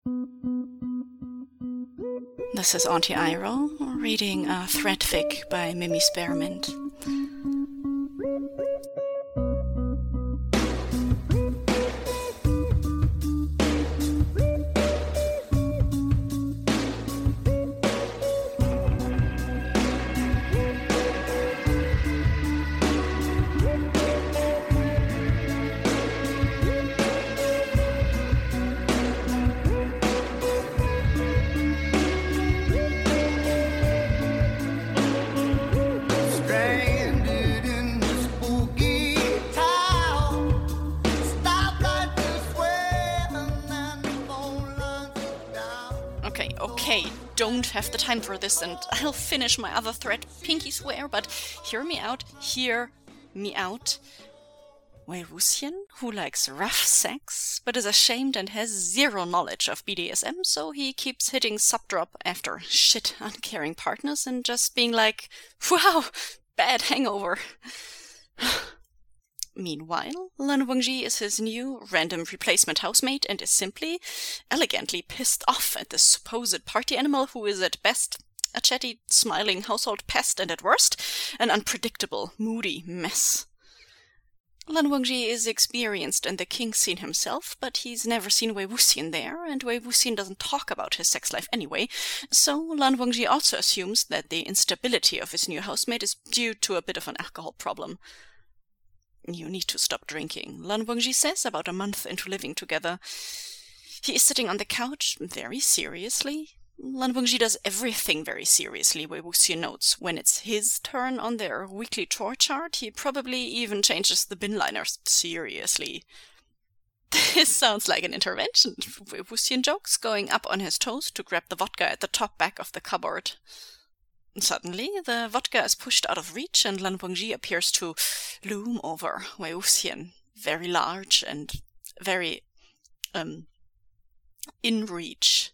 This is Auntie Iroh reading a thread fic by Mimi Spearmint. Okay, don't have the time for this and I'll finish my other thread, pinky swear, but hear me out. Wei Wuxian, who likes rough sex, but is ashamed and has zero knowledge of BDSM, so he keeps hitting subdrop after shit uncaring partners and just being like, wow, bad hangover. Meanwhile, Lan Wangji is his new random replacement housemate and is simply, elegantly pissed off at this supposed party animal who is at best a chatty, smiling household pest and at worst an unpredictable, moody mess. Lan Wangji is experienced in the kink scene himself, but he's never seen Wei Wuxian there, and Wei Wuxian doesn't talk about his sex life anyway, so Lan Wangji also assumes that the instability of his new housemate is due to a bit of an alcohol problem. You need to stop drinking, Lan Wangji says about a month into living together. He is sitting on the couch very seriously. Lan Wangji does everything very seriously, Wei Wuxian notes. When it's his turn on their weekly chore chart, he probably even changes the bin liners seriously. This sounds like an intervention, Wei Wuxian jokes, going up on his toes to grab the vodka at the top back of the cupboard. Suddenly, the vodka is pushed out of reach and Lan Wangji appears to loom over Wei Wuxian, very large and very, in reach.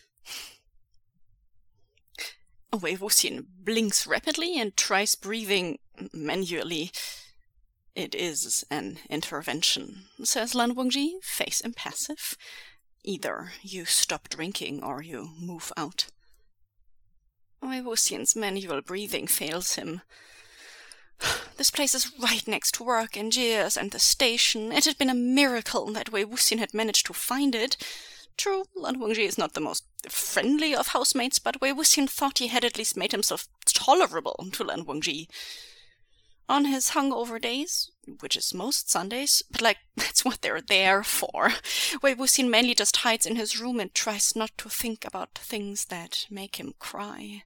Wei Wuxian blinks rapidly and tries breathing manually. It is an intervention, says Lan Wangji, face impassive. Either you stop drinking or you move out. Wei Wuxian's manual breathing fails him. This place is right next to work and Jie's and the station. It had been a miracle that Wei Wuxian had managed to find it. True, Lan Wangji is not the most friendly of housemates, but Wei Wuxian thought he had at least made himself tolerable to Lan Wangji. On his hungover days, which is most Sundays, but that's what they're there for, Wei Wuxian mainly just hides in his room and tries not to think about things that make him cry.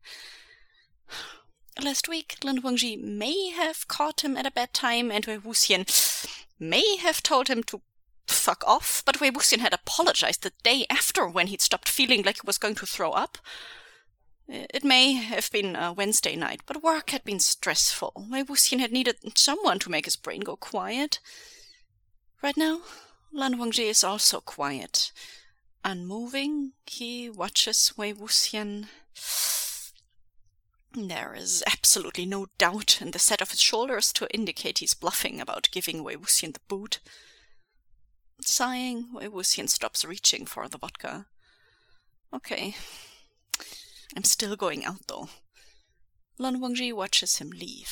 Last week, Lan Wangji may have caught him at a bad time, and Wei Wuxian may have told him to fuck off, but Wei Wuxian had apologized the day after when he'd stopped feeling like he was going to throw up. It may have been a Wednesday night, but work had been stressful. Wei Wuxian had needed someone to make his brain go quiet. Right now, Lan Wangji is also quiet. Unmoving, he watches Wei Wuxian. There is absolutely no doubt in the set of his shoulders to indicate he's bluffing about giving Wei Wuxian the boot. Sighing, Wei Wuxian stops reaching for the vodka. Okay. I'm still going out, though. Lan Wangji watches him leave.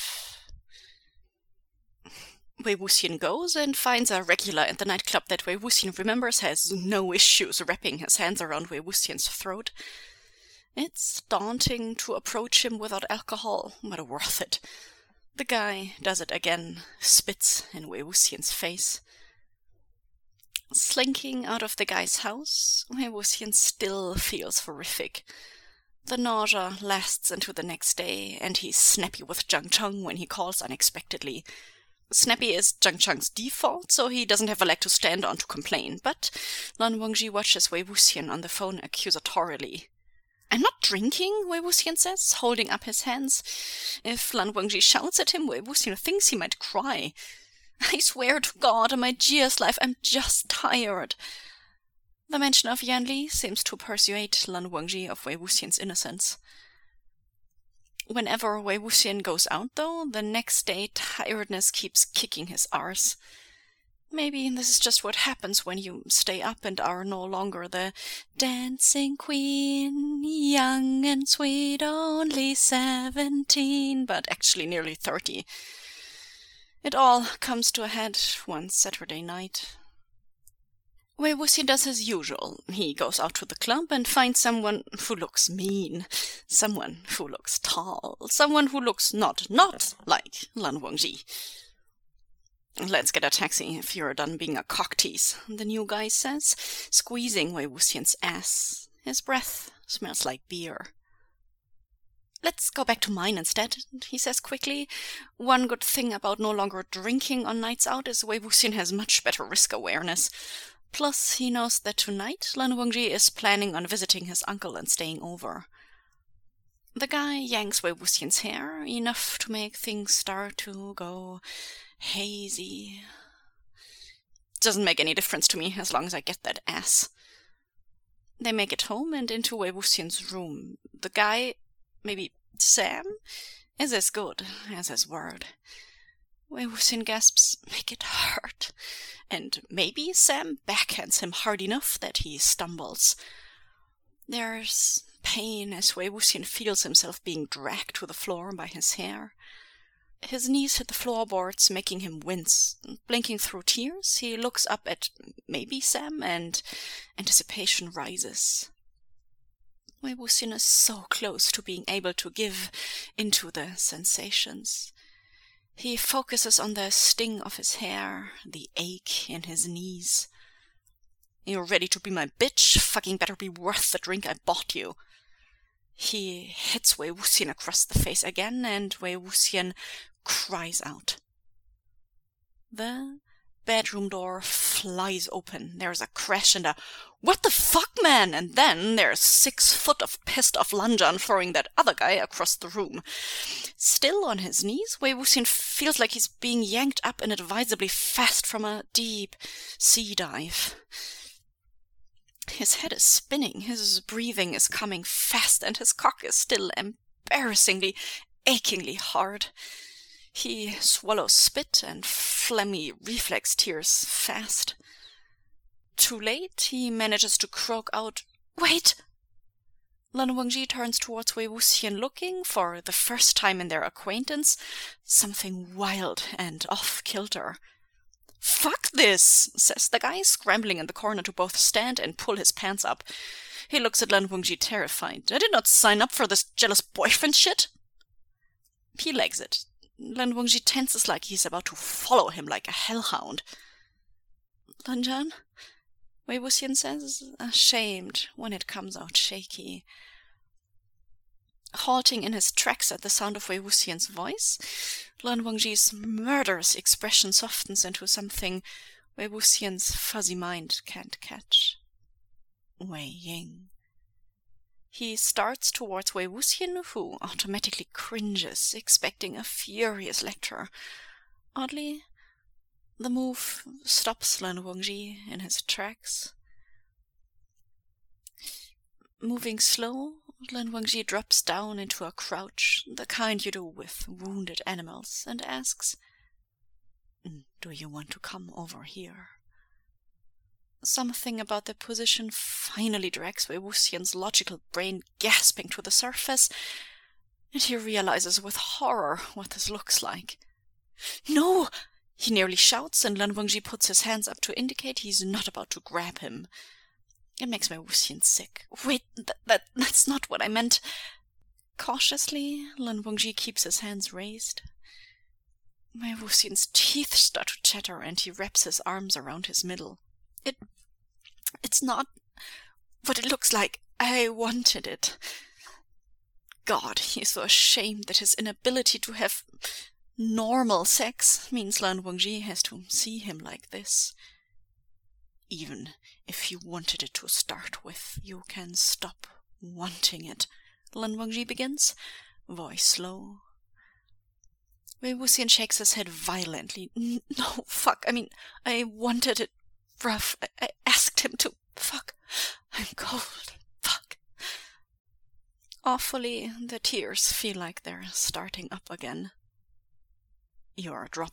Wei Wuxian goes and finds a regular in the nightclub that Wei Wuxian remembers has no issues wrapping his hands around Wei Wuxian's throat. It's daunting to approach him without alcohol, but worth it. The guy does it again, spits in Wei Wuxian's face. Slinking out of the guy's house, Wei Wuxian still feels horrific. The nausea lasts into the next day, and he's snappy with Jiang Cheng when he calls unexpectedly. Snappy is Jiang Cheng's default, so he doesn't have a leg to stand on to complain, but Lan Wangji watches Wei Wuxian on the phone accusatorily. I'm not drinking, Wei Wuxian says, holding up his hands. If Lan Wangji shouts at him, Wei Wuxian thinks he might cry. I swear to God on my Jie's life, I'm just tired. The mention of Yan Li seems to persuade Lan Wangji of Wei Wuxian's innocence. Whenever Wei Wuxian goes out, though, the next day tiredness keeps kicking his arse. Maybe this is just what happens when you stay up and are no longer the dancing queen, young and sweet, only 17, but actually nearly 30. It all comes to a head one Saturday night. Wei Wuxian does his usual. He goes out to the club and finds someone who looks mean, someone who looks tall, someone who looks not like Lan Wangji. "Let's get a taxi if you're done being a cocktease," the new guy says, squeezing Wei Wuxian's ass. His breath smells like beer. "Let's go back to mine instead," he says quickly. One good thing about no longer drinking on nights out is Wei Wuxian has much better risk awareness. Plus, he knows that tonight Lan Wangji is planning on visiting his uncle and staying over. The guy yanks Wei Wuxian's hair, enough to make things start to go hazy. Doesn't make any difference to me as long as I get that ass. They make it home and into Wei Wuxian's room. The guy, maybe Sam, is as good as his word. Wei Wuxian gasps, "Make it hurt." And maybe Sam backhands him hard enough that he stumbles. There's pain as Wei Wuxian feels himself being dragged to the floor by his hair. His knees hit the floorboards, making him wince. Blinking through tears, he looks up at maybe Sam, and anticipation rises. Wei Wuxian is so close to being able to give into the sensations. He focuses on the sting of his hair, the ache in his knees. "You're ready to be my bitch? Fucking better be worth the drink I bought you." He hits Wei Wuxian across the face again, and Wei Wuxian cries out. The bedroom door flies open. There's a crash and a "What the fuck, man?" And then there's 6 foot of pissed off Lan Zhan throwing that other guy across the room. Still on his knees, Wei Wuxian feels like he's being yanked up inadvisably fast from a deep sea dive. His head is spinning, his breathing is coming fast, and his cock is still embarrassingly, achingly hard. He swallows spit and phlegmy reflex tears fast. Too late, he manages to croak out, "Wait!" Lan Wangji turns towards Wei Wuxian, looking, for the first time in their acquaintance, something wild and off-kilter. "Fuck this," says the guy, scrambling in the corner to both stand and pull his pants up. He looks at Lan Wangji terrified. "I did not sign up for this jealous boyfriend shit." He legs it. Lan Wangji tenses like he's about to follow him like a hellhound. "Lan Zhan?" Wei Wuxian says, ashamed when it comes out shaky. Halting in his tracks at the sound of Wei Wuxian's voice, Lan Wangji's murderous expression softens into something Wei Wuxian's fuzzy mind can't catch. Wei Ying. He starts towards Wei Wuxian, who automatically cringes, expecting a furious lecture. Oddly, the move stops Lan Wangji in his tracks. Moving slow, Lan Wangji drops down into a crouch, the kind you do with wounded animals, and asks, "Do you want to come over here?" Something about the position finally drags Wei Wuxian's logical brain gasping to the surface, and he realizes with horror what this looks like. "No!" he nearly shouts, and Lan Wangji puts his hands up to indicate he's not about to grab him. It makes Wei Wuxian sick. "Wait, that's not what I meant." Cautiously, Lan Wangji keeps his hands raised. Wei Wuxian's teeth start to chatter, and he wraps his arms around his middle. It's not what it looks like. I wanted it." God, he is so ashamed that his inability to have normal sex means Lan Wangji has to see him like this. "Even if you wanted it to start with, you can stop wanting it," Lan Wangji begins, voice low. Wei Wuxian shakes his head violently. "No, fuck, I wanted it rough. I asked him to fuck. I'm cold. Fuck." Awfully, the tears feel like they're starting up again. "You're dropping,"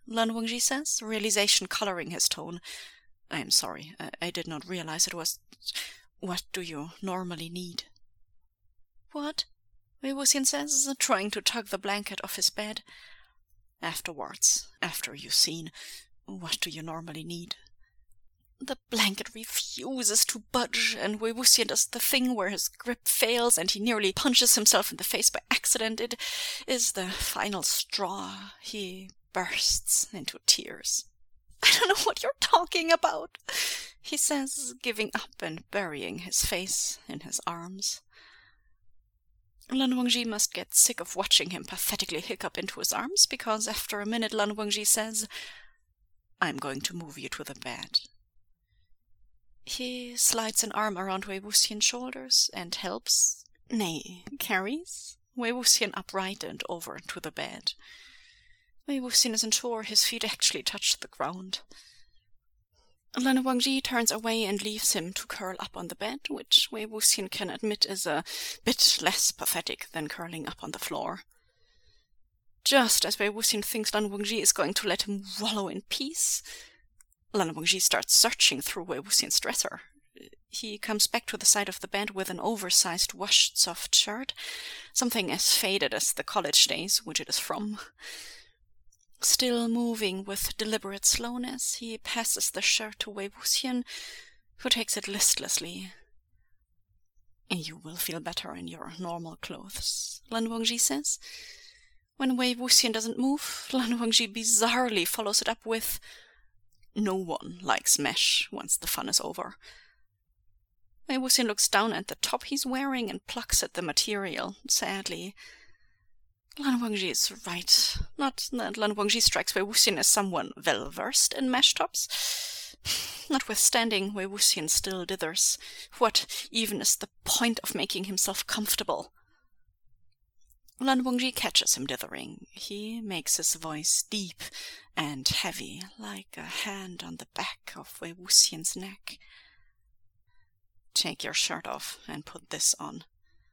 Lan Wangji says, realization coloring his tone. I am sorry, I did not realize it was... What do you normally need? What? Wei Wuxian says, trying to tug the blanket off his bed. Afterwards, after you've seen, what do you normally need? The blanket refuses to budge, and Wei Wuxian does the thing where his grip fails and he nearly punches himself in the face by accident. It is the final straw. He bursts into tears. I don't know what you're talking about, he says, giving up and burying his face in his arms. Lan Wangji must get sick of watching him pathetically hiccup into his arms, because after a minute Lan Wangji says, I'm going to move you to the bed. He slides an arm around Wei Wuxian's shoulders and helps, nay, carries, Wei Wuxian upright and over to the bed. Wei Wuxian isn't sure his feet actually touch the ground. Lan Wangji turns away and leaves him to curl up on the bed, which Wei Wuxian can admit is a bit less pathetic than curling up on the floor. Just as Wei Wuxian thinks Lan Wangji is going to let him wallow in peace, Lan Wangji starts searching through Wei Wuxian's dresser. He comes back to the side of the bed with an oversized washed soft shirt, something as faded as the college days which it is from. Still moving with deliberate slowness, he passes the shirt to Wei Wuxian, who takes it listlessly. You will feel better in your normal clothes, Lan Wangji says. When Wei Wuxian doesn't move, Lan Wangji bizarrely follows it up with, No one likes mesh once the fun is over. Wei Wuxian looks down at the top he's wearing and plucks at the material, sadly. Lan Wangji is right. Not that Lan Wangji strikes Wei Wuxian as someone well-versed in mesh tops. Notwithstanding, Wei Wuxian still dithers. What even is the point of making himself comfortable? Lan Wangji catches him dithering. He makes his voice deep and heavy, like a hand on the back of Wei Wuxian's neck. Take your shirt off and put this on.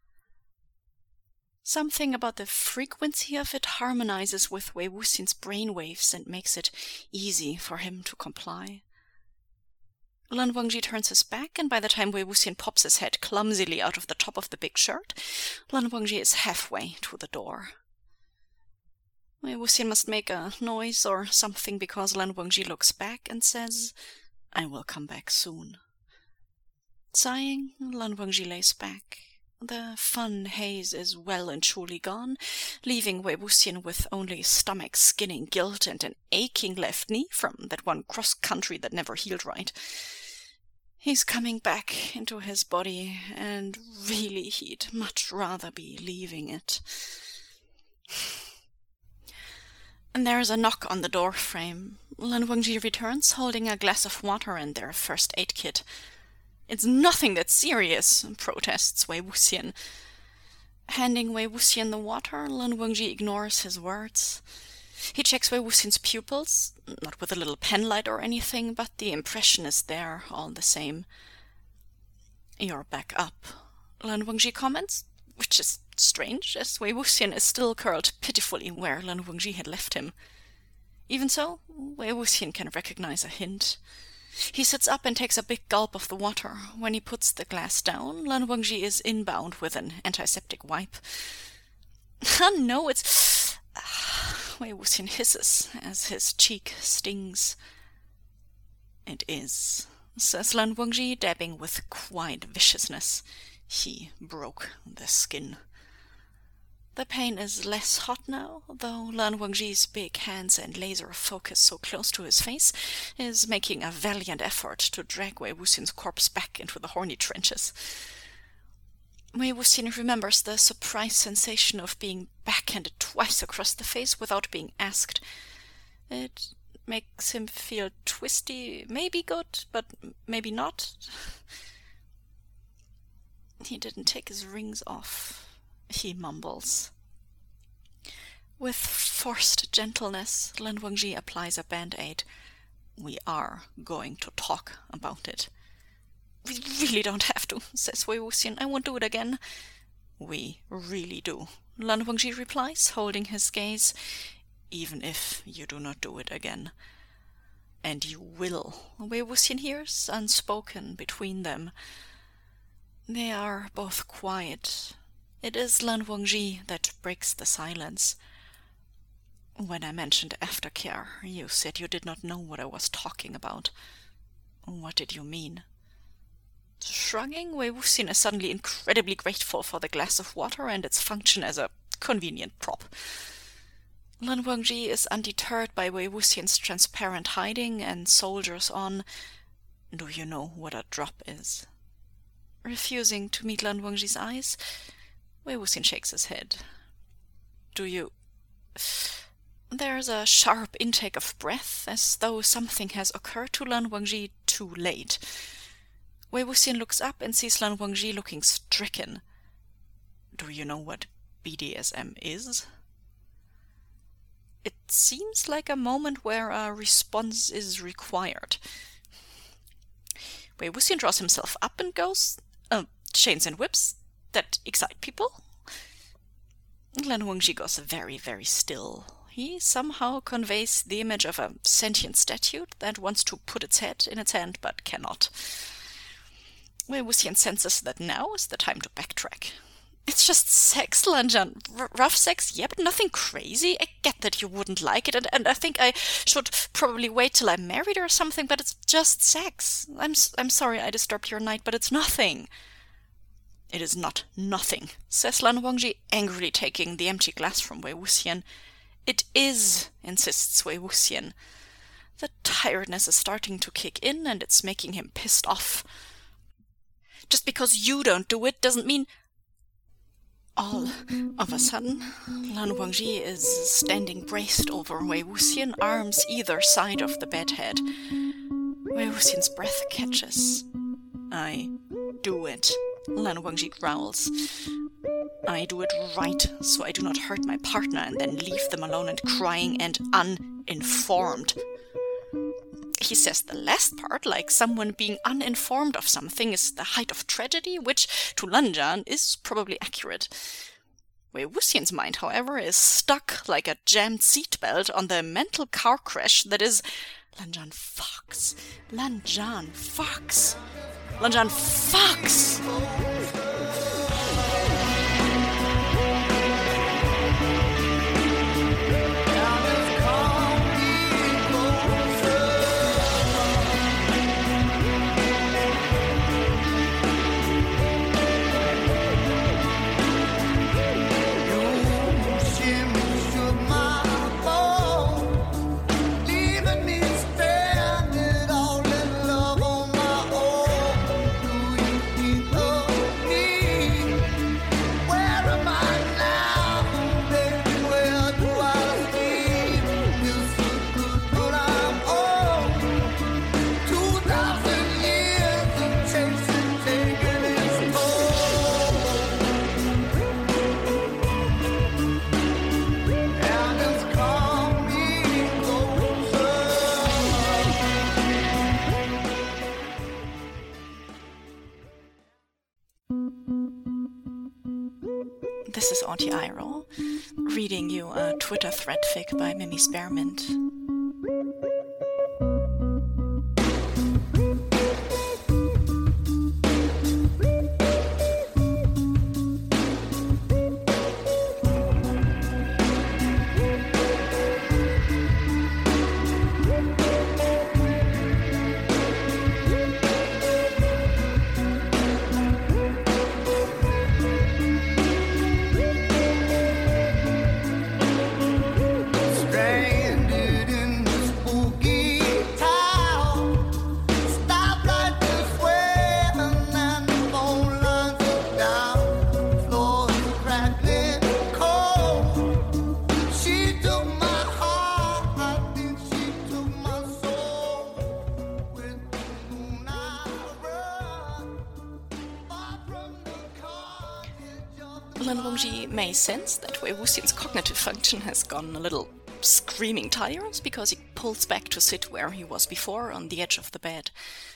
Something about the frequency of it harmonizes with Wei Wuxian's brainwaves and makes it easy for him to comply. Lan Wangji turns his back, and by the time Wei Wuxian pops his head clumsily out of the top of the big shirt, Lan Wangji is halfway to the door. Wei Wuxian must make a noise or something because Lan Wangji looks back and says, I will come back soon. Sighing, Lan Wangji lays back. The fun haze is well and truly gone, leaving Wei Wuxian with only stomach-skinning guilt and an aching left knee from that one cross-country that never healed right. He's coming back into his body, and really he'd much rather be leaving it. And there is a knock on the door frame. Lan Wangji returns, holding a glass of water and their first aid kit. It's nothing that's serious, protests Wei Wuxian. Handing Wei Wuxian the water, Lan Wangji ignores his words. He checks Wei Wuxian's pupils, not with a little penlight or anything, but the impression is there all the same. You're back up, Lan Wangji comments, which is strange, as Wei Wuxian is still curled pitifully where Lan Wangji had left him. Even so, Wei Wuxian can recognize a hint. He sits up and takes a big gulp of the water. When he puts the glass down, Lan Wangji is inbound with an antiseptic wipe. No, it's... Wei Wuxian hisses as his cheek stings. It is, says Lan Wangji, dabbing with quiet viciousness. He broke the skin. The pain is less hot now, though Lan Wangji's big hands and laser focus so close to his face is making a valiant effort to drag Wei Wuxian's corpse back into the horny trenches. Wei Wuxian remembers the surprise sensation of being backhanded twice across the face without being asked. It makes him feel twisty, maybe good, but maybe not. He didn't take his rings off, he mumbles. With forced gentleness, Lan Wangji applies a band-aid. We are going to talk about it. We really don't have to, says Wei Wuxian. I won't do it again. We really do, Lan Wangji replies, holding his gaze. even if you do not do it again. And you will, Wei Wuxian hears, unspoken between them. They are both quiet. It is Lan Wangji that breaks the silence. When I mentioned aftercare, you said you did not know what I was talking about. What did you mean? Shrugging, Wei Wuxian is suddenly incredibly grateful for the glass of water and its function as a convenient prop. Lan Wangji is undeterred by Wei Wuxian's transparent hiding and soldiers on, "Do you know what a drop is?" Refusing to meet Lan Wangji's eyes, Wei Wuxian shakes his head. "Do you..." There's a sharp intake of breath, as though something has occurred to Lan Wangji too late. Wei Wuxian looks up and sees Lan Wangji looking stricken. "Do you know what BDSM is?" It seems like a moment where a response is required. Wei Wuxian draws himself up and goes, "Chains and whips that excite people?" Lan Wangji goes very, very still. He somehow conveys the image of a sentient statue that wants to put its head in its hand but cannot. Wei Wuxian senses that now is the time to backtrack. "It's just sex, Lanjan. Rough sex, yeah, but nothing crazy. I get that you wouldn't like it, and I think I should probably wait till I'm married or something, but it's just sex. I'm sorry I disturbed your night, but it's nothing." "It is not nothing," says Lan Wangji, angrily taking the empty glass from Wei Wuxian. "It is," insists Wei Wuxian. The tiredness is starting to kick in, and it's making him pissed off. "Just because you don't do it doesn't mean..." All of a sudden, Lan Wangji is standing braced over Wei Wuxian, arms either side of the bedhead. Wei Wuxian's breath catches. "I do it," Lan Wangji growls. "I do it right, so I do not hurt my partner and then leave them alone and crying and uninformed." He says the last part like someone being uninformed of something is the height of tragedy, which, to Lanjan, is probably accurate. Wei Wuxian's mind, however, is stuck like a jammed seatbelt on the mental car crash that is Lanjan fucks. Lanjan fucks. Lanjan fucks! This is Auntie Iroh, reading you a Twitter thread fic by Mimi Spearmint. Lan Wangji may sense that Wei Wuxian's cognitive function has gone a little screaming tires because he pulls back to sit where he was before, on the edge of the bed.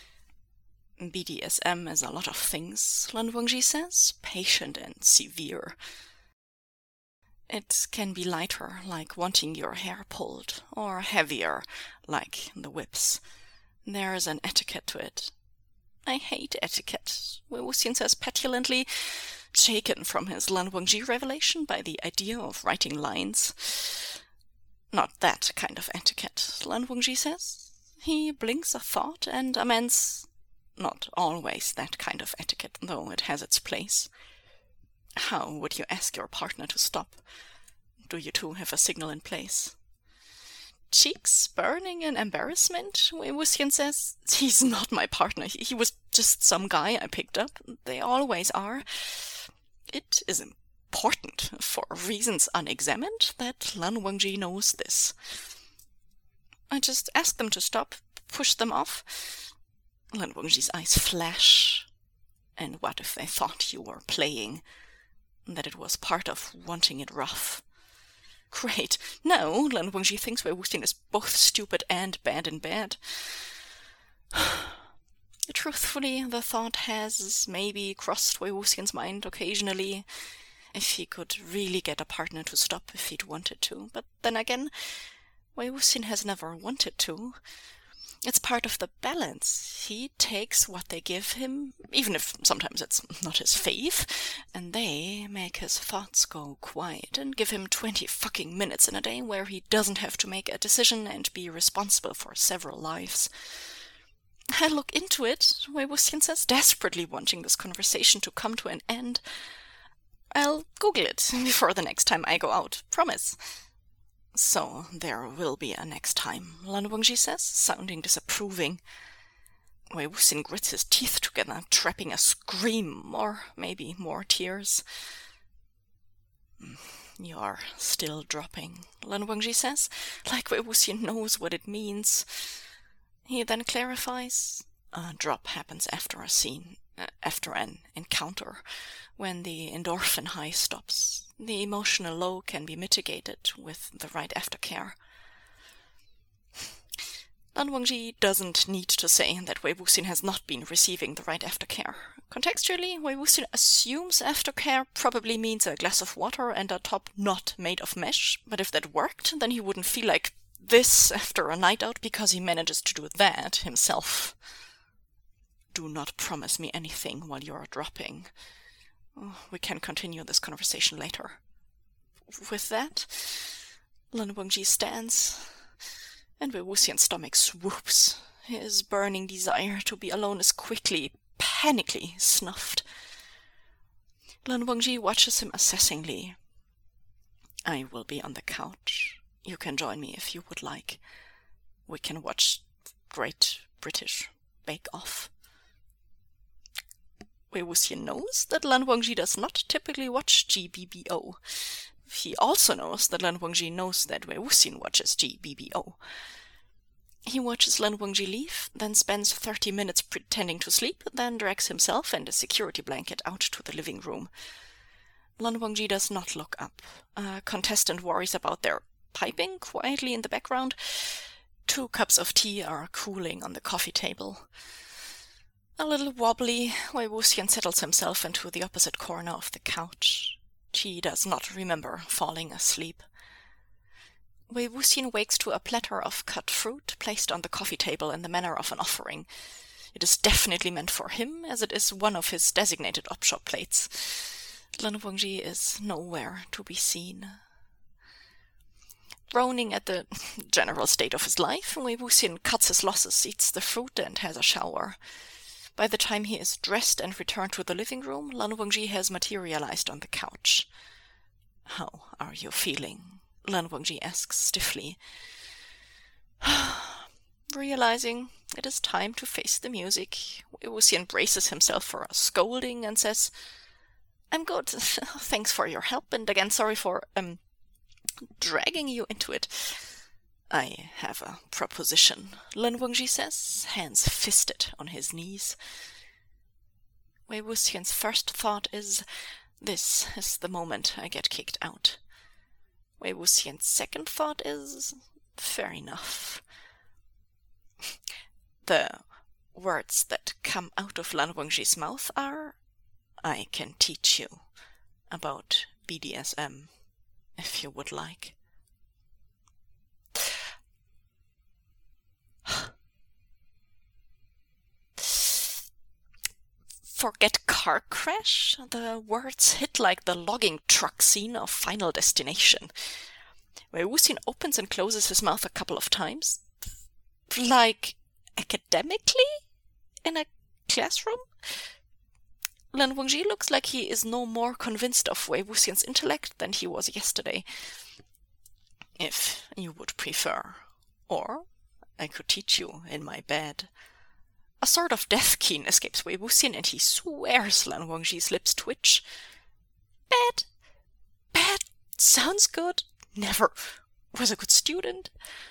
BDSM is a lot of things, Lan Wangji says, patient and severe. It can be lighter, like wanting your hair pulled, or heavier, like the whips. There is an etiquette to it. I hate etiquette, Wei Wuxian says petulantly, shaken from his Lan Wangji revelation by the idea of writing lines. Not that kind of etiquette, Lan Wangji says. He blinks a thought and amends. Not always that kind of etiquette, though it has its place. How would you ask your partner to stop? Do you two have a signal in place? Cheeks burning in embarrassment, Wei Wuxian says. He's not my partner. He was just some guy I picked up. They always are. It is important, for reasons unexamined, that Lan Wangji knows this. I just asked them to stop, push them off. Lan Wangji's eyes flash. And what if they thought you were playing? That it was part of wanting it rough? Great. No, Lan Wangji thinks Wei Wuxian is both stupid and bad in bed. Truthfully, the thought has maybe crossed Wei Wuxian's mind occasionally, if he could really get a partner to stop if he'd wanted to. But then again, Wei Wuxian has never wanted to. It's part of the balance. He takes what they give him, even if sometimes it's not his fave, and they make his thoughts go quiet and give him 20 fucking minutes in a day where he doesn't have to make a decision and be responsible for several lives. I look into it, Wei Wuxian says, desperately wanting this conversation to come to an end. I'll Google it before the next time I go out, promise. So there will be a next time, Lan Wangji says, sounding disapproving. Wei Wuxian grits his teeth together, trapping a scream, or maybe more tears. You're still dropping, Lan Wangji says, like Wei Wuxian knows what it means. He then clarifies, a drop happens after a scene, after an encounter, when the endorphin high stops. The emotional low can be mitigated with the right aftercare. Lan Wangji doesn't need to say that Wei Wuxian has not been receiving the right aftercare. Contextually, Wei Wuxian assumes aftercare probably means a glass of water and a top not made of mesh, but if that worked, then he wouldn't feel like this after a night out because he manages to do that himself. Do not promise me anything while you're dropping. We can continue this conversation later. With that, Lan Wangji stands, and Wei Wuxian's stomach swoops. His burning desire to be alone is quickly, panically snuffed. Lan Wangji watches him assessingly. I will be on the couch. You can join me if you would like. We can watch Great British Bake Off. Wei Wuxian knows that Lan Wangji does not typically watch GBBO. He also knows that Lan Wangji knows that Wei Wuxian watches GBBO. He watches Lan Wangji leave, then spends 30 minutes pretending to sleep, then drags himself and a security blanket out to the living room. Lan Wangji does not look up. A contestant worries about their piping quietly in the background. 2 cups of tea are cooling on the coffee table. A little wobbly, Wei Wuxian settles himself into the opposite corner of the couch. He does not remember falling asleep. Wei Wuxian wakes to a platter of cut fruit placed on the coffee table in the manner of an offering. It is definitely meant for him, as it is one of his designated op-shop plates. Lan Wangji is nowhere to be seen. Groaning at the general state of his life, Wei Wuxian cuts his losses, eats the fruit, and has a shower. By the time he is dressed and returned to the living room, Lan Wangji has materialized on the couch. How are you feeling? Lan Wangji asks stiffly. Realizing it is time to face the music, Wei Wuxian braces himself for a scolding and says, I'm good. Thanks for your help, and again sorry for, dragging you into it. I have a proposition, Lan Wangji says, hands fisted on his knees. Wei Wuxian's first thought is, this is the moment I get kicked out. Wei Wuxian's second thought is, fair enough. The words that come out of Lan Wangji's mouth are, I can teach you about BDSM. if you would like. Forget car crash? The words hit like the logging truck scene of Final Destination. Wei Wuxian opens and closes his mouth a couple of times. Like, academically? In a classroom? Lan Wangji looks like he is no more convinced of Wei Wuxian's intellect than he was yesterday. If you would prefer. Or I could teach you in my bed. A sort of death keen escapes Wei Wuxian, and he swears Lan Wangji's lips twitch. Bad. Bad. Sounds good. Never was a good student.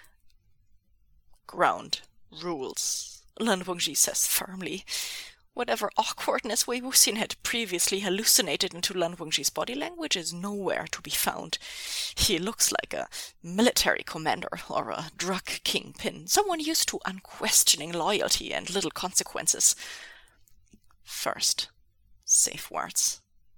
Ground rules, Lan Wangji says firmly. Whatever awkwardness Wei Wuxian had previously hallucinated into Lan Wangji's body language is nowhere to be found. He looks like a military commander or a drug kingpin, someone used to unquestioning loyalty and little consequences. First, safe words.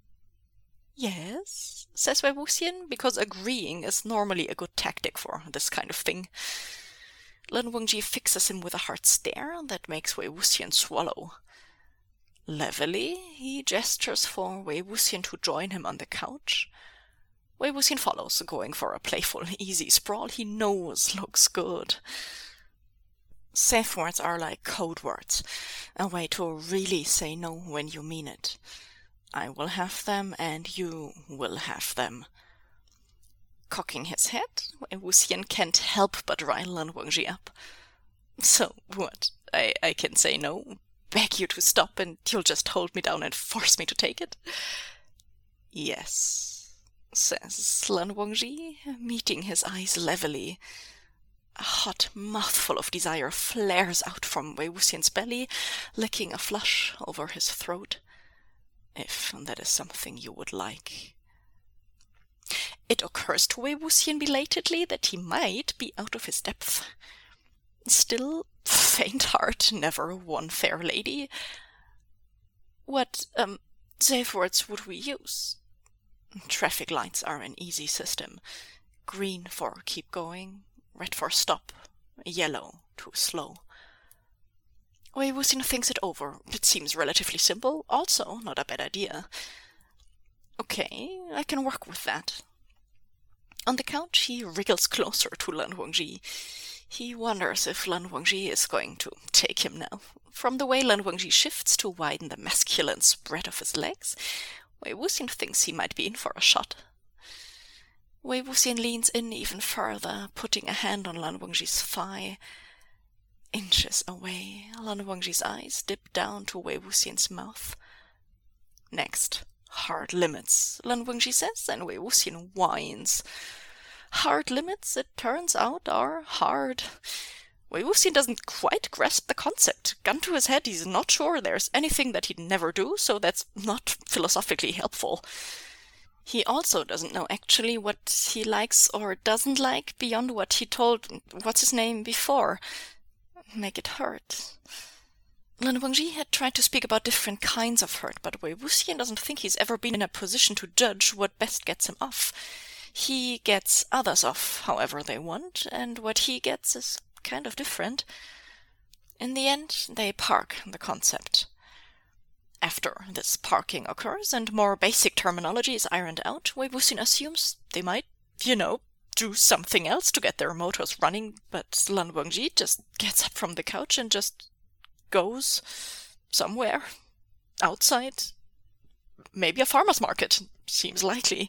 Yes, says Wei Wuxian, because agreeing is normally a good tactic for this kind of thing. Lan Wangji fixes him with a hard stare that makes Wei Wuxian swallow. Levelly, he gestures for Wei Wuxian to join him on the couch. Wei Wuxian follows, going for a playful, easy sprawl he knows looks good. Safe words are like code words, a way to really say no when you mean it. I will have them, and you will have them. Cocking his head, Wei Wuxian can't help but rile Lan Wangji up. So what? I can say no? Beg you to stop, and you'll just hold me down and force me to take it? Yes, says Lan Wangji, meeting his eyes levelly. A hot mouthful of desire flares out from Wei Wuxian's belly, licking a flush over his throat. If that is something you would like. It occurs to Wei Wuxian belatedly that he might be out of his depth. Still, faint heart never won fair lady. What, safe words would we use? Traffic lights are an easy system. Green for keep going, red for stop, yellow too slow. Wei Wuxian thinks it over. It seems relatively simple, also not a bad idea. Okay, I can work with that. On the couch, he wriggles closer to Lan Wangji. He wonders if Lan Wangji is going to take him now. From the way Lan Wangji shifts to widen the masculine spread of his legs, Wei Wuxian thinks he might be in for a shot. Wei Wuxian leans in even further, putting a hand on Lan Wangji's thigh. Inches away, Lan Wangji's eyes dip down to Wei Wuxian's mouth. Next, hard limits, Lan Wangji says, and Wei Wuxian whines. Hard limits, it turns out, are hard. Wei Wuxian doesn't quite grasp the concept. Gun to his head, he's not sure there's anything that he'd never do, so that's not philosophically helpful. He also doesn't know actually what he likes or doesn't like beyond what he told what's-his-name before. Make it hurt. Lan Wangji had tried to speak about different kinds of hurt, but Wei Wuxian doesn't think he's ever been in a position to judge what best gets him off. He gets others off however they want, and what he gets is kind of different. In the end, they park the concept. After this parking occurs and more basic terminology is ironed out, Wei Wuxian assumes they might, do something else to get their motors running, but Lan Wangji just gets up from the couch and just goes somewhere outside. Maybe a farmer's market. Seems likely.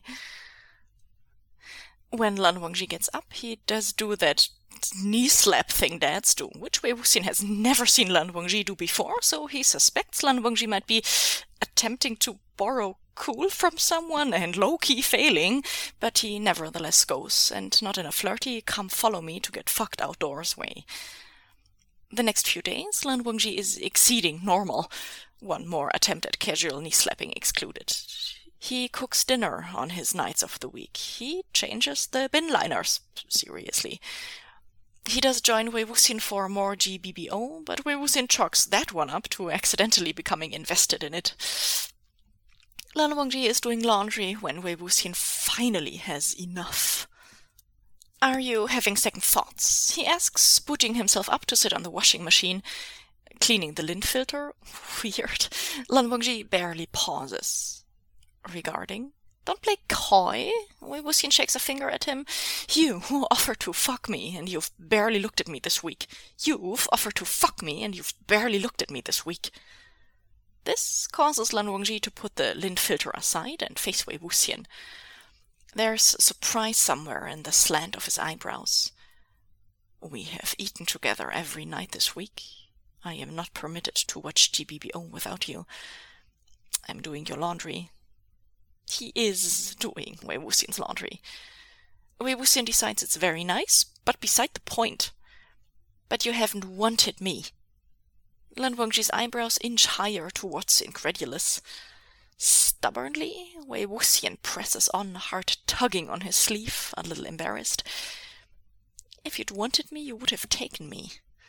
When Lan Wangji gets up, he does do that knee slap thing dads do, which Wei Wuxian has never seen Lan Wangji do before, so he suspects Lan Wangji might be attempting to borrow cool from someone and low-key failing, but he nevertheless goes, and not in a flirty, come follow me to get fucked outdoors way. The next few days, Lan Wangji is exceeding normal, one more attempt at casual knee-slapping excluded. He cooks dinner on his nights of the week. He changes the bin liners, seriously. He does join Wei Wuxian for more GBBO, but Wei Wuxian chalks that one up to accidentally becoming invested in it. Lan Wangji is doing laundry when Wei Wuxian finally has enough. "Are you having second thoughts?" he asks, booting himself up to sit on the washing machine, cleaning the lint filter. Weird. Lan Wangji barely pauses. "Regarding?" "Don't play coy." Wei Wuxian shakes a finger at him. "You offered to fuck me, and you've barely looked at me this week. You've offered to fuck me, and you've barely looked at me this week." This causes Lan Wangji to put the lint filter aside and face Wei Wuxian. There's surprise somewhere in the slant of his eyebrows. "We have eaten together every night this week. I am not permitted to watch GBBO without you. I'm doing your laundry." He is doing Wei Wuxian's laundry. Wei Wuxian decides it's very nice, but beside the point. "But you haven't wanted me." Lan Wangji's eyebrows inch higher towards incredulous. Stubbornly, Wei Wuxian presses on, hard tugging on his sleeve, a little embarrassed. "If you'd wanted me, you would have taken me."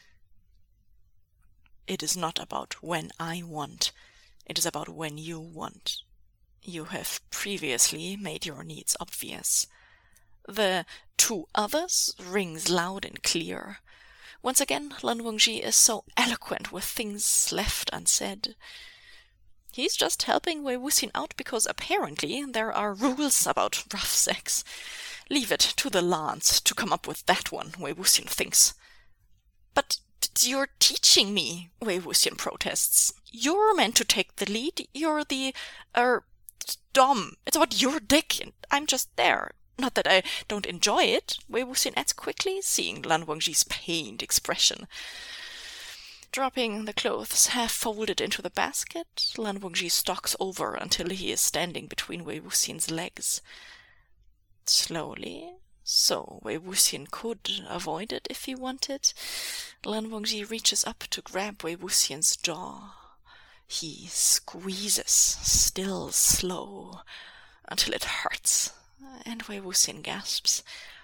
"It is not about when I want. It is about when you want. You have previously made your needs obvious." The "to others" rings loud and clear. Once again, Lan Wangji is so eloquent with things left unsaid. He's just helping Wei Wuxian out because apparently there are rules about rough sex. Leave it to the Lans to come up with that one, Wei Wuxian thinks. "But you're teaching me," Wei Wuxian protests. "You're meant to take the lead. You're the, dom. It's about your dick, and I'm just there. Not that I don't enjoy it," Wei Wuxian adds quickly, seeing Lan Wangji's pained expression. Dropping the clothes half folded into the basket, Lan Wangji stalks over until he is standing between Wei Wuxian's legs. Slowly, so Wei Wuxian could avoid it if he wanted, Lan Wangji reaches up to grab Wei Wuxian's jaw. He squeezes, still slow, until it hurts, and Wei Wuxian gasps.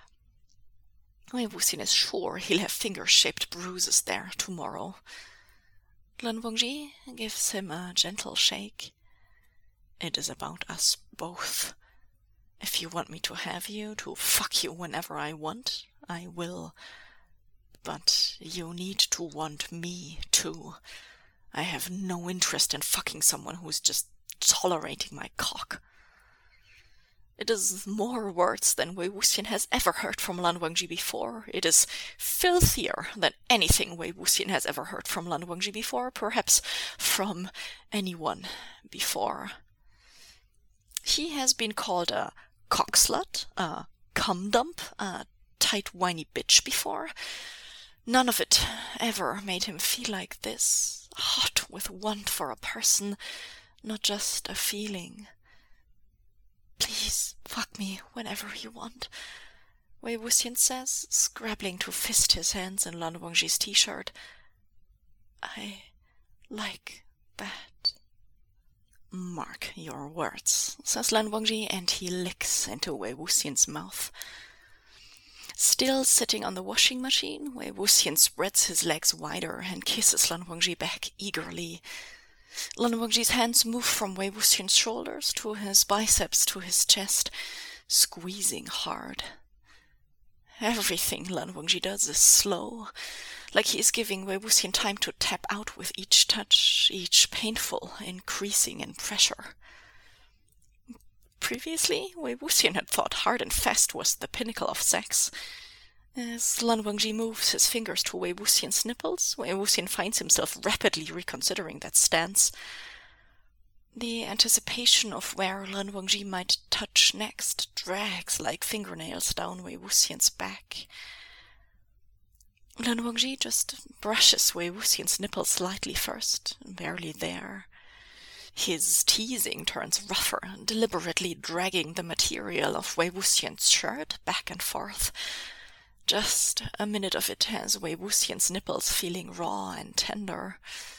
Wei Wuxian is sure he'll have finger-shaped bruises there tomorrow. Lan Wangji gives him a gentle shake. "It is about us both. If you want me to have you, to fuck you whenever I want, I will. But you need to want me, too. I have no interest in fucking someone who's just tolerating my cock." It is more words than Wei Wuxian has ever heard from Lan Wangji before. It is filthier than anything Wei Wuxian has ever heard from Lan Wangji before, perhaps from anyone before. He has been called a cockslut, a cum dump, a tight whiny bitch before. None of it ever made him feel like this, hot with want for a person, not just a feeling. "Please fuck me whenever you want," Wei Wuxian says, scrabbling to fist his hands in Lan Wangji's t-shirt. "I like that." "Mark your words," says Lan Wangji, and he licks into Wei Wuxian's mouth. Still sitting on the washing machine, Wei Wuxian spreads his legs wider and kisses Lan Wangji back eagerly. Lan Wangji's hands move from Wei Wuxian's shoulders to his biceps to his chest, squeezing hard. Everything Lan Wangji does is slow, like he is giving Wei Wuxian time to tap out with each touch, each painful, increasing in pressure. Previously, Wei Wuxian had thought hard and fast was the pinnacle of sex. As Lan Wangji moves his fingers to Wei Wuxian's nipples, Wei Wuxian finds himself rapidly reconsidering that stance. The anticipation of where Lan Wangji might touch next drags like fingernails down Wei Wuxian's back. Lan Wangji just brushes Wei Wuxian's nipples slightly first, barely there. His teasing turns rougher, deliberately dragging the material of Wei Wuxian's shirt back and forth. Just a minute of it has Wei Wuxian's nipples feeling raw and tender.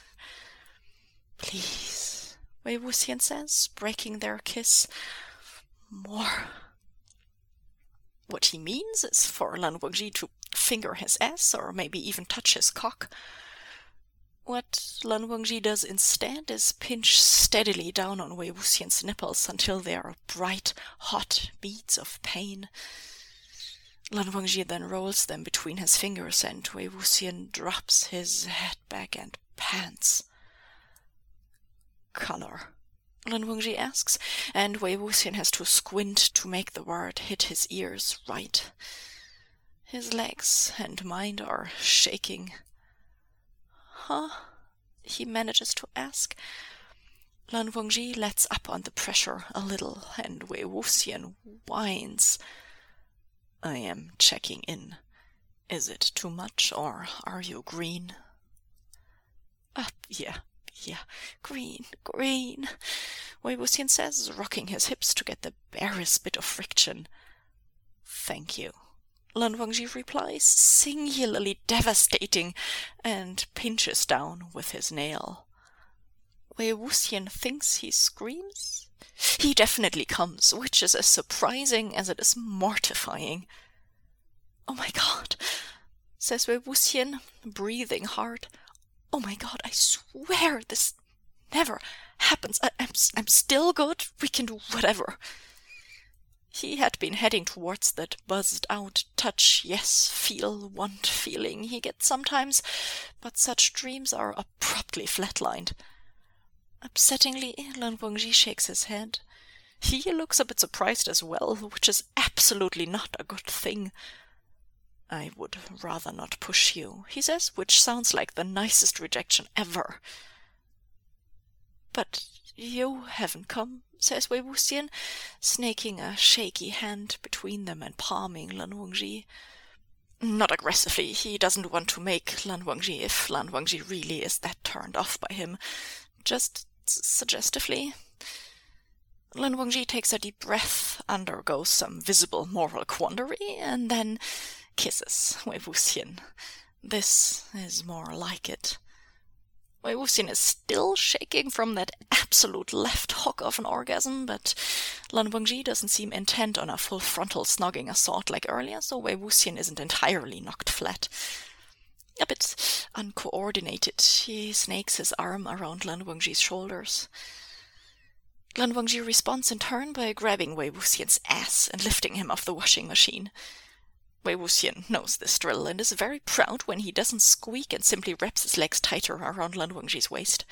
"Please," Wei Wuxian says, breaking their kiss. "More." What he means is for Lan Wangji to finger his ass or maybe even touch his cock. What Lan Wangji does instead is pinch steadily down on Wei Wuxian's nipples until they are bright, hot beads of pain. Lan Wangji then rolls them between his fingers, and Wei Wuxian drops his head back and pants. "Color?" Lan Wangji asks, and Wei Wuxian has to squint to make the word hit his ears right. His legs and mind are shaking. "Huh?" he manages to ask. Lan Wangji lets up on the pressure a little, and Wei Wuxian whines. "I am checking in. Is it too much, or are you green?" Yeah, green. Wei Wuxian says, rocking his hips to get the barest bit of friction. "Thank you," Lan Wangji replies, singularly devastating, and pinches down with his nail. Wei Wuxian thinks he screams. He definitely comes, which is as surprising as it is mortifying. "Oh my God," says Wei Wuxian, breathing hard. "Oh my God, I swear this never happens. I'm still good. We can do whatever." He had been heading towards that buzzed-out touch, yes, feel, want feeling he gets sometimes, but such dreams are abruptly flatlined. Upsettingly, Lan Wangji shakes his head. He looks a bit surprised as well, which is absolutely not a good thing. "I would rather not push you," he says, which sounds like the nicest rejection ever. "But you haven't come," says Wei Wuxian, snaking a shaky hand between them and palming Lan Wangji. Not aggressively, he doesn't want to make Lan Wangji if Lan Wangji really is that turned off by him. Just suggestively. Lan Wangji takes a deep breath, undergoes some visible moral quandary, and then kisses Wei Wuxian. This is more like it. Wei Wuxian is still shaking from that absolute left hook of an orgasm, but Lan Wangji doesn't seem intent on a full frontal snogging assault like earlier, so Wei Wuxian isn't entirely knocked flat. A bit uncoordinated, he snakes his arm around Lan Wangji's shoulders. Lan Wangji responds in turn by grabbing Wei Wuxian's ass and lifting him off the washing machine. Wei Wuxian knows this drill and is very proud when he doesn't squeak and simply wraps his legs tighter around Lan Wangji's waist.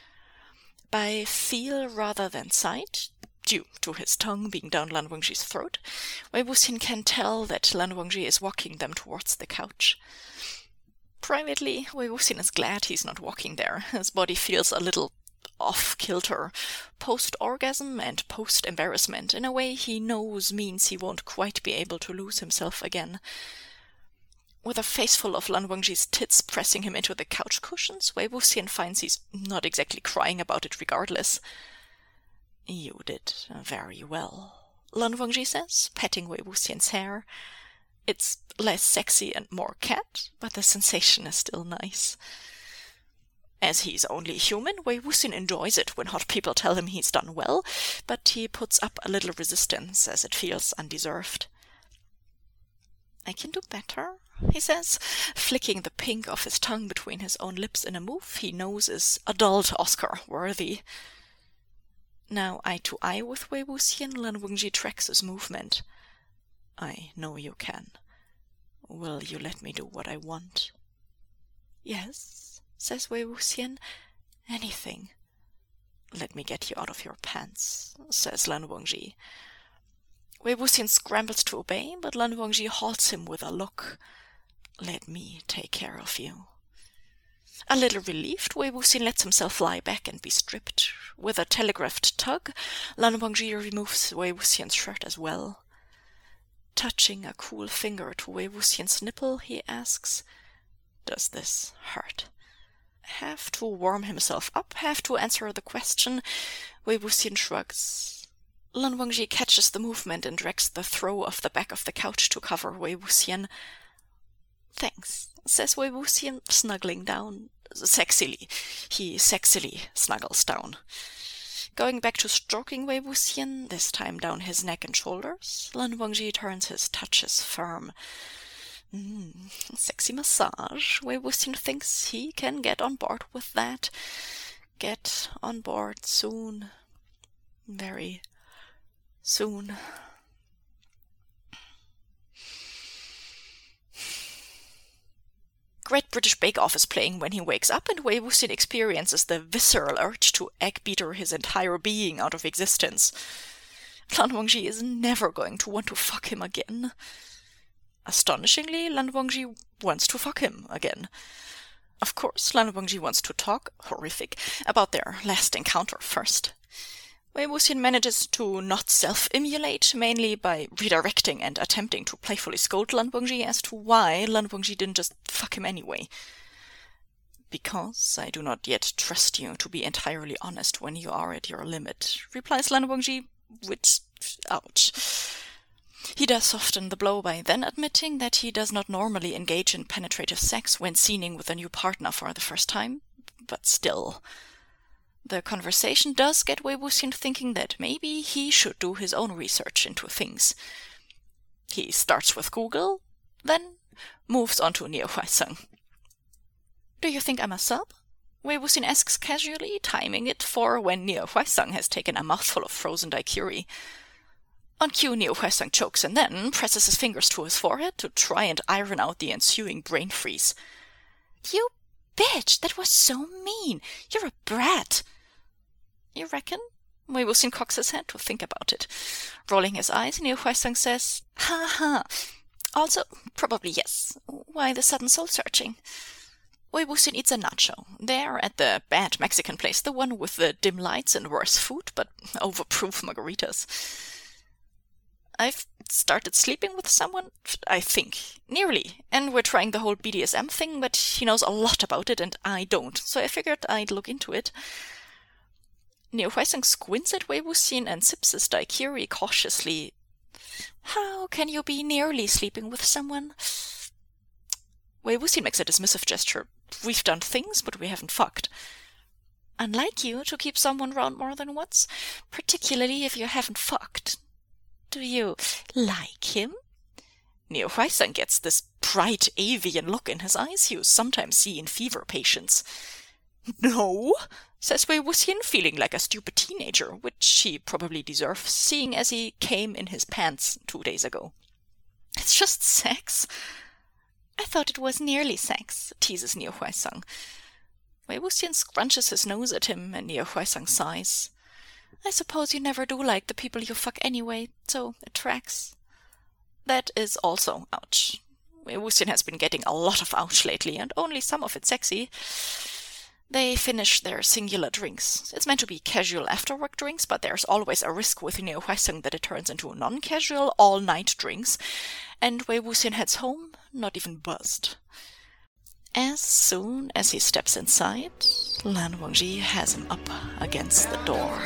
By feel rather than sight, due to his tongue being down Lan Wangji's throat, Wei Wuxian can tell that Lan Wangji is walking them towards the couch. Privately, Wei Wuxian is glad he's not walking there. His body feels a little off-kilter, post-orgasm and post-embarrassment, in a way he knows means he won't quite be able to lose himself again. With a face full of Lan Wangji's tits pressing him into the couch cushions, Wei Wuxian finds he's not exactly crying about it regardless. "You did very well," Lan Wangji says, patting Wei Wuxian's hair. It's less sexy and more cat, but the sensation is still nice. As he's only human, Wei Wuxian enjoys it when hot people tell him he's done well, but he puts up a little resistance as it feels undeserved. "I can do better," he says, flicking the pink of his tongue between his own lips in a move he knows is adult Oscar-worthy. Now eye to eye with Wei Wuxian, Lan Wangji tracks his movement. "I know you can. Will you let me do what I want?" "Yes," says Wei Wuxian. "Anything." "Let me get you out of your pants," says Lan Wangji. Wei Wuxian scrambles to obey, but Lan Wangji halts him with a look. "Let me take care of you." A little relieved, Wei Wuxian lets himself lie back and be stripped. With a telegraphed tug, Lan Wangji removes Wei Wuxian's shirt as well. Touching a cool finger to Wei Wuxian's nipple, he asks, "Does this hurt?" Have to warm himself up, have to answer the question, Wei Wuxian shrugs. Lan Wangji catches the movement and drags the throw off the back of the couch to cover Wei Wuxian. "Thanks," says Wei Wuxian, snuggling down. He sexily snuggles down. Going back to stroking Wei Wuxian, this time down his neck and shoulders, Lan Wangji turns his touches firm. Sexy massage. Wei Wuxian thinks he can get on board with that. Get on board soon. Very soon. Great British Bake Off is playing when he wakes up, and Wei Wuxian experiences the visceral urge to egg-beater his entire being out of existence. Lan Wangji is never going to want to fuck him again. Astonishingly, Lan Wangji wants to fuck him again. Of course, Lan Wangji wants to talk, horrific, about their last encounter first. Wei Wuxian manages to not self-immolate, mainly by redirecting and attempting to playfully scold Lan Wangji as to why Lan Wangji didn't just fuck him anyway. Because I do not yet trust you to be entirely honest when you are at your limit, replies Lan Wangji, which, ouch. He does soften the blow by then admitting that he does not normally engage in penetrative sex when scening with a new partner for the first time, but still. The conversation does get Wei Wuxian thinking that maybe he should do his own research into things. He starts with Google, then moves on to Niu Huaisang. Do you think I'm a sub? Wei Wuxian asks casually, timing it for when Niu Huaisang has taken a mouthful of frozen daiquiri. On cue, Niu Huaisang chokes and then presses his fingers to his forehead to try and iron out the ensuing brain freeze. You bitch, that was so mean. You're a brat. You reckon? Wei Wuxian cocks his head to think about it. Rolling his eyes, Niu Huaisang says, ha ha. Also, probably yes. Why the sudden soul-searching? Wei Wuxian eats a nacho. There at the bad Mexican place, the one with the dim lights and worse food, but overproof margaritas. I've started sleeping with someone, I think. Nearly. And we're trying the whole BDSM thing, but he knows a lot about it and I don't, so I figured I'd look into it. Niu Huaisang squints at Wei Wuxian and sips his daiquiri cautiously. How can you be nearly sleeping with someone? Wei Wuxian makes a dismissive gesture. We've done things, but we haven't fucked. Unlike you to keep someone round more than once, particularly if you haven't fucked. Do you like him? Niu Huaisang gets this bright avian look in his eyes you sometimes see in fever patients. No, says Wei Wuxian, feeling like a stupid teenager, which he probably deserves, seeing as he came in his pants 2 days ago. It's just sex. I thought it was nearly sex, teases Niu Huaisang. Wei Wuxian scrunches his nose at him, and Niu Huaisang sighs. I suppose you never do like the people you fuck anyway, so it tracks. That is also ouch. Wei Wuxian has been getting a lot of ouch lately, and only some of it sexy. They finish their singular drinks. It's meant to be casual after-work drinks, but there's always a risk with Niu Huaisang that it turns into non-casual, all-night drinks, and Wei Wuxian heads home, not even buzzed. As soon as he steps inside, Lan Wangji has him up against the door.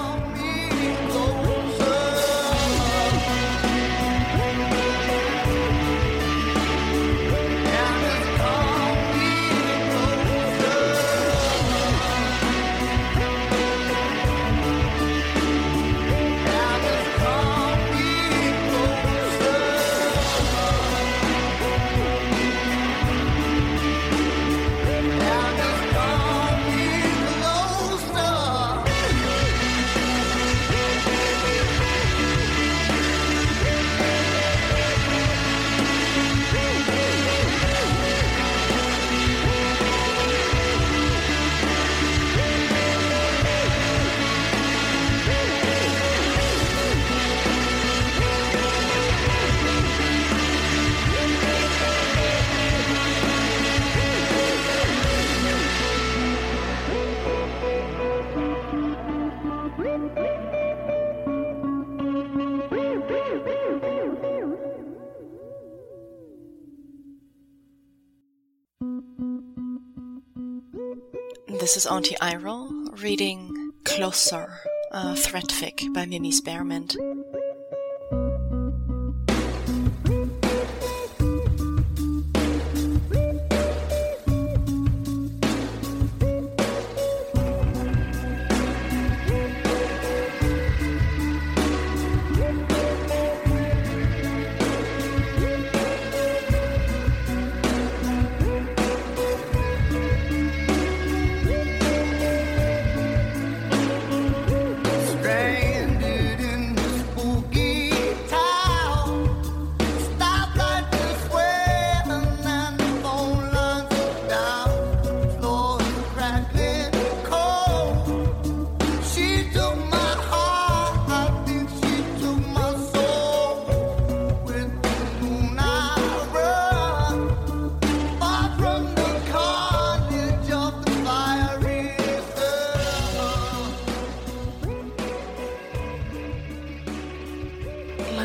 This is Auntie Iroh reading Closer, a thread fic by Mimi Spearmint.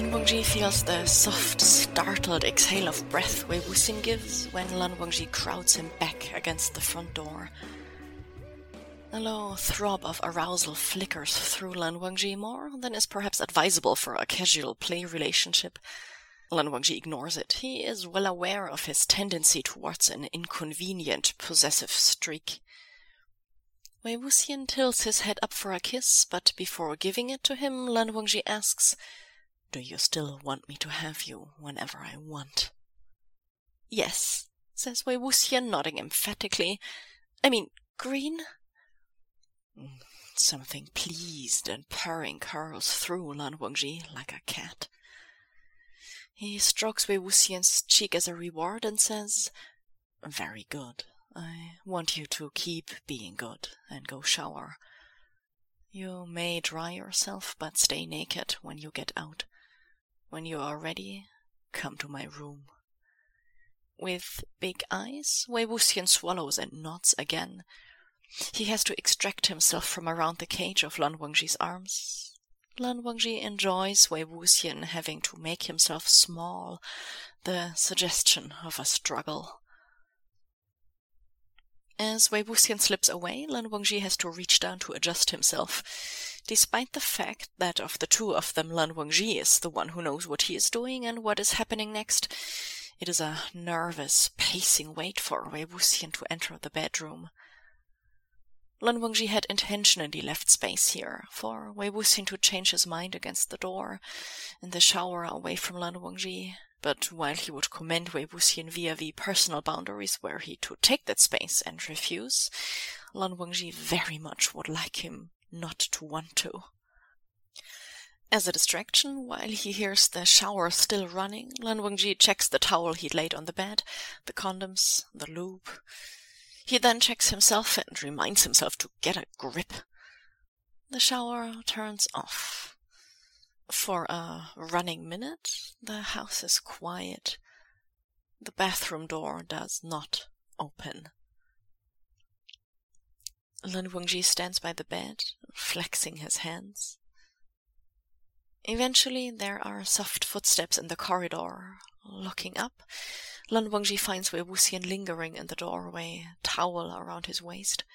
Lan Wangji feels the soft, startled exhale of breath Wei Wuxian gives when Lan Wangji crowds him back against the front door. A low throb of arousal flickers through Lan Wangji more than is perhaps advisable for a casual play relationship. Lan Wangji ignores it. He is well aware of his tendency towards an inconvenient, possessive streak. Wei Wuxian tilts his head up for a kiss, but before giving it to him, Lan Wangji asks, "Do you still want me to have you whenever I want?" "Yes," says Wei Wuxian, nodding emphatically. "I mean, green?" Something pleased and purring curls through Lan Wangji like a cat. He strokes Wei Wuxian's cheek as a reward and says, "Very good. I want you to keep being good and go shower. You may dry yourself, but stay naked when you get out. When you are ready, come to my room." With big eyes, Wei Wuxian swallows and nods again. He has to extract himself from around the cage of Lan Wangji's arms. Lan Wangji enjoys Wei Wuxian having to make himself small, the suggestion of a struggle. As Wei Wuxian slips away, Lan Wangji has to reach down to adjust himself. Despite the fact that of the two of them, Lan Wangji is the one who knows what he is doing and what is happening next, it is a nervous, pacing wait for Wei Wuxian to enter the bedroom. Lan Wangji had intentionally left space here for Wei Wuxian to change his mind against the door, in the shower away from Lan Wangji. But while he would commend Wei Wuxian vis-a-vis personal boundaries were he to take that space and refuse, Lan Wangji very much would like him not to want to. As a distraction, while he hears the shower still running, Lan Wangji checks the towel he'd laid on the bed, the condoms, the lube. He then checks himself and reminds himself to get a grip. The shower turns off. For a running minute, the house is quiet. The bathroom door does not open. Lan Wangji stands by the bed, flexing his hands. Eventually, there are soft footsteps in the corridor. Looking up, Lan Wangji finds Wei Wuxian lingering in the doorway, towel around his waist.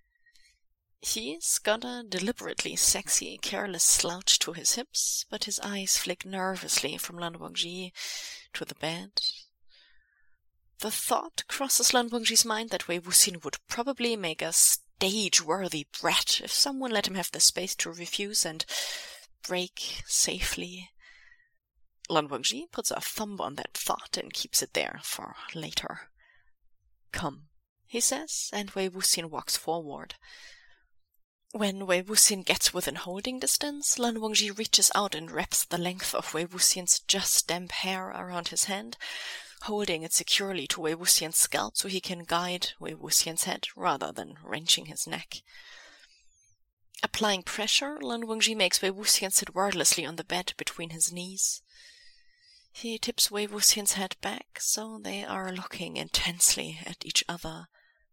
He's got a deliberately sexy, careless slouch to his hips, but his eyes flick nervously from Lan Wangji to the bed. The thought crosses Lan Wangji's mind that Wei Wuxian would probably make a stage-worthy brat if someone let him have the space to refuse and break safely. Lan Wangji puts a thumb on that thought and keeps it there for later. "Come," he says, and Wei Wuxian walks forward. When Wei Wuxian gets within holding distance, Lan Wangji reaches out and wraps the length of Wei Wuxian's just damp hair around his hand, holding it securely to Wei Wuxian's scalp so he can guide Wei Wuxian's head rather than wrenching his neck. Applying pressure, Lan Wangji makes Wei Wuxian sit wordlessly on the bed between his knees. He tips Wei Wuxian's head back, so they are looking intensely at each other.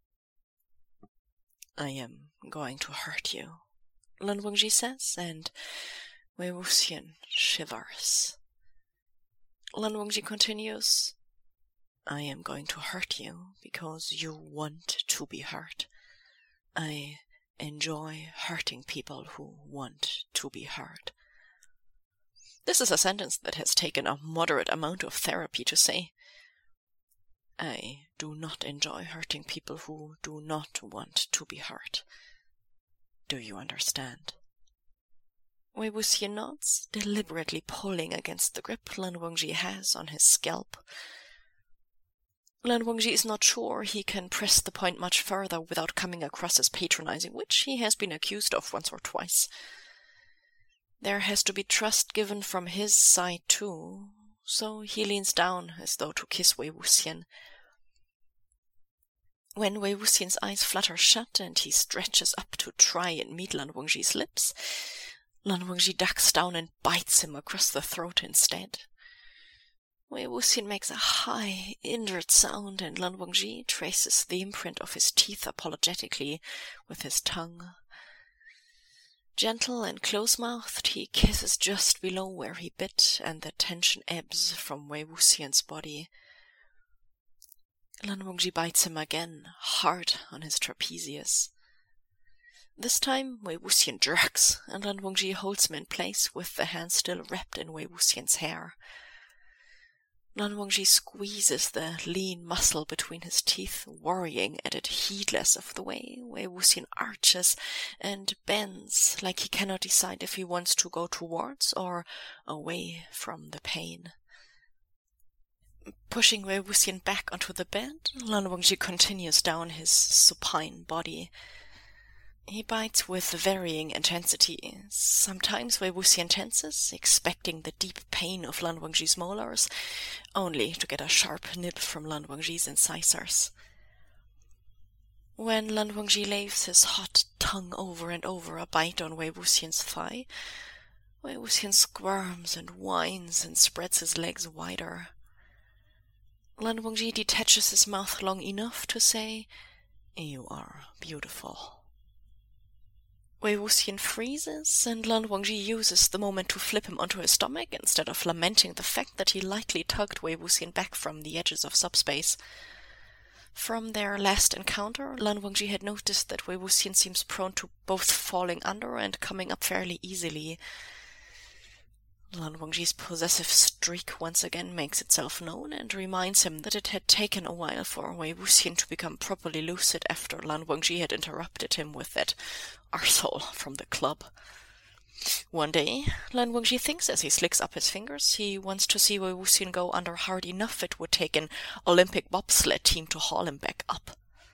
"I am going to hurt you," Lan Wangji says, and Wei Wuxian shivers. Lan Wangji continues, "I am going to hurt you because you want to be hurt. I enjoy hurting people who want to be hurt." This is a sentence that has taken a moderate amount of therapy to say. I do not enjoy hurting people who do not want to be hurt. Do you understand? Wei Wuxian nods, deliberately pulling against the grip Lan Wangji has on his scalp. Lan Wangji is not sure he can press the point much further without coming across as patronizing, which he has been accused of once or twice. There has to be trust given from his side too, so he leans down as though to kiss Wei Wuxian. When Wei Wuxian's eyes flutter shut and he stretches up to try and meet Lan Wangji's lips, Lan Wangji ducks down and bites him across the throat instead. Wei Wuxian makes a high, injured sound, and Lan Wangji traces the imprint of his teeth apologetically with his tongue. Gentle and close-mouthed, he kisses just below where he bit, and the tension ebbs from Wei Wuxian's body. Lan Wangji bites him again, hard on his trapezius. This time, Wei Wuxian jerks, and Lan Wangji holds him in place with the hand still wrapped in Wei Wuxian's hair. Lan Wangji squeezes the lean muscle between his teeth, worrying at it, heedless of the way Wei Wuxian arches and bends, like he cannot decide if he wants to go towards or away from the pain. Pushing Wei Wuxian back onto the bed, Lan Wangji continues down his supine body. He bites with varying intensity. Sometimes Wei Wuxian tenses, expecting the deep pain of Lan Wangji's molars, only to get a sharp nip from Lan Wangji's incisors. When Lan Wangji lays his hot tongue over and over a bite on Wei Wuxian's thigh, Wei Wuxian squirms and whines and spreads his legs wider. Lan Wangji detaches his mouth long enough to say, "You are beautiful." Wei Wuxian freezes, and Lan Wangji uses the moment to flip him onto his stomach instead of lamenting the fact that he lightly tugged Wei Wuxian back from the edges of subspace. From their last encounter, Lan Wangji had noticed that Wei Wuxian seems prone to both falling under and coming up fairly easily. Lan Wangji's possessive streak once again makes itself known and reminds him that it had taken a while for Wei Wuxian to become properly lucid after Lan Wangji had interrupted him with that arsehole from the club. One day, Lan Wangji thinks as he slicks up his fingers he wants to see Wei Wuxian go under hard enough it would take an Olympic bobsled team to haul him back up.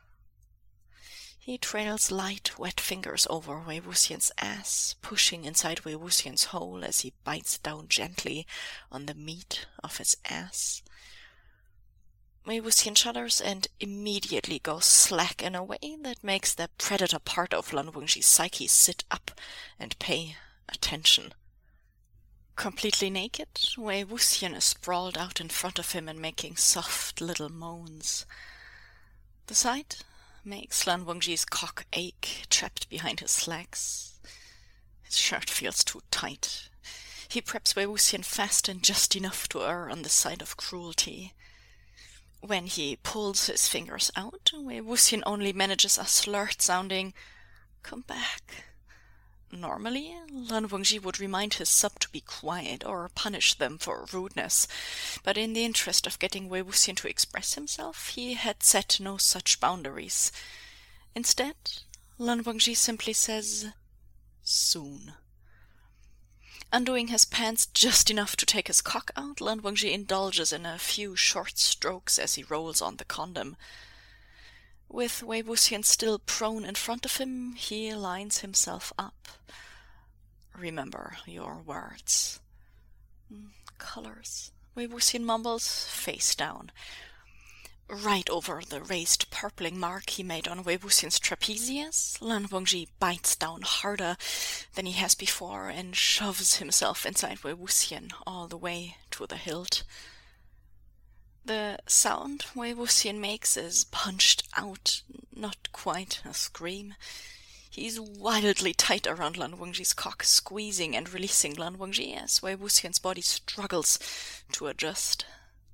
He trails light, wet fingers over Wei Wuxian's ass, pushing inside Wei Wuxian's hole as he bites down gently on the meat of his ass. Wei Wuxian shudders and immediately goes slack in a way that makes the predator part of Lan Wangji's psyche sit up and pay attention. Completely naked, Wei Wuxian is sprawled out in front of him and making soft little moans. The sight makes Lan Wangji's cock ache, trapped behind his slacks. His shirt feels too tight. He preps Wei Wuxian fast and just enough to err on the side of cruelty. When he pulls his fingers out, Wei Wuxian only manages a slurred-sounding, "Come back." Normally, Lan Wangji would remind his sub to be quiet or punish them for rudeness, but in the interest of getting Wei Wuxian to express himself, he had set no such boundaries. Instead, Lan Wangji simply says, "Soon." Undoing his pants just enough to take his cock out, Lan Wangji indulges in a few short strokes as he rolls on the condom. With Wei Wuxian still prone in front of him, he lines himself up. "Remember your words." "Colors," Wei Wuxian mumbles, face down. Right over the raised purpling mark he made on Wei Wuxian's trapezius, Lan Wangji bites down harder than he has before and shoves himself inside Wei Wuxian all the way to the hilt. The sound Wei Wuxian makes is punched out, not quite a scream. He's wildly tight around Lan Wangji's cock, squeezing and releasing Lan Wangji as Wei Wuxian's body struggles to adjust.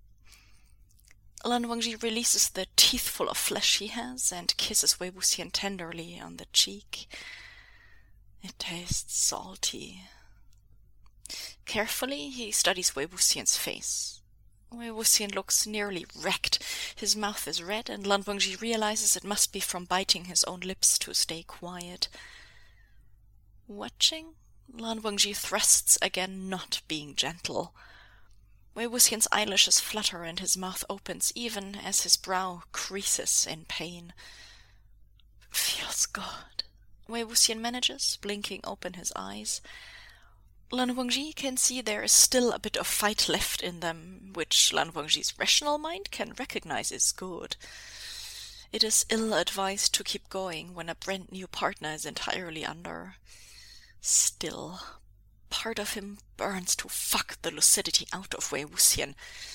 Lan Wangji releases the teethful of flesh he has and kisses Wei Wuxian tenderly on the cheek. It tastes salty. Carefully, he studies Wei Wuxian's face. Wei Wuxian looks nearly wrecked. His mouth is red, and Lan Wangji realizes it must be from biting his own lips to stay quiet. Watching, Lan Wangji thrusts again, not being gentle. Wei Wuxian's eyelashes flutter and his mouth opens, even as his brow creases in pain. "Feels good," Wei Wuxian manages, blinking open his eyes. Lan Wangji can see there is still a bit of fight left in them, which Lan Wangji's rational mind can recognize is good. It is ill-advised to keep going when a brand-new partner is entirely under. Still, part of him burns to fuck the lucidity out of Wei Wuxian.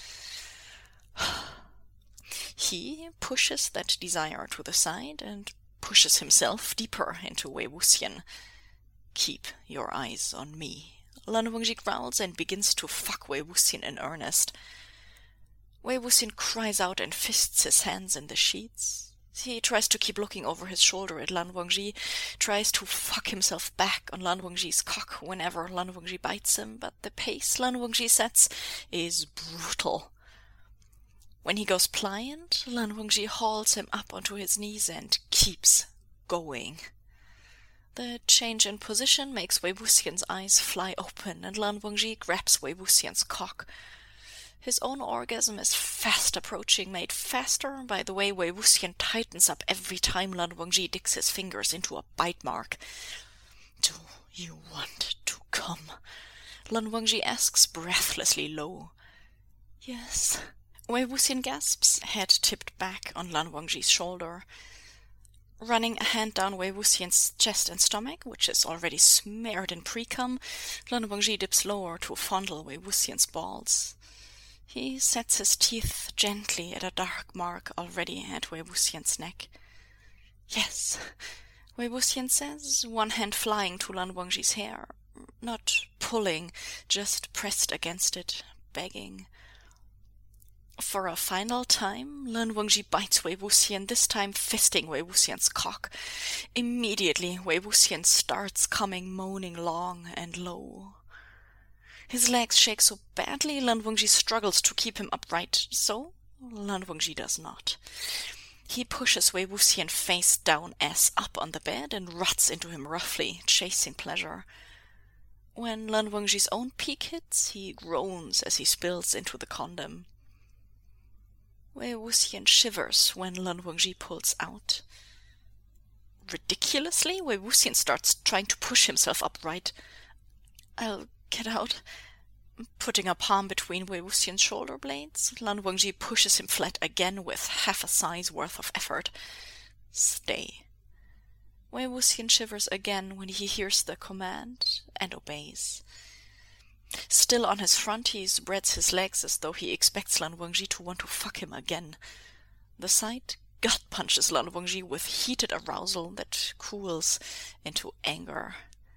He pushes that desire to the side and pushes himself deeper into Wei Wuxian. Keep your eyes on me, Lan Wangji growls and begins to fuck Wei Wuxian in earnest. Wei Wuxian cries out and fists his hands in the sheets. He tries to keep looking over his shoulder at Lan Wangji, tries to fuck himself back on Lan Wangji's cock whenever Lan Wangji bites him, but the pace Lan Wangji sets is brutal. When he goes pliant, Lan Wangji hauls him up onto his knees and keeps going. The change in position makes Wei Wuxian's eyes fly open, and Lan Wangji grabs Wei Wuxian's cock. His own orgasm is fast approaching, made faster by the way Wei Wuxian tightens up every time Lan Wangji digs his fingers into a bite mark. "Do you want to come?" Lan Wangji asks breathlessly low. "Yes." Wei Wuxian gasps, head tipped back on Lan Wangji's shoulder. Running a hand down Wei Wuxian's chest and stomach, which is already smeared in pre-cum, Lan Wangji dips lower to fondle Wei Wuxian's balls. He sets his teeth gently at a dark mark already at Wei Wuxian's neck. "Yes," Wei Wuxian says, one hand flying to Lan Wangji's hair. Not pulling, just pressed against it, begging. For a final time, Lan Wangji bites Wei Wuxian, this time fisting Wei Wuxian's cock. Immediately, Wei Wuxian starts coming moaning long and low. His legs shake so badly, Lan Wangji struggles to keep him upright, so Lan Wangji does not. He pushes Wei Wuxian face down, ass up on the bed, and ruts into him roughly, chasing pleasure. When Lan Wangji's own peak hits, he groans as he spills into the condom. Wei Wuxian shivers when Lan Wangji pulls out. Ridiculously, Wei Wuxian starts trying to push himself upright. "I'll get out." Putting a palm between Wei Wuxian's shoulder blades, Lan Wangji pushes him flat again with half a size worth of effort. "Stay." Wei Wuxian shivers again when he hears the command and obeys. Still on his front, he spreads his legs as though he expects Lan Wangji to want to fuck him again. The sight gut punches Lan Wangji with heated arousal that cools into anger.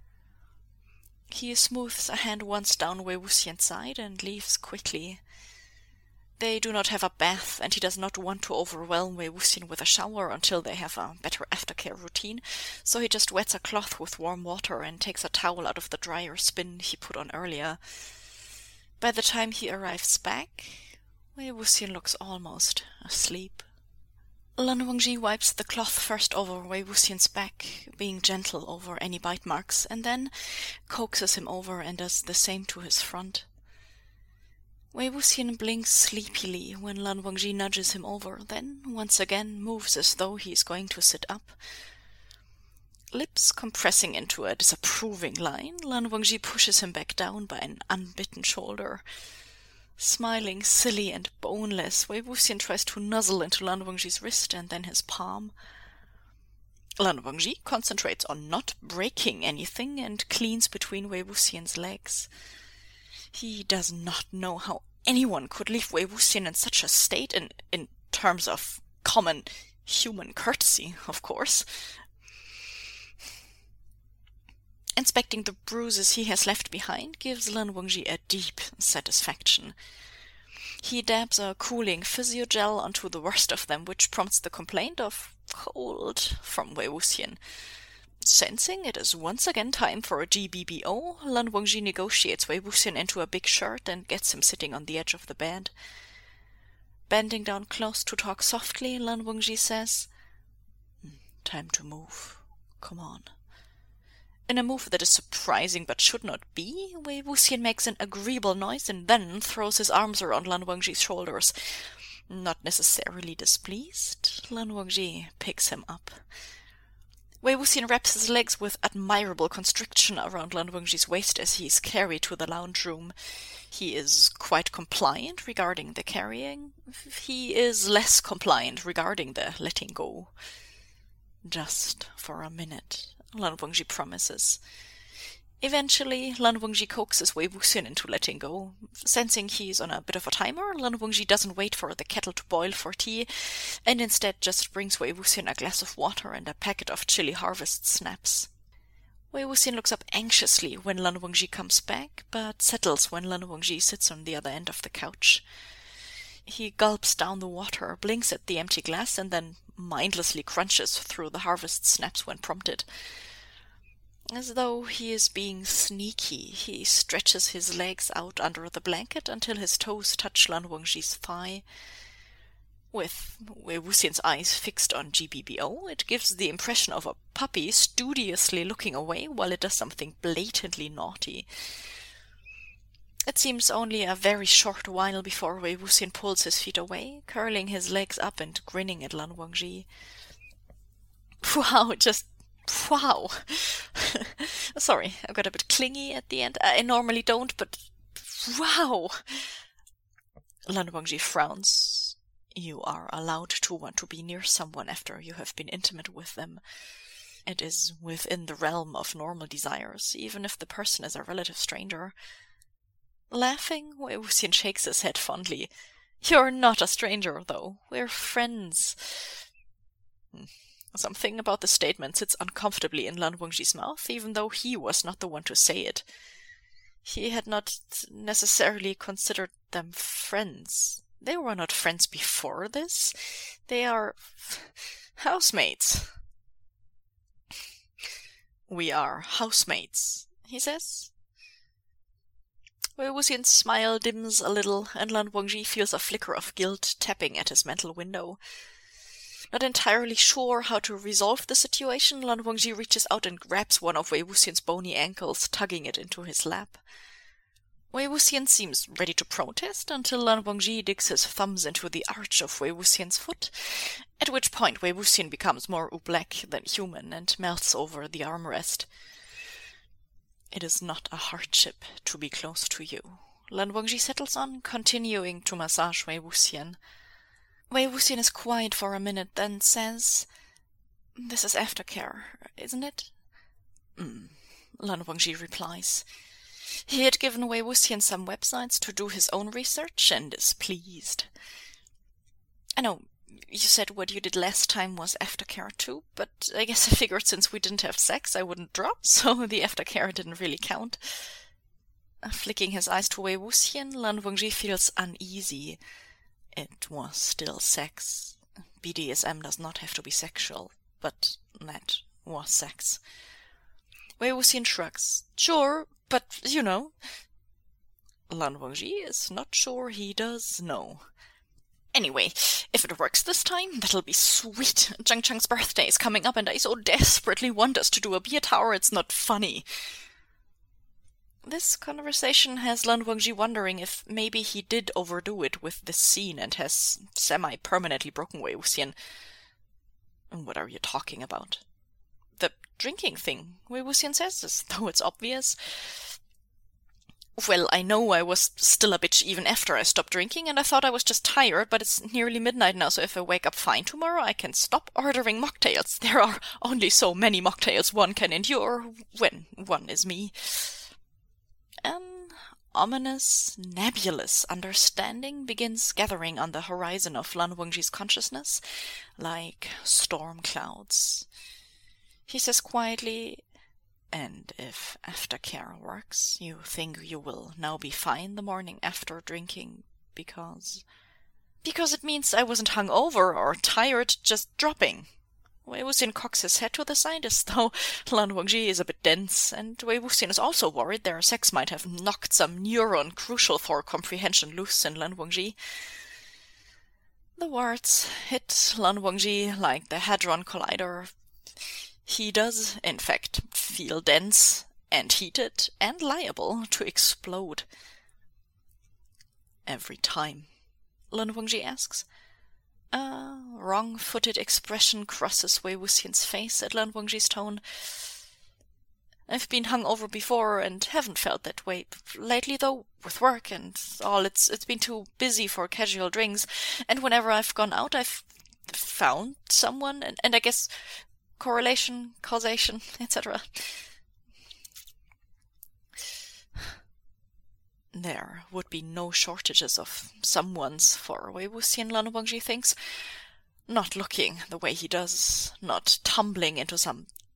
He smooths a hand once down Wei Wuxian's side and leaves quickly. They do not have a bath, and he does not want to overwhelm Wei Wuxian with a shower until they have a better aftercare routine, so he just wets a cloth with warm water and takes a towel out of the dryer spin he put on earlier. By the time he arrives back, Wei Wuxian looks almost asleep. Lan Wangji wipes the cloth first over Wei Wuxian's back, being gentle over any bite marks, and then coaxes him over and does the same to his front. Wei Wuxian blinks sleepily when Lan Wangji nudges him over, then once again moves as though he is going to sit up. Lips compressing into a disapproving line, Lan Wangji pushes him back down by an unbitten shoulder. Smiling, silly and boneless, Wei Wuxian tries to nuzzle into Lan Wangji's wrist and then his palm. Lan Wangji concentrates on not breaking anything and cleans between Wei Wuxian's legs. He does not know how anyone could leave Wei Wuxian in such a state, in terms of common human courtesy, of course. Inspecting the bruises he has left behind gives Lan Wangji a deep satisfaction. He dabs a cooling physiogel onto the worst of them, which prompts the complaint of cold from Wei Wuxian. Sensing it is once again time for a GBBO, Lan Wangji negotiates Wei Wuxian into a big shirt and gets him sitting on the edge of the bed. Bending down close to talk softly, Lan Wangji says, "Time to move. Come on." In a move that is surprising but should not be, Wei Wuxian makes an agreeable noise and then throws his arms around Lan Wangji's shoulders. Not necessarily displeased, Lan Wangji picks him up. Wei Wuxian wraps his legs with admirable constriction around Lan Wangji's waist as he is carried to the lounge room. He is quite compliant regarding the carrying. He is less compliant regarding the letting go. "Just for a minute," Lan Wangji promises. Eventually, Lan Wangji coaxes Wei Wuxian into letting go. Sensing he's on a bit of a timer, Lan Wangji doesn't wait for the kettle to boil for tea, and instead just brings Wei Wuxian a glass of water and a packet of Chili Harvest snaps. Wei Wuxian looks up anxiously when Lan Wangji comes back, but settles when Lan Wangji sits on the other end of the couch. He gulps down the water, blinks at the empty glass, and then mindlessly crunches through the harvest snaps when prompted. As though he is being sneaky, he stretches his legs out under the blanket until his toes touch Lan Wangji's thigh. With Wei Wuxian's eyes fixed on GBBO, it gives the impression of a puppy studiously looking away while it does something blatantly naughty. It seems only a very short while before Wei Wuxian pulls his feet away, curling his legs up and grinning at Lan Wangji. Wow, just wow. Sorry, I got a bit clingy at the end. I normally don't, but wow. Lan Wangji frowns. You are allowed to want to be near someone after you have been intimate with them. It is within the realm of normal desires, even if the person is a relative stranger. Laughing, Wei Wuxian shakes his head fondly. You're not a stranger, though. We're friends. Something about the statement sits uncomfortably in Lan Wangji's mouth, even though he was not the one to say it. He had not necessarily considered them friends. They were not friends before this. They are housemates. We are housemates, he says. Wei Wuxian's smile dims a little, and Lan Wangji feels a flicker of guilt tapping at his mental window. Not entirely sure how to resolve the situation, Lan Wangji reaches out and grabs one of Wei Wuxian's bony ankles, tugging it into his lap. Wei Wuxian seems ready to protest until Lan Wangji digs his thumbs into the arch of Wei Wuxian's foot, at which point Wei Wuxian becomes more oobleck than human and melts over the armrest. It is not a hardship to be close to you, Lan Wangji settles on, continuing to massage Wei Wuxian. Wei Wuxian is quiet for a minute, then says, "This is aftercare, isn't it?" Lan Wangji replies. He had given Wei Wuxian some websites to do his own research and is pleased. I know, you said what you did last time was aftercare too, but I guess I figured since we didn't have sex I wouldn't drop, so the aftercare didn't really count. Flicking his eyes to Wei Wuxian, Lan Wangji feels uneasy. It was still sex. BDSM does not have to be sexual, but that was sex. Wei Wuxian shrugs. Sure, but you know. Lan Wangji is not sure he does know. Anyway, if it works this time, that'll be sweet. Zhang Chang's birthday is coming up and I so desperately want us to do a beer tower it's not funny. This conversation has Lan Wangji wondering if maybe he did overdo it with this scene and has semi-permanently broken Wei Wuxian. What are you talking about? The drinking thing, Wei Wuxian says, as though it's obvious. Well, I know I was still a bitch even after I stopped drinking, and I thought I was just tired, but it's nearly midnight now, so if I wake up fine tomorrow, I can stop ordering mocktails. There are only so many mocktails one can endure when one is me. An ominous, nebulous understanding begins gathering on the horizon of Lan Wangji's consciousness, like storm clouds. He says quietly, "And if aftercare works, you think you will now be fine the morning after drinking, because it means I wasn't hungover or tired, just dropping." Wei Wuxian cocks his head to the side as though Lan Wangji is a bit dense, and Wei Wuxian is also worried their sex might have knocked some neuron crucial for comprehension loose in Lan Wangji. The words hit Lan Wangji like the Hadron Collider. He does, in fact, feel dense and heated and liable to explode. Every time, Lan Wangji asks. A wrong-footed expression crosses Wei Wuxian's face at Lan Wangji's tone. I've been hungover before and haven't felt that way lately, though, with work and all. It's been too busy for casual drinks, and whenever I've gone out, I've found someone, and I guess correlation, causation, etc. There would be no shortages of someones for Wei Wuxian, Lan Wangji thinks. Not looking the way he does, not tumbling into some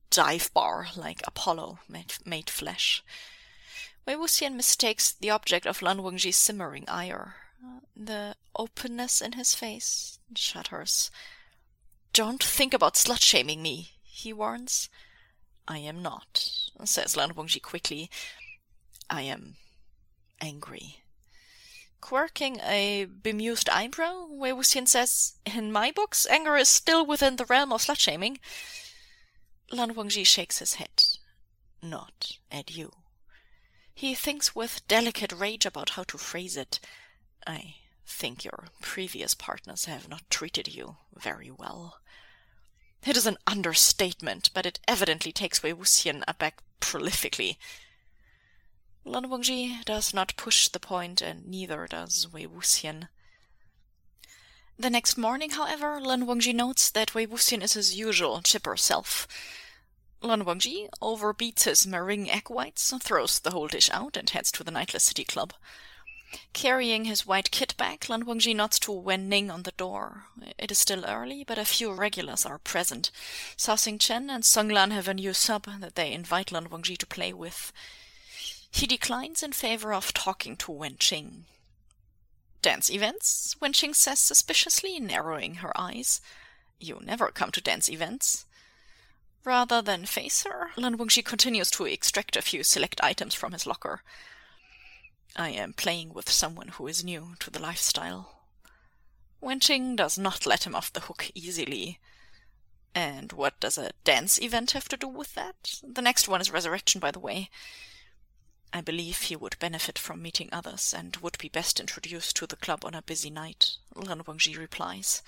dive bar like Apollo made flesh. Wei Wuxian mistakes the object of Lan Wangji's simmering ire. The openness in his face shudders. "Don't think about slut-shaming me," he warns. "I am not," says Lan Wangji quickly. "I am angry." Quirking a bemused eyebrow, Wei Wuxian says, "In my books, anger is still within the realm of slut-shaming." Lan Wangji shakes his head. "Not at you." He thinks with delicate rage about how to phrase it. "I think your previous partners have not treated you very well." It is an understatement, but it evidently takes Wei Wuxian aback prolifically. Lan Wangji does not push the point, and neither does Wei Wuxian. The next morning, however, Lan Wangji notes that Wei Wuxian is his usual chipper self. Lan Wangji overbeats his meringue egg whites, throws the whole dish out, and heads to the Nightless City Club. Carrying his white kit bag, Lan Wangji nods to Wen Ning on the door. It is still early, but a few regulars are present. Cao Xingchen and Song Lan have a new sub that they invite Lan Wangji to play with. He declines in favor of talking to Wen Qing. "Dance events?" Wen Qing says suspiciously, narrowing her eyes. "You never come to dance events." Rather than face her, Lan Wangji continues to extract a few select items from his locker. "I am playing with someone who is new to the lifestyle." Wen Qing does not let him off the hook easily. "And what does a dance event have to do with that? The next one is Resurrection, by the way." "I believe he would benefit from meeting others and would be best introduced to the club on a busy night," Lan Wangji replies.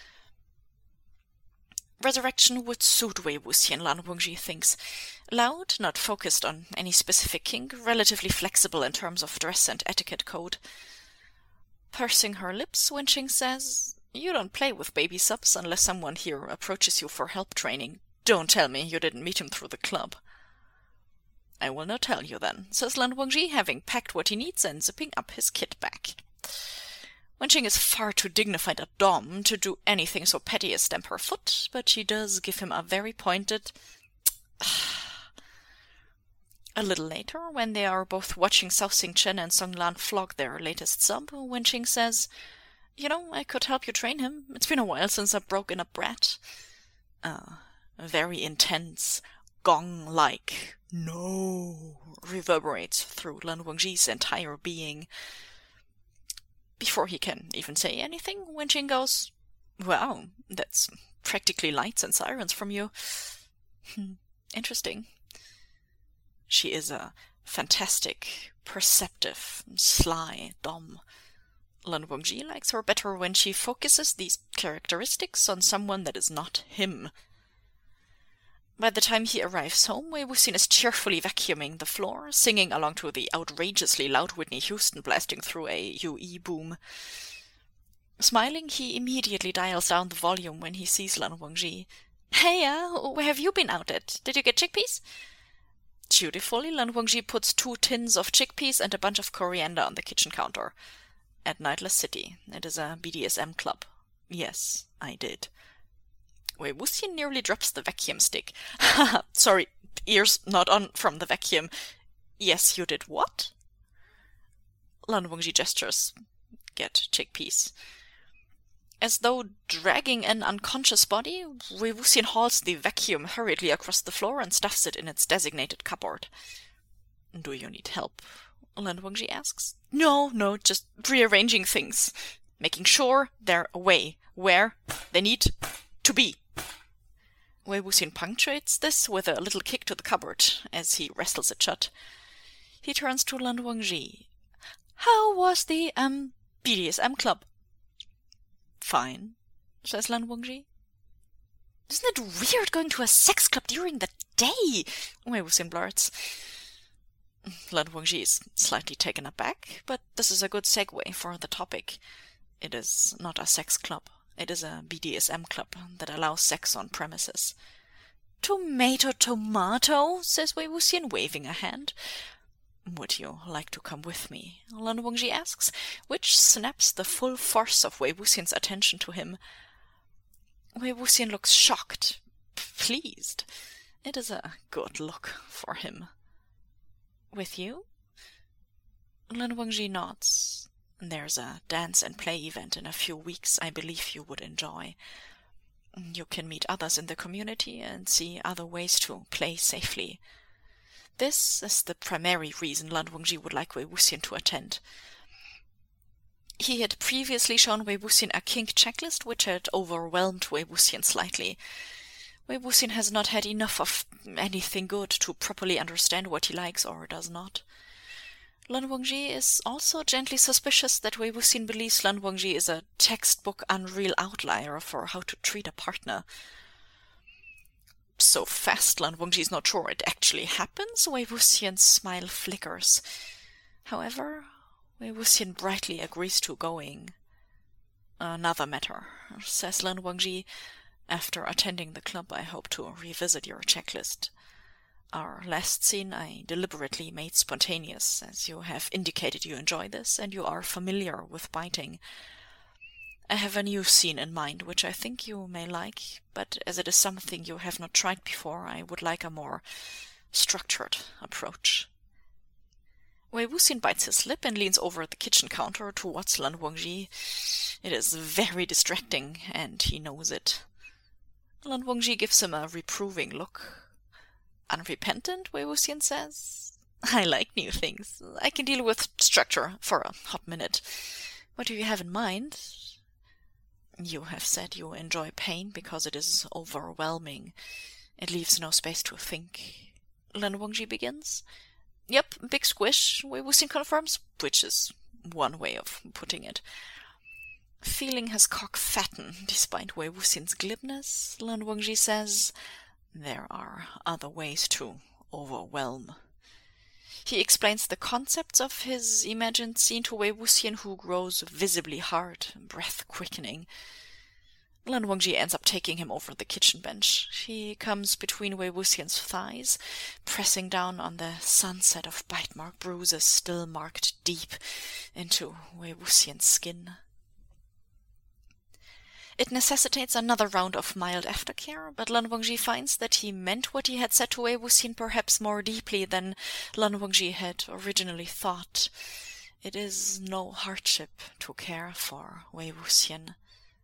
Resurrection would suit Wei Wuxian, Lan Wangji thinks. Loud, not focused on any specific kink, relatively flexible in terms of dress and etiquette code. Pursing her lips, Wen Qing says, "You don't play with baby subs unless someone here approaches you for help training. Don't tell me you didn't meet him through the club." "I will not tell you then," says Lan Wangji, having packed what he needs and zipping up his kit bag. Wen Qing is far too dignified a dom to do anything so petty as stamp her foot, but she does give him a very pointed A little later, when they are both watching Cao Xingchen and Song Lan flog their latest sub, Wen Qing says, "You know, I could help you train him. It's been a while since I've broken a brat." Very intense, gong-like "no" reverberates through Lan Wangji's entire being. Before he can even say anything, Wen Qing goes, "Wow, that's practically lights and sirens from you. Interesting." She is a fantastic, perceptive, sly dom. Lan Wangji likes her better when she focuses these characteristics on someone that is not him. By the time he arrives home, Wei Wuxian is cheerfully vacuuming the floor, singing along to the outrageously loud Whitney Houston blasting through a UE boom. Smiling, he immediately dials down the volume when he sees Lan Wangji. "Hey, where have you been out at? Did you get chickpeas?" Dutifully, Lan Wangji puts 2 tins of chickpeas and a bunch of coriander on the kitchen counter. "At Nightless City. It is a BDSM club." "Yes, I did." Wei Wuxian nearly drops the vacuum stick. Sorry, ears not on from the vacuum. "Yes, you did what?" Lan Wangji gestures. "Get chickpeas." As though dragging an unconscious body, Wei Wuxian hauls the vacuum hurriedly across the floor and stuffs it in its designated cupboard. "Do you need help?" Lan Wangji asks. No, just rearranging things. Making sure they're away, where they need to be." Wei Wuxian punctuates this with a little kick to the cupboard as he wrestles it shut. He turns to Lan Wangji. "How was the, BDSM club?" "Fine," says Lan Wangji. "Isn't it weird going to a sex club during the day?" Wei Wuxian blurts. Lan Wangji is slightly taken aback, but this is a good segue for the topic. It is not a sex club. It is a BDSM club that allows sex on premises. "Tomato," says Wei Wuxian, waving a hand. "Would you like to come with me?" Lan Wangji asks, which snaps the full force of Wei Wuxian's attention to him. Wei Wuxian looks shocked, pleased. It is a good look for him. With you? Lan Wangji nods. There's a dance and play event in a few weeks I believe you would enjoy. You can meet others in the community and see other ways to play safely. This is the primary reason Lan Wangji would like Wei Wuxian to attend. He had previously shown Wei Wuxian a kink checklist which had overwhelmed Wei Wuxian slightly. Wei Wuxian has not had enough of anything good to properly understand what he likes or does not. Lan Wangji is also gently suspicious that Wei Wuxian believes Lan Wangji is a textbook unreal outlier for how to treat a partner. So fast Lan Wangji is not sure it actually happens, Wei Wuxian's smile flickers. However, Wei Wuxian brightly agrees to going. Another matter, says Lan Wangji. After attending the club, I hope to revisit your checklist. Our last scene I deliberately made spontaneous, as you have indicated you enjoy this, and you are familiar with biting. I have a new scene in mind, which I think you may like, but as it is something you have not tried before, I would like a more structured approach. Wei Wuxian bites his lip and leans over the kitchen counter towards Lan Wangji. It is very distracting, and he knows it. Lan Wangji gives him a reproving look. Unrepentant, Wei Wuxian says. I like new things. I can deal with structure for a hot minute. What do you have in mind? You have said you enjoy pain because it is overwhelming. It leaves no space to think. Lan Wangji begins. Yep, big squish, Wei Wuxian confirms, which is one way of putting it. Feeling his cock fatten despite Wei Wuxian's glibness, Lan Wangji says, there are other ways to overwhelm. He explains the concepts of his imagined scene to Wei Wuxian, who grows visibly hard, breath-quickening. Lan Wangji ends up taking him over the kitchen bench. He comes between Wei Wuxian's thighs, pressing down on the sunset of bite-mark bruises still marked deep into Wei Wuxian's skin. It necessitates another round of mild aftercare, but Lan Wangji finds that he meant what he had said to Wei Wuxian perhaps more deeply than Lan Wangji had originally thought. It is no hardship to care for Wei Wuxian.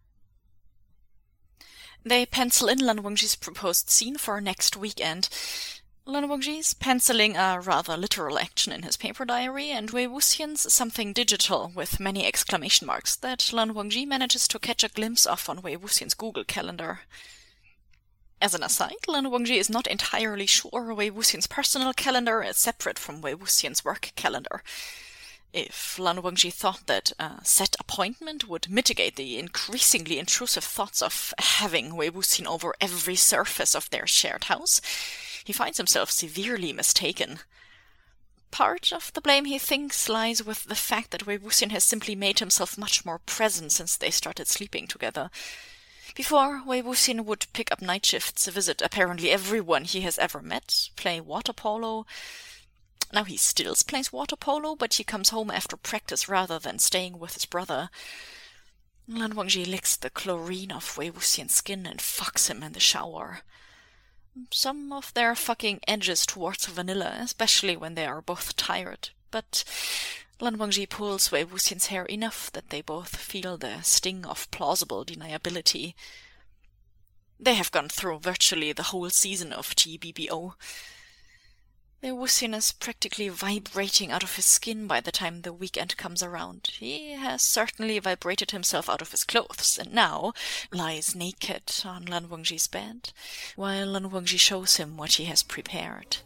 They pencil in Lan Wangji's proposed scene for next weekend. Lan Wangji's penciling a rather literal action in his paper diary, and Wei Wuxian's something digital with many exclamation marks that Lan Wangji manages to catch a glimpse of on Wei Wuxian's Google Calendar. As an aside, Lan Wangji is not entirely sure Wei Wuxian's personal calendar is separate from Wei Wuxian's work calendar. If Lan Wangji thought that a set appointment would mitigate the increasingly intrusive thoughts of having Wei Wuxian over every surface of their shared house, he finds himself severely mistaken. Part of the blame, he thinks, lies with the fact that Wei Wuxian has simply made himself much more present since they started sleeping together. Before, Wei Wuxian would pick up night shifts, visit apparently everyone he has ever met, play water polo. Now he still plays water polo, but he comes home after practice rather than staying with his brother. Lan Wangji licks the chlorine off Wei Wuxian's skin and fucks him in the shower. Some of their fucking edges towards vanilla, especially when they are both tired, but Lan Wangji pulls Wei Wuxian's hair enough that they both feel the sting of plausible deniability. They have gone through virtually the whole season of GBBO. Wei Wuxian is practically vibrating out of his skin by the time the weekend comes around. He has certainly vibrated himself out of his clothes, and now lies naked on Lan Wangji's bed, while Lan Wangji shows him what he has prepared.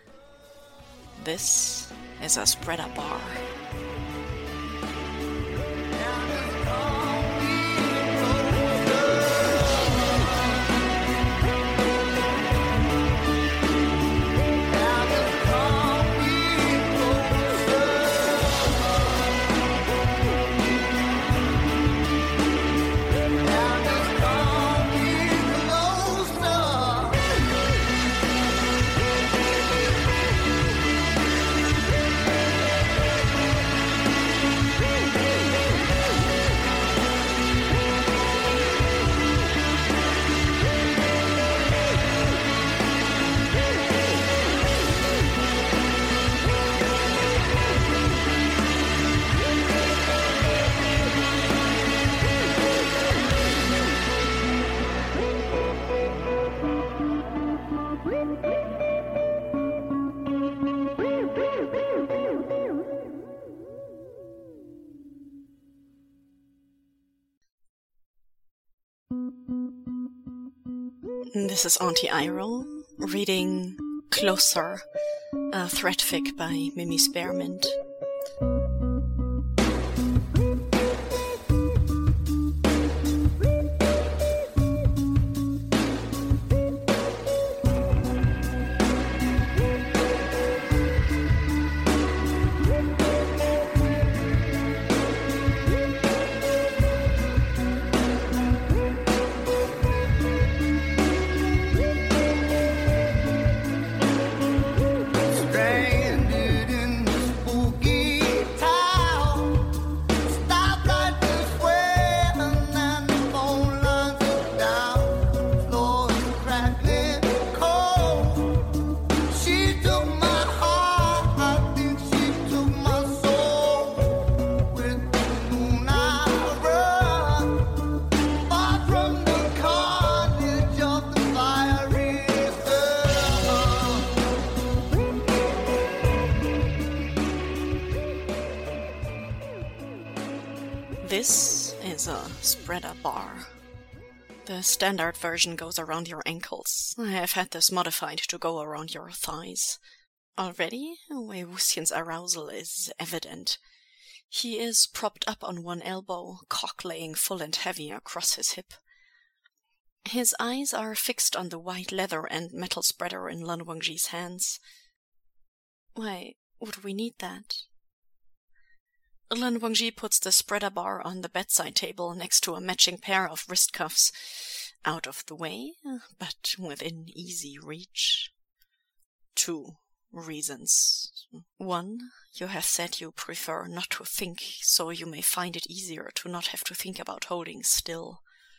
This is a spread-up bar. This is Auntie Iroh reading Closer, a thread fic by Mimi Spearmint. This is a spreader bar. The standard version goes around your ankles. I have had this modified to go around your thighs. Already, Wei Wuxian's arousal is evident. He is propped up on one elbow, cock laying full and heavy across his hip. His eyes are fixed on the white leather and metal spreader in Lan Wangji's hands. Why would we need that? Lan Wangji puts the spreader bar on the bedside table next to a matching pair of wrist cuffs, out of the way, but within easy reach. 2 reasons. 1, you have said you prefer not to think, so you may find it easier to not have to think about holding still.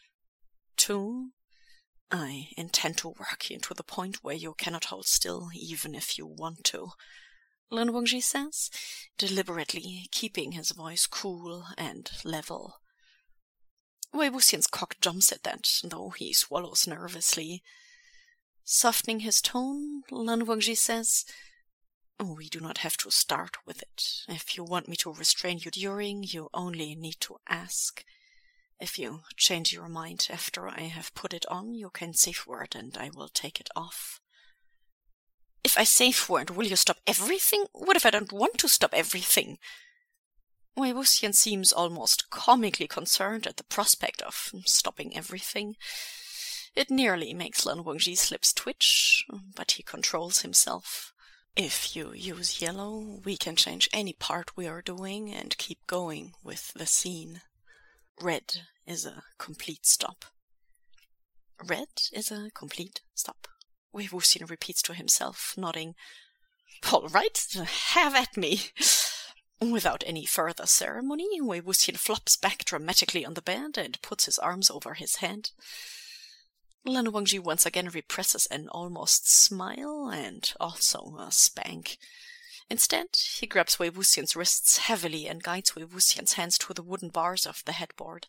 2, I intend to work you to the point where you cannot hold still even if you want to. Lan Wangji says, deliberately keeping his voice cool and level. Wei Wuxian's cock jumps at that, though he swallows nervously. Softening his tone, Lan Wangji says, we do not have to start with it. If you want me to restrain you during, you only need to ask. If you change your mind after I have put it on, you can safe word and I will take it off. If I safe word, will you stop everything? What if I don't want to stop everything? Wei Wuxian seems almost comically concerned at the prospect of stopping everything. It nearly makes Lan Wangji's lips twitch, but he controls himself. If you use yellow, we can change any part we are doing and keep going with the scene. Red is a complete stop. Red is a complete stop. Wei Wuxian repeats to himself, nodding. All right, have at me. Without any further ceremony, Wei Wuxian flops back dramatically on the bed and puts his arms over his head. Lan Wangji once again represses an almost smile and also a spank. Instead, he grabs Wei Wuxian's wrists heavily and guides Wei Wuxian's hands to the wooden bars of the headboard.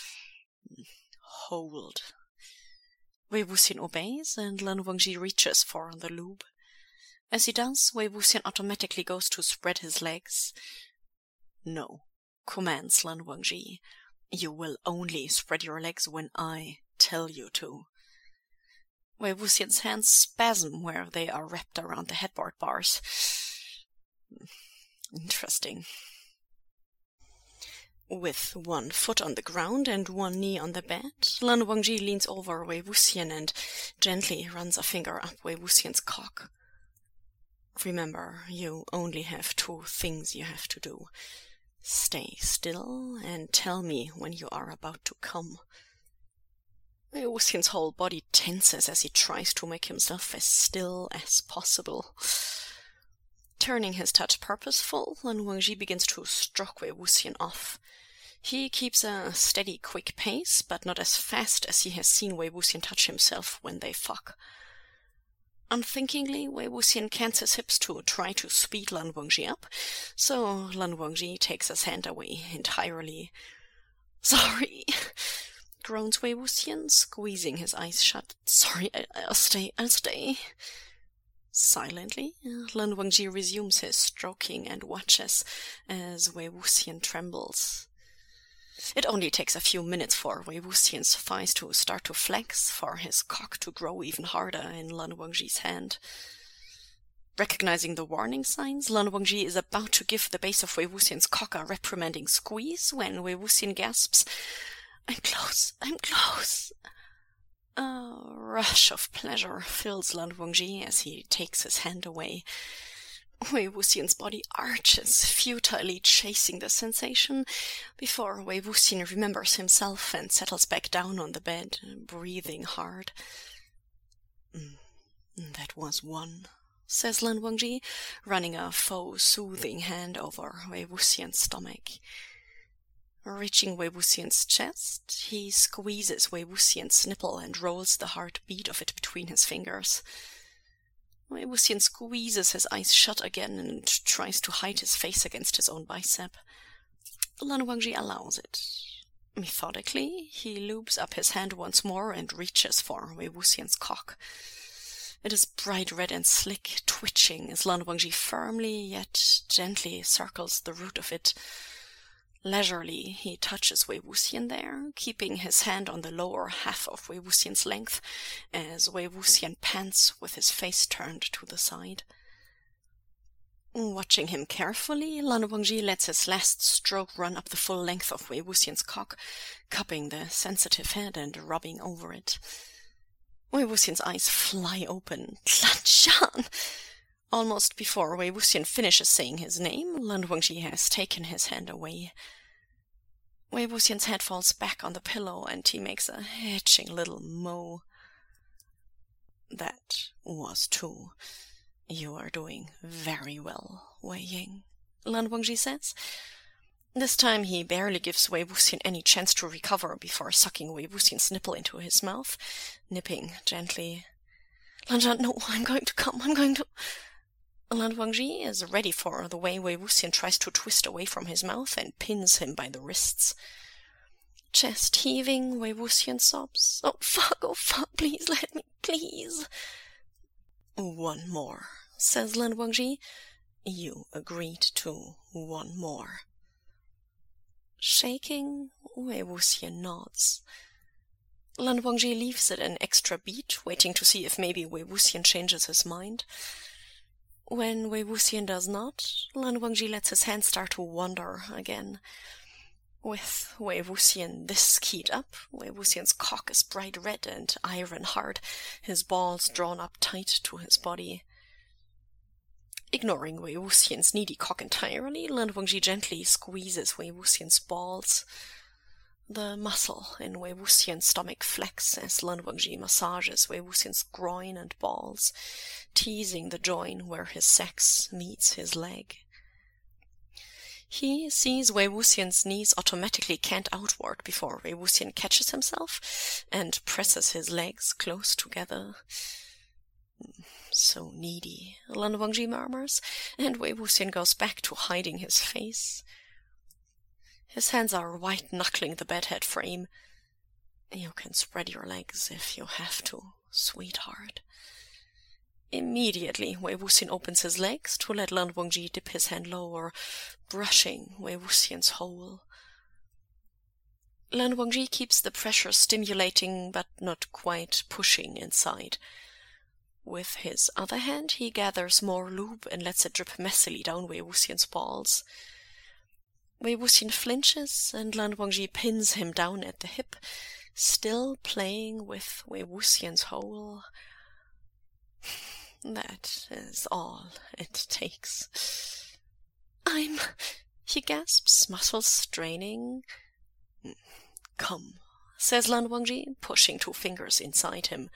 Hold. Wei Wuxian obeys, and Lan Wangji reaches for the lube. As he does, Wei Wuxian automatically goes to spread his legs. No, commands Lan Wangji. You will only spread your legs when I tell you to. Wei Wuxian's hands spasm where they are wrapped around the headboard bars. Interesting. With one foot on the ground and one knee on the bed, Lan Wangji leans over Wei Wuxian and gently runs a finger up Wei Wuxian's cock. Remember, you only have 2 things you have to do. Stay still and tell me when you are about to come. Wei Wuxian's whole body tenses as he tries to make himself as still as possible. Turning his touch purposeful, Lan Wangji begins to stroke Wei Wuxian off. He keeps a steady, quick pace, but not as fast as he has seen Wei Wuxian touch himself when they fuck. Unthinkingly, Wei Wuxian cants his hips to try to speed Lan Wangji up, so Lan Wangji takes his hand away entirely. Sorry, groans Wei Wuxian, squeezing his eyes shut. Sorry, I'll stay. Silently, Lan Wangji resumes his stroking and watches as Wei Wuxian trembles. It only takes a few minutes for Wei Wuxian's thighs to start to flex, for his cock to grow even harder in Lan Wangji's hand. Recognizing the warning signs, Lan Wangji is about to give the base of Wei Wuxian's cock a reprimanding squeeze when Wei Wuxian gasps, "I'm close, I'm close." A rush of pleasure fills Lan Wangji as he takes his hand away. Wei Wuxian's body arches, futilely chasing the sensation, before Wei Wuxian remembers himself and settles back down on the bed, breathing hard. "That was one," says Lan Wangji, running a faux soothing hand over Wei Wuxian's stomach. Reaching Wei Wuxian's chest, he squeezes Wei Wuxian's nipple and rolls the hard bead of it between his fingers. Wei Wuxian squeezes his eyes shut again and tries to hide his face against his own bicep. Lan Wangji allows it. Methodically, he loops up his hand once more and reaches for Wei Wuxian's cock. It is bright red and slick, twitching as Lan Wangji firmly yet gently circles the root of it. Leisurely, he touches Wei Wuxian there, keeping his hand on the lower half of Wei Wuxian's length, as Wei Wuxian pants with his face turned to the side. Watching him carefully, Lan Wangji lets his last stroke run up the full length of Wei Wuxian's cock, cupping the sensitive head and rubbing over it. Wei Wuxian's eyes fly open. Lan Zhan! Almost before Wei Wuxian finishes saying his name, Lan Wangji has taken his hand away. Wei Wuxian's head falls back on the pillow and he makes a hitching little moan. "That was two. You are doing very well, Wei Ying," Lan Wangji says. This time he barely gives Wei Wuxian any chance to recover before sucking Wei Wuxian's nipple into his mouth, nipping gently. "Lan Zhan, no, I'm going to come, I'm going to..." Lan Wangji is ready for the way Wei Wuxian tries to twist away from his mouth and pins him by the wrists. Chest heaving, Wei Wuxian sobs, oh fuck, please let me, please." "One more," says Lan Wangji. "You agreed to one more." Shaking, Wei Wuxian nods. Lan Wangji leaves it an extra beat, waiting to see if maybe Wei Wuxian changes his mind. When Wei Wuxian does not, Lan Wangji lets his hand start to wander again. With Wei Wuxian this keyed up, Wei Wuxian's cock is bright red and iron hard, his balls drawn up tight to his body. Ignoring Wei Wuxian's needy cock entirely, Lan Wangji gently squeezes Wei Wuxian's balls. The muscle in Wei Wuxian's stomach flex as Lan Wangji massages Wei Wuxian's groin and balls, teasing the joint where his sex meets his leg. He sees Wei Wuxian's knees automatically cant outward before Wei Wuxian catches himself and presses his legs close together. "So needy," Lan Wangji murmurs, and Wei Wuxian goes back to hiding his face. His hands are white-knuckling the bedhead frame. "You can spread your legs if you have to, sweetheart." Immediately, Wei Wuxian opens his legs to let Lan Wangji dip his hand lower, brushing Wei Wuxian's hole. Lan Wangji keeps the pressure stimulating but not quite pushing inside. With his other hand, he gathers more lube and lets it drip messily down Wei Wuxian's balls. Wei Wuxian flinches, and Lan Wangji pins him down at the hip, still playing with Wei Wuxian's hole. That is all it takes. He gasps, muscles straining. "Come," says Lan Wangji, pushing 2 fingers inside him.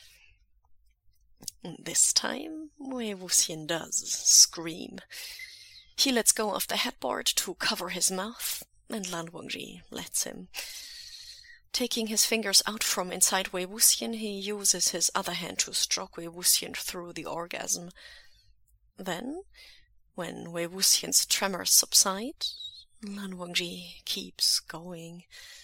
This time, Wei Wuxian does scream. He lets go of the headboard to cover his mouth, and Lan Wangji lets him. Taking his fingers out from inside Wei Wuxian, he uses his other hand to stroke Wei Wuxian through the orgasm. Then, when Wei Wuxian's tremors subside, Lan Wangji keeps going.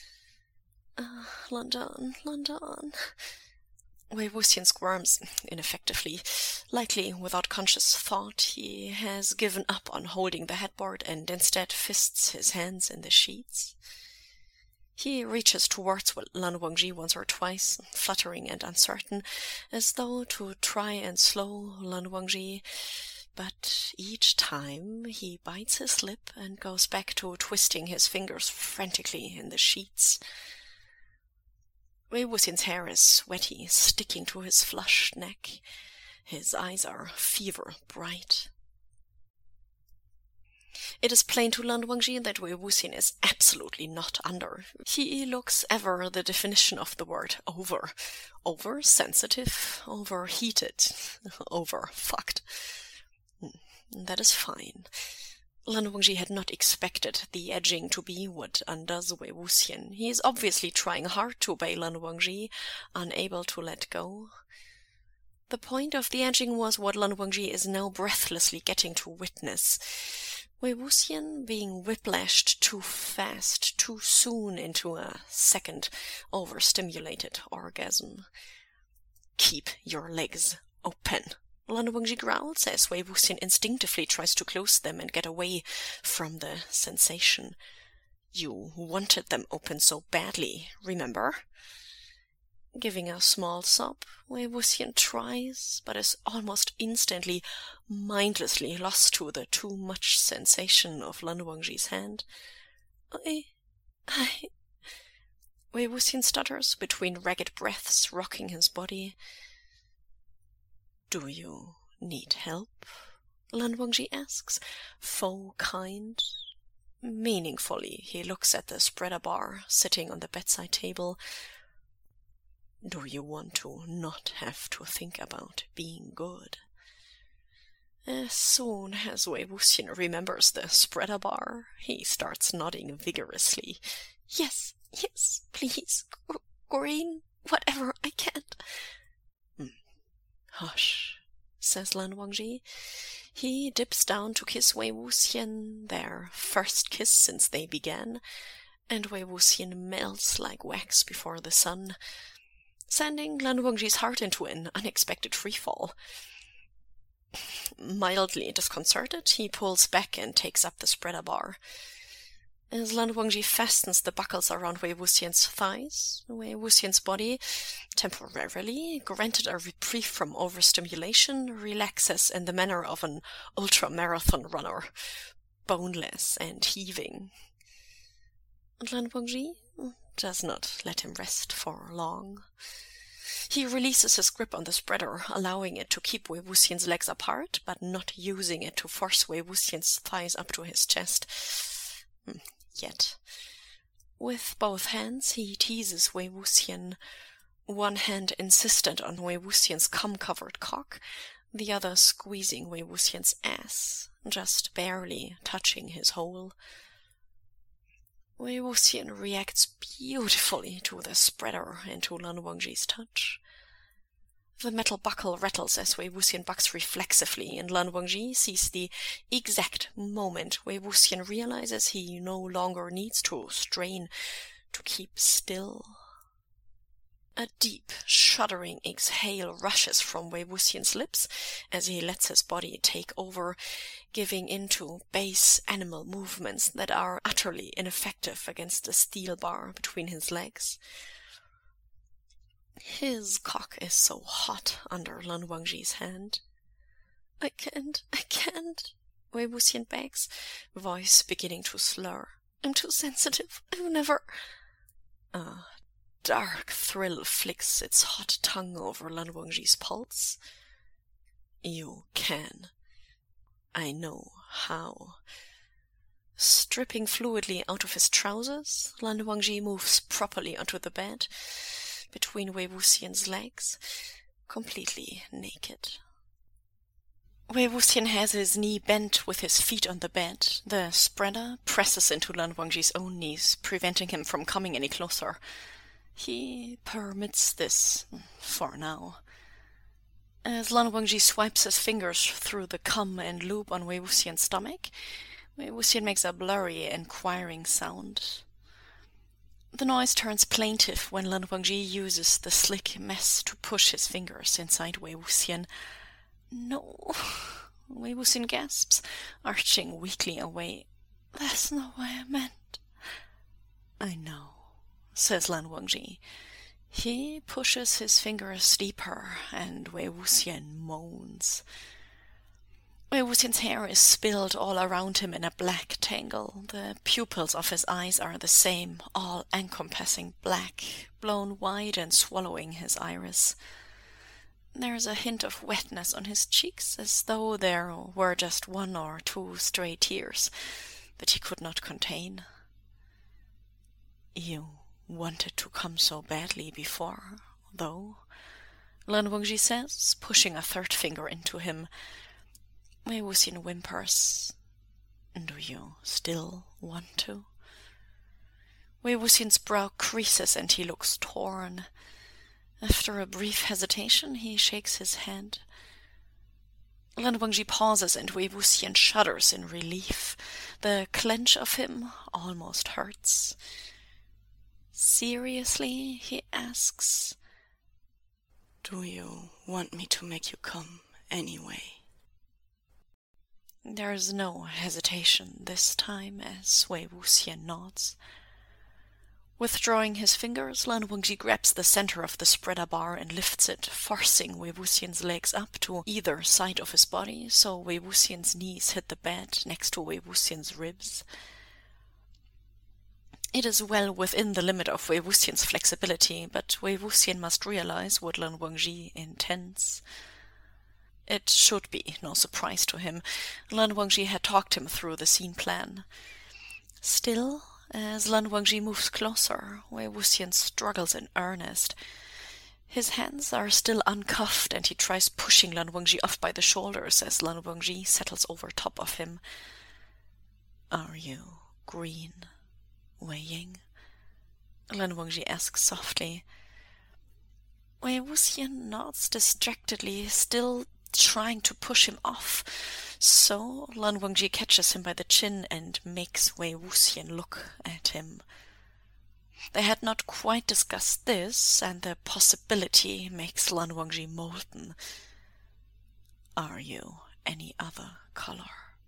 Lan Zhan. Wei Wuxian squirms ineffectively. Likely without conscious thought, he has given up on holding the headboard and instead fists his hands in the sheets. He reaches towards Lan Wangji once or twice, fluttering and uncertain, as though to try and slow Lan Wangji, but each time he bites his lip and goes back to twisting his fingers frantically in the sheets. Wei Wuxian's hair is sweaty, sticking to his flushed neck. His eyes are fever bright. It is plain to Lan Wangji that Wei Wuxian is absolutely not under. He looks ever the definition of the word over. Over-sensitive, overheated, over-fucked. That is fine. Lan Wangji had not expected the edging to be what undoes Wei Wuxian. He is obviously trying hard to obey Lan Wangji, unable to let go. The point of the edging was what Lan Wangji is now breathlessly getting to witness. Wei Wuxian being whiplashed too fast, too soon into a second overstimulated orgasm. "Keep your legs open," Lan Wangji growls as Wei Wuxian instinctively tries to close them and get away from the sensation. "You wanted them open so badly, remember?" Giving a small sob, Wei Wuxian tries, but is almost instantly, mindlessly lost to the too much sensation of Lan Wangji's hand. I... Wei Wuxian stutters between ragged breaths, rocking his body. "Do you need help?" Lan Wangji asks, faux kind. Meaningfully, he looks at the spreader bar sitting on the bedside table. "Do you want to not have to think about being good?" As soon as Wei Wuxian remembers the spreader bar, he starts nodding vigorously. Yes, please, green, whatever, I can't." "Hush," says Lan Wangji. He dips down to kiss Wei Wuxian, their first kiss since they began, and Wei Wuxian melts like wax before the sun, sending Lan Wangji's heart into an unexpected freefall. Mildly disconcerted, he pulls back and takes up the spreader bar. As Lan Wangji fastens the buckles around Wei Wuxian's thighs, Wei Wuxian's body, temporarily granted a reprieve from overstimulation, relaxes in the manner of an ultra-marathon runner, boneless and heaving. Lan Wangji does not let him rest for long. He releases his grip on the spreader, allowing it to keep Wei Wuxian's legs apart, but not using it to force Wei Wuxian's thighs up to his chest. Yet. With both hands, he teases Wei Wuxian, one hand insistent on Wei Wuxian's cum-covered cock, the other squeezing Wei Wuxian's ass, just barely touching his hole. Wei Wuxian reacts beautifully to the spreader and to Lan Wangji's touch. The metal buckle rattles as Wei Wuxian bucks reflexively, and Lan Wangji sees the exact moment Wei Wuxian realizes he no longer needs to strain to keep still. A deep, shuddering exhale rushes from Wei Wuxian's lips as he lets his body take over, giving into base animal movements that are utterly ineffective against the steel bar between his legs. His cock is so hot under Lan Wangji's hand. I can't, Wei Wuxian begs, voice beginning to slur. "I'm too sensitive. I've never..." A dark thrill flicks its hot tongue over Lan Wangji's pulse. "You can. I know how." Stripping fluidly out of his trousers, Lan Wangji moves properly onto the bed, between Wei Wuxian's legs, completely naked. Wei Wuxian has his knee bent with his feet on the bed. The spreader presses into Lan Wangji's own knees, preventing him from coming any closer. He permits this, for now. As Lan Wangji swipes his fingers through the cum and lube on Wei Wuxian's stomach, Wei Wuxian makes a blurry, inquiring sound. The noise turns plaintive when Lan Wangji uses the slick mess to push his fingers inside Wei Wuxian. "No," Wei Wuxian gasps, arching weakly away. "That's not what I meant." "I know," says Lan Wangji. He pushes his fingers deeper, and Wei Wuxian moans. Wei Wuxian's hair is spilled all around him in a black tangle. The pupils of his eyes are the same, all-encompassing black, blown wide and swallowing his iris. There's a hint of wetness on his cheeks, as though there were just 1 or 2 stray tears that he could not contain. You wanted to come so badly before, though, Lan Wangji says, pushing a 3rd finger into him. Wei Wuxian whimpers. Do you still want to? Wei Wuxian's brow creases and he looks torn. After a brief hesitation, he shakes his head. Lan Wangji pauses and Wei Wuxian shudders in relief. The clench of him almost hurts. Seriously, he asks, do you want me to make you come anyway? There's no hesitation this time as Wei Wuxian nods. Withdrawing his fingers, Lan Wangji grabs the center of the spreader bar and lifts it, forcing Wei Wuxian's legs up to either side of his body, so Wei Wuxian's knees hit the bed next to Wei Wuxian's ribs. It is well within the limit of Wei Wuxian's flexibility, but Wei Wuxian must realize what Lan Wangji intends. It should be no surprise to him. Lan Wangji had talked him through the scene plan. Still, as Lan Wangji moves closer, Wei Wuxian struggles in earnest. His hands are still uncuffed, and he tries pushing Lan Wangji off by the shoulders as Lan Wangji settles over top of him. Are you green, Wei Ying? Lan Wangji asks softly. Wei Wuxian nods distractedly, still trying to push him off, so Lan Wangji catches him by the chin and makes Wei Wuxian look at him. They had not quite discussed this, and the possibility makes Lan Wangji molten. Are you any other color?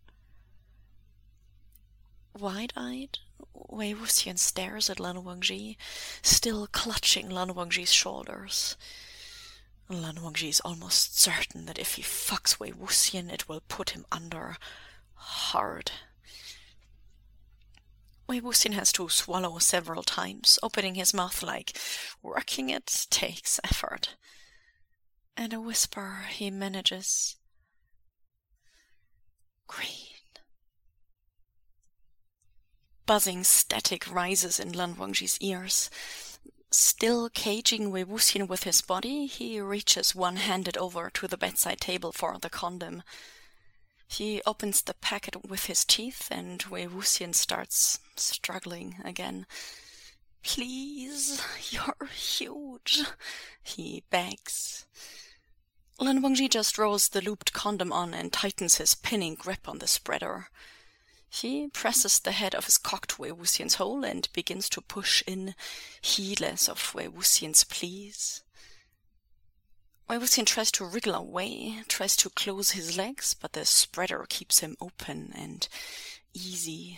Wide-eyed, Wei Wuxian stares at Lan Wangji, still clutching Lan Wangji's shoulders. Lan Wangji is almost certain that if he fucks Wei Wuxian, it will put him under hard. Wei Wuxian has to swallow several times, opening his mouth like working it takes effort. And a whisper he manages. Green. Buzzing static rises in Lan Wangji's ears. Still caging Wei Wuxian with his body, he reaches one-handed over to the bedside table for the condom. He opens the packet with his teeth, and Wei Wuxian starts struggling again. Please, you're huge, he begs. Lan Wangji just rolls the looped condom on and tightens his pinning grip on the spreader. He presses the head of his cock to Wei Wuxian's hole and begins to push in, heedless of Wei Wuxian's pleas. Wei Wuxian tries to wriggle away, tries to close his legs, but the spreader keeps him open and easy.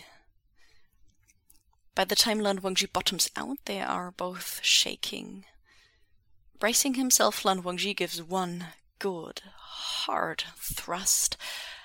By the time Lan Wangji bottoms out, they are both shaking. Bracing himself, Lan Wangji gives one good, hard thrust.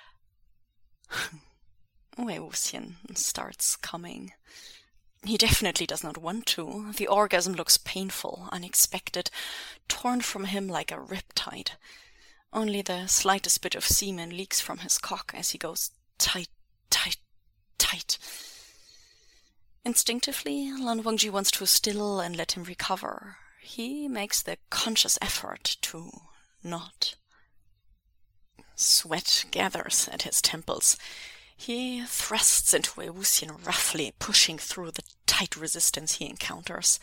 Wei Wuxian starts coming. He definitely does not want to. The orgasm looks painful, unexpected, torn from him like a riptide. Only the slightest bit of semen leaks from his cock as he goes tight, tight, tight. Instinctively, Lan Wangji wants to still and let him recover. He makes the conscious effort to not. Sweat gathers at his temples. He thrusts into Wei Wuxian roughly, pushing through the tight resistance he encounters.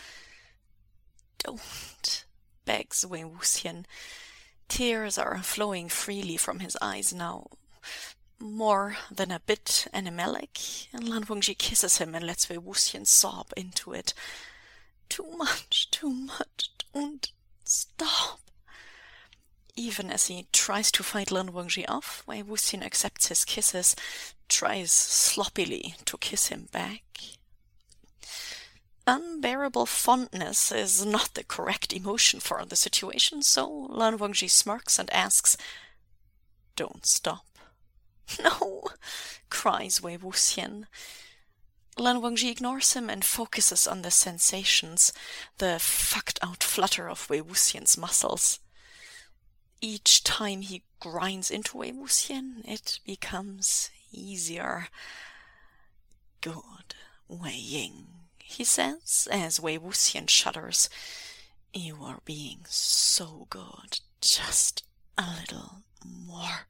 Don't, begs Wei Wuxian. Tears are flowing freely from his eyes now, more than a bit animalic, and Lan Wangji kisses him and lets Wei Wuxian sob into it. Too much, don't stop. Even as he tries to fight Lan Wangji off, Wei Wuxian accepts his kisses, tries sloppily to kiss him back. Unbearable fondness is not the correct emotion for the situation, so Lan Wangji smirks and asks, "Don't stop." "No," cries Wei Wuxian. Lan Wangji ignores him and focuses on the sensations, the fucked-out flutter of Wei Wuxian's muscles. Each time he grinds into Wei Wuxian, it becomes easier. "Good, Wei Ying," he says, as Wei Wuxian shudders. "You are being so good. Just a little more."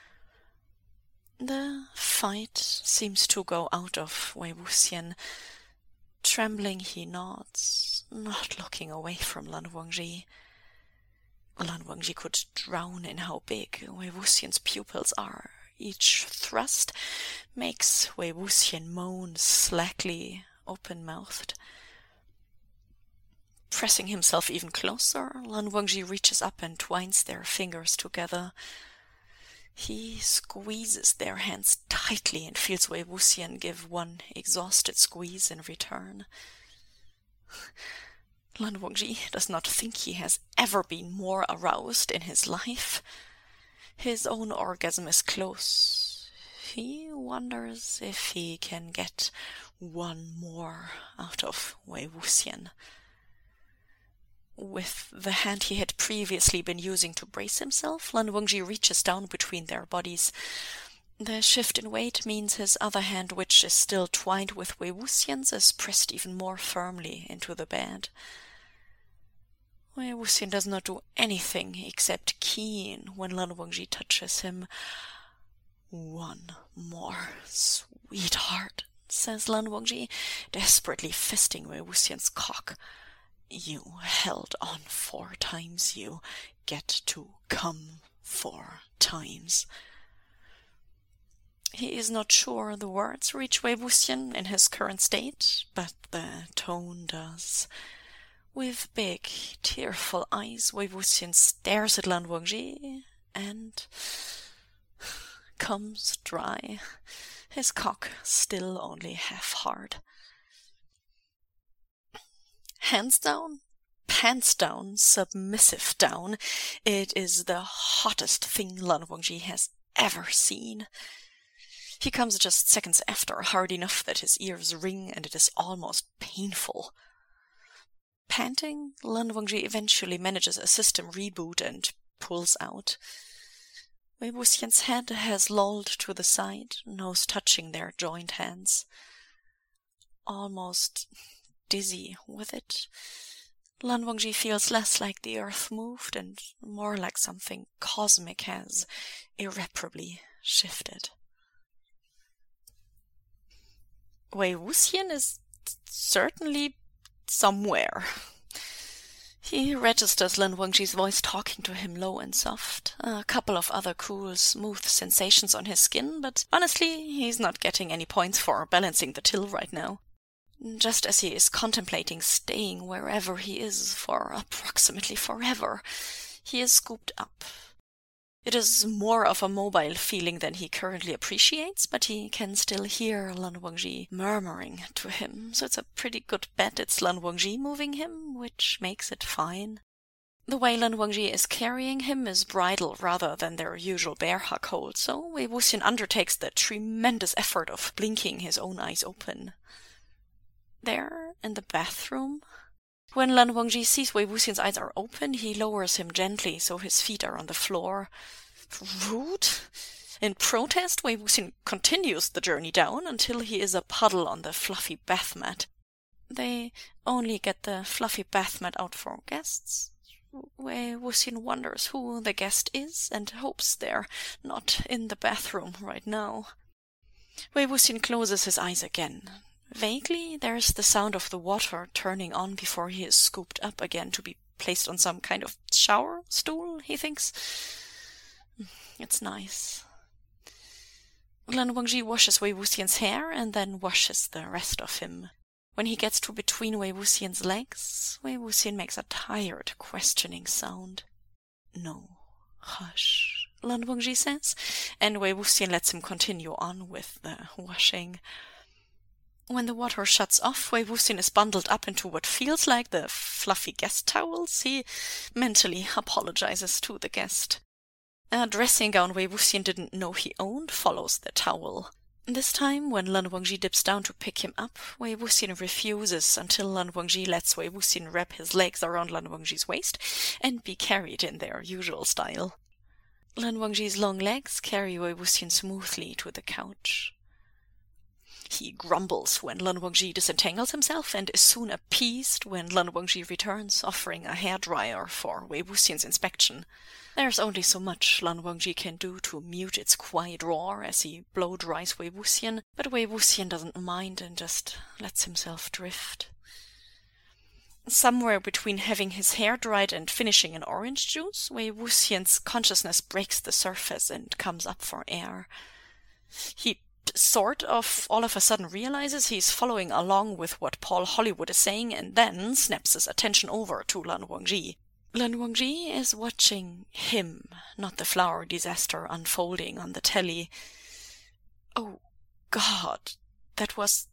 The fight seems to go out of Wei Wuxian. Trembling, he nods, not looking away from Lan Wangji. Lan Wangji could drown in how big Wei Wuxian's pupils are. Each thrust makes Wei Wuxian moan slackly, open-mouthed. Pressing himself even closer, Lan Wangji reaches up and twines their fingers together. He squeezes their hands tightly and feels Wei Wuxian give one exhausted squeeze in return. Lan Wangji does not think he has ever been more aroused in his life. His own orgasm is close. He wonders if he can get one more out of Wei Wuxian. With the hand he had previously been using to brace himself, Lan Wangji reaches down between their bodies. The shift in weight means his other hand, which is still twined with Wei Wuxian's, is pressed even more firmly into the bed. Wei Wuxian does not do anything except keen when Lan Wangji touches him. "One more, sweetheart," says Lan Wangji, desperately fisting Wei Wuxian's cock. "You held on 4 times, you get to come 4 times. He is not sure the words reach Wei Wuxian in his current state, but the tone does. With big, tearful eyes, Wei Wuxian stares at Lan Wangji and comes dry, his cock still only half hard. Hands down, pants down, submissive down, it is the hottest thing Lan Wangji has ever seen. He comes just seconds after, hard enough that his ears ring, and it is almost painful. Panting, Lan Wangji eventually manages a system reboot and pulls out. Wei Wuxian's head has lolled to the side, nose touching their joined hands. Almost dizzy with it, Lan Wangji feels less like the earth moved and more like something cosmic has irreparably shifted. Wei Wuxian is certainly somewhere. He registers Lan Wangji's voice talking to him low and soft, a couple of other cool, smooth sensations on his skin, but honestly, he's not getting any points for balancing the till right now. Just as he is contemplating staying wherever he is for approximately forever, he is scooped up. It is more of a mobile feeling than he currently appreciates, but he can still hear Lan Wangji murmuring to him, so it's a pretty good bet it's Lan Wangji moving him, which makes it fine. The way Lan Wangji is carrying him is bridal rather than their usual bear hug hold, so Wei Wuxian undertakes the tremendous effort of blinking his own eyes open. There, in the bathroom, when Lan Wangji sees Wei Wuxian's eyes are open, he lowers him gently so his feet are on the floor. Rude? In protest, Wei Wuxian continues the journey down until he is a puddle on the fluffy bath mat. They only get the fluffy bath mat out for guests. Wei Wuxian wonders who the guest is and hopes they're not in the bathroom right now. Wei Wuxian closes his eyes again. Vaguely, there's the sound of the water turning on before he is scooped up again to be placed on some kind of shower stool, he thinks. It's nice. Lan Wangji washes Wei Wuxian's hair and then washes the rest of him. When he gets to between Wei Wuxian's legs, Wei Wuxian makes a tired, questioning sound. "No, hush," Lan Wangji says, and Wei Wuxian lets him continue on with the washing. When the water shuts off, Wei Wuxian is bundled up into what feels like the fluffy guest towels. He mentally apologizes to the guest. A dressing gown Wei Wuxian didn't know he owned follows the towel. This time, when Lan Wangji dips down to pick him up, Wei Wuxian refuses until Lan Wangji lets Wei Wuxian wrap his legs around Lan Wangji's waist and be carried in their usual style. Lan Wangji's long legs carry Wei Wuxian smoothly to the couch. He grumbles when Lan Wangji disentangles himself and is soon appeased when Lan Wangji returns, offering a hairdryer for Wei Wuxian's inspection. There's only so much Lan Wangji can do to mute its quiet roar as he blow-dries Wei Wuxian, but Wei Wuxian doesn't mind and just lets himself drift. Somewhere between having his hair dried and finishing an orange juice, Wei Wuxian's consciousness breaks the surface and comes up for air. He sort of all of a sudden realizes he's following along with what Paul Hollywood is saying and then snaps his attention over to Lan Wangji. Lan Wangji is watching him, not the flower disaster unfolding on the telly. Oh God, that was,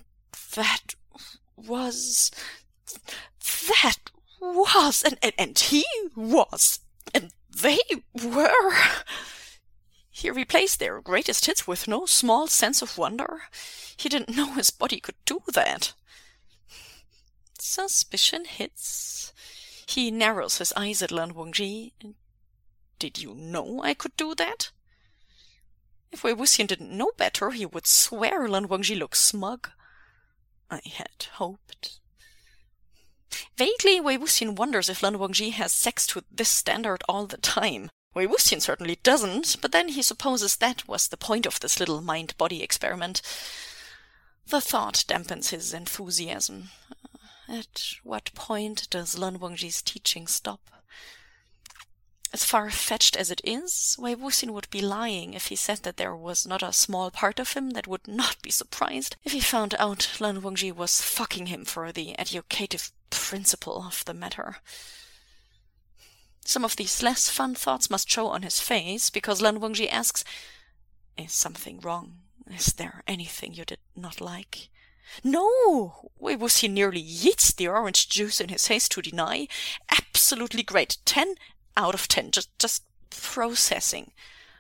and he was, and they were. He replaced their greatest hits with no small sense of wonder. He didn't know his body could do that. Suspicion hits. He narrows his eyes at Lan Wangji. Did you know I could do that? If Wei Wuxian didn't know better, he would swear Lan Wangji looks smug. I had hoped. Vaguely, Wei Wuxian wonders if Lan Wangji has sex to this standard all the time. Wei Wuxian certainly doesn't, but then he supposes that was the point of this little mind-body experiment. The thought dampens his enthusiasm. At what point does Lan Wangji's teaching stop? As far-fetched as it is, Wei Wuxian would be lying if he said that there was not a small part of him that would not be surprised if he found out Lan Wangji was fucking him for the educative principle of the matter. Some of these less fun thoughts must show on his face, because Lan Wangji asks, "Is something wrong? Is there anything you did not like?" No! Wei Wuxian nearly yeets the orange juice in his haste to deny. Absolutely great. 10 out of 10. Just processing.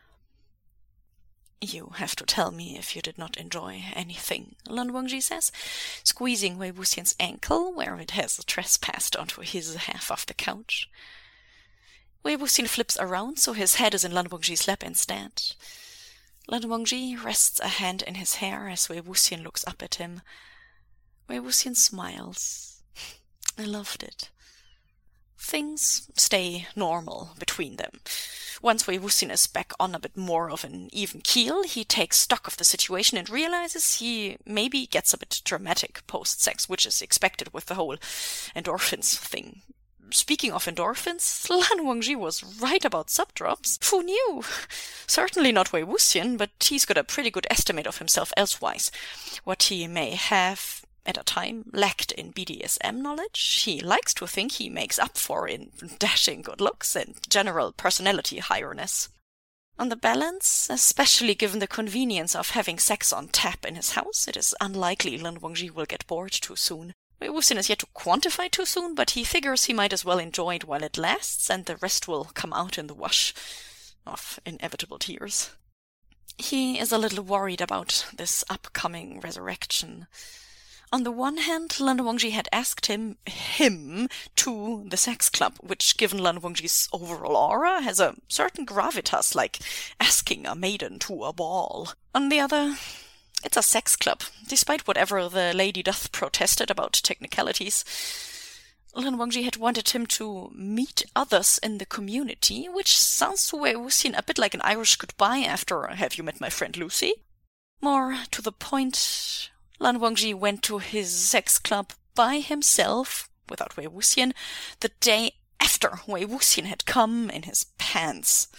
You have to tell me if you did not enjoy anything, Lan Wangji says, squeezing Wei Wuxian's ankle where it has trespassed onto his half of the couch. Wei Wuxian flips around so his head is in Lan Wangji's lap instead. Lan Wangji rests a hand in his hair as Wei Wuxian looks up at him. Wei Wuxian smiles. I loved it. Things stay normal between them. Once Wei Wuxian is back on a bit more of an even keel, he takes stock of the situation and realizes he maybe gets a bit dramatic post-sex, which is expected with the whole endorphins thing. Speaking of endorphins, Lan Wangji was right about subdrops. Who knew? Certainly not Wei Wuxian, but he's got a pretty good estimate of himself elsewise. What he may have, at a time, lacked in BDSM knowledge, he likes to think he makes up for in dashing good looks and general personality highness. On the balance, especially given the convenience of having sex on tap in his house, it is unlikely Lan Wangji will get bored too soon. Wei Wuxian is yet to quantify too soon, but he figures he might as well enjoy it while it lasts, and the rest will come out in the wash of inevitable tears. He is a little worried about this upcoming resurrection. On the one hand, Lan Wangji had asked him to the sex club, which, given Lan Wangji's overall aura, has a certain gravitas, like asking a maiden to a ball. On the other, it's a sex club, despite whatever the lady doth protested about technicalities. Lan Wangji had wanted him to meet others in the community, which sounds to Wei Wuxian a bit like an Irish goodbye after "Have you met my friend Lucy?" More to the point, Lan Wangji went to his sex club by himself, without Wei Wuxian, the day after Wei Wuxian had come in his pants.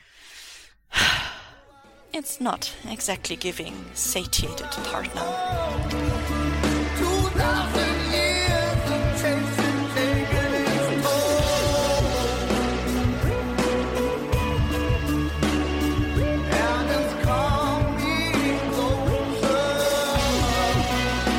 It's not exactly giving satiated partner. 2,000 years of chasing, taking its toll. And it's coming closer.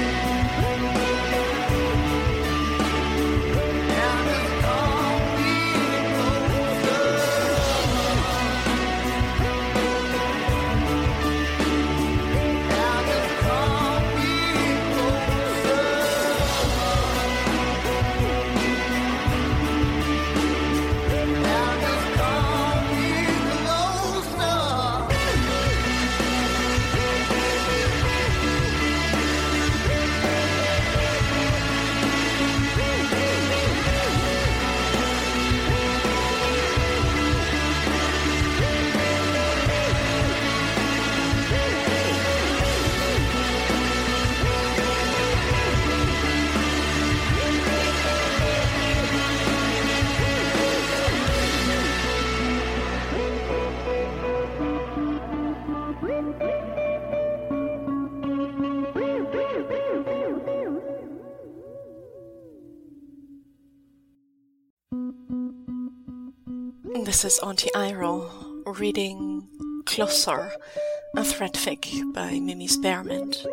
This is Auntie Iroh reading Closer, a thread fic by Mimi Spearmint.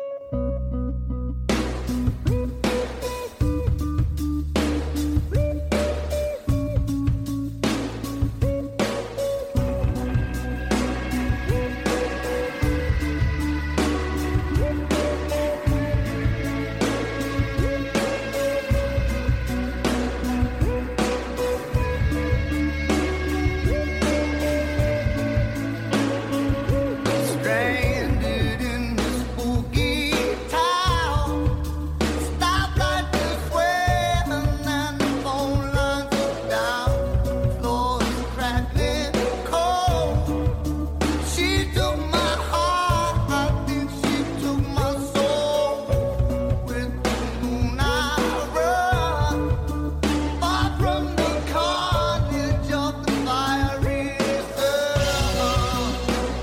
Stranded in the spooky town, stoplight is swaying and the phone lines are down, floor is crackling cold. She took my heart, I think she took my soul. With the moon I run, far from the carnage of the fiery sun.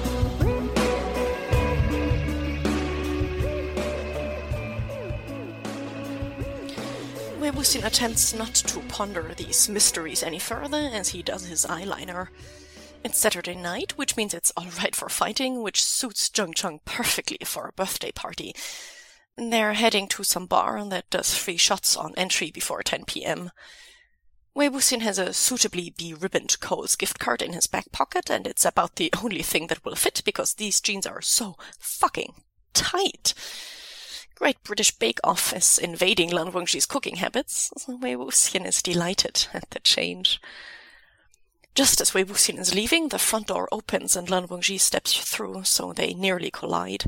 Wei Wuxian attempts not to ponder these mysteries any further as he does his eyeliner. It's Saturday night, which means it's alright for fighting, which suits Zheng Cheng perfectly for a birthday party. They're heading to some bar that does free shots on entry before 10 p.m. Wei Wuxian has a suitably be-ribboned Kohl's gift card in his back pocket, and it's about the only thing that will fit because these jeans are so fucking tight. Great British Bake Off is invading Lan Wangji's cooking habits. Wei Wuxian is delighted at the change. Just as Wei Wuxian is leaving, the front door opens and Lan Wangji steps through, so they nearly collide.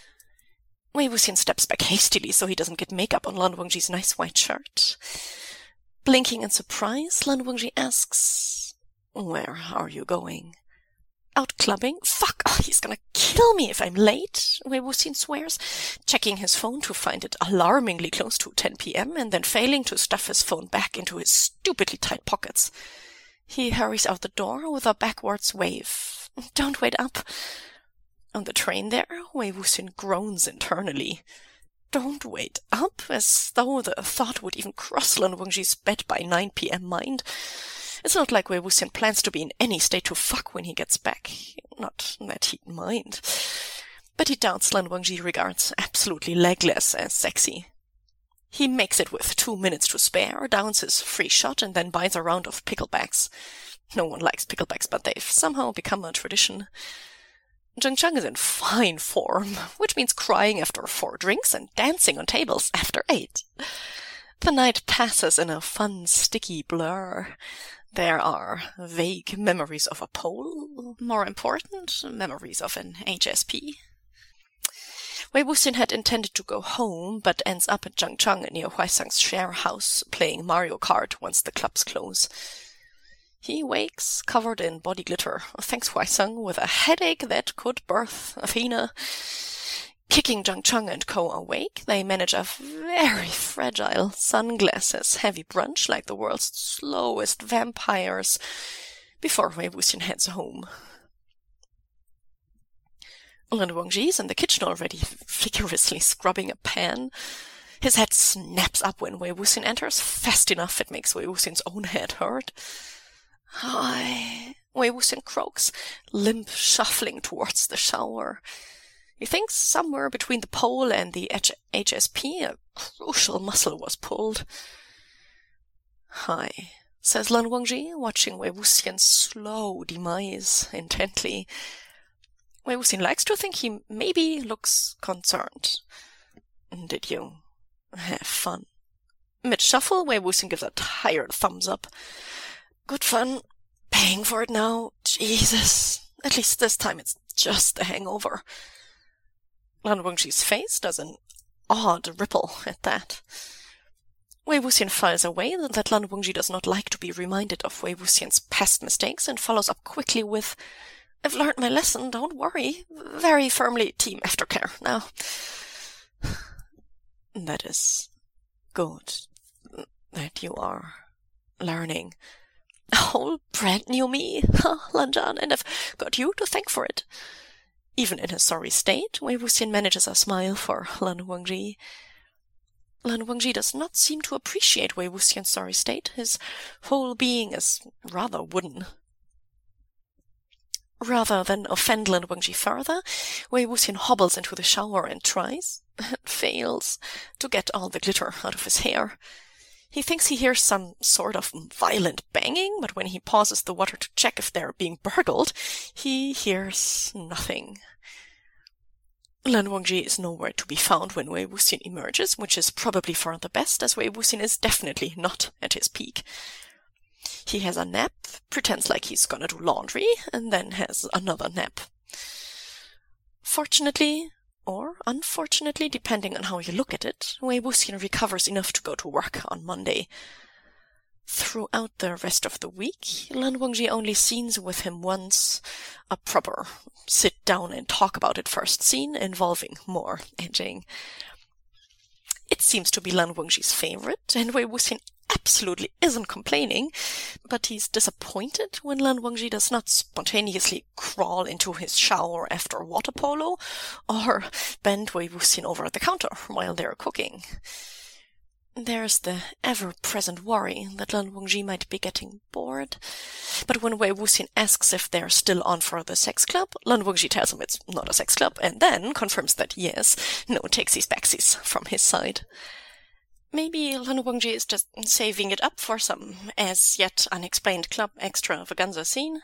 Wei Wuxian steps back hastily so he doesn't get makeup on Lan Wangji's nice white shirt. Blinking in surprise, Lan Wangji asks, "Where are you going?" "Out clubbing." "Fuck, oh, he's gonna kill me if I'm late," Wei Wuxian swears, checking his phone to find it alarmingly close to 10 p.m. and then failing to stuff his phone back into his stupidly tight pockets. He hurries out the door with a backwards wave. "Don't wait up." On the train there, Wei Wuxian groans internally. Don't wait up, as though the thought would even cross Lan Wangji's bed by 9 p.m. mind. It's not like Wei Wuxian plans to be in any state to fuck when he gets back. Not that he'd mind. But he doubts Lan Wangji regards absolutely legless as sexy. He makes it with 2 minutes to spare, downs his free shot, and then buys a round of picklebacks. No one likes picklebacks, but they've somehow become a tradition. Zheng Cheng is in fine form, which means crying after 4 drinks and dancing on tables after 8. The night passes in a fun, sticky blur. There are vague memories of a pole, more important, memories of an HSP. Wei Wuxian had intended to go home, but ends up at Zhangcheng near Huaisang's share house, playing Mario Kart once the clubs close. He wakes, covered in body glitter, thanks Huaisang, with a headache that could birth Athena. Kicking Zhangcheng and Co. awake, they manage a very fragile, sunglasses-heavy brunch like the world's slowest vampires, before Wei Wuxian heads home. Lan Wangji's in the kitchen already, vigorously scrubbing a pan. His head snaps up when Wei Wuxian enters, fast enough it makes Wei Wuxian's own head hurt. "Hi," Wei Wuxian croaks, limp shuffling towards the shower. He thinks somewhere between the pole and the HSP a crucial muscle was pulled. "Hi," says Lan Wangji, watching Wei Wuxian's slow demise intently. Wei Wuxian likes to think he maybe looks concerned. "Did you have fun?" Mid-shuffle, Wei Wuxian gives a tired thumbs up. "Good fun. Paying for it now. Jesus. At least this time it's just a hangover." Lan Wangji's face does an odd ripple at that. Wei Wuxian files away that Lan Wangji does not like to be reminded of Wei Wuxian's past mistakes and follows up quickly with, "I've learned my lesson, don't worry. Very firmly team aftercare now." "That is good that you are learning." "A whole brand new me, Lanjan, and I've got you to thank for it." Even in his sorry state, Wei Wuxian manages a smile for Lan Wangji. Lan Wangji does not seem to appreciate Wei Wuxian's sorry state. His whole being is rather wooden. Rather than offend Lan Wangji further, Wei Wuxian hobbles into the shower and tries, and fails, to get all the glitter out of his hair. He thinks he hears some sort of violent banging, but when he pauses the water to check if they're being burgled, he hears nothing. Lan Wangji is nowhere to be found when Wei Wuxian emerges, which is probably for the best, as Wei Wuxian is definitely not at his peak. He has a nap, pretends like he's gonna do laundry, and then has another nap. Fortunately, or unfortunately, depending on how you look at it, Wei Wuxian recovers enough to go to work on Monday. Throughout the rest of the week, Lan Wangji only scenes with him once, a proper sit down and talk about it first scene involving more edging. It seems to be Lan Wangji's favorite, and Wei Wuxian absolutely isn't complaining, but he's disappointed when Lan Wangji does not spontaneously crawl into his shower after water polo, or bend Wei Wuxian over the counter while they're cooking. There's the ever-present worry that Lan Wangji might be getting bored, but when Wei Wuxian asks if they're still on for the sex club, Lan Wangji tells him it's not a sex club, and then confirms that yes, no takesies-backsies from his side. Maybe Lan Wangji is just saving it up for some as-yet unexplained club extravaganza scene.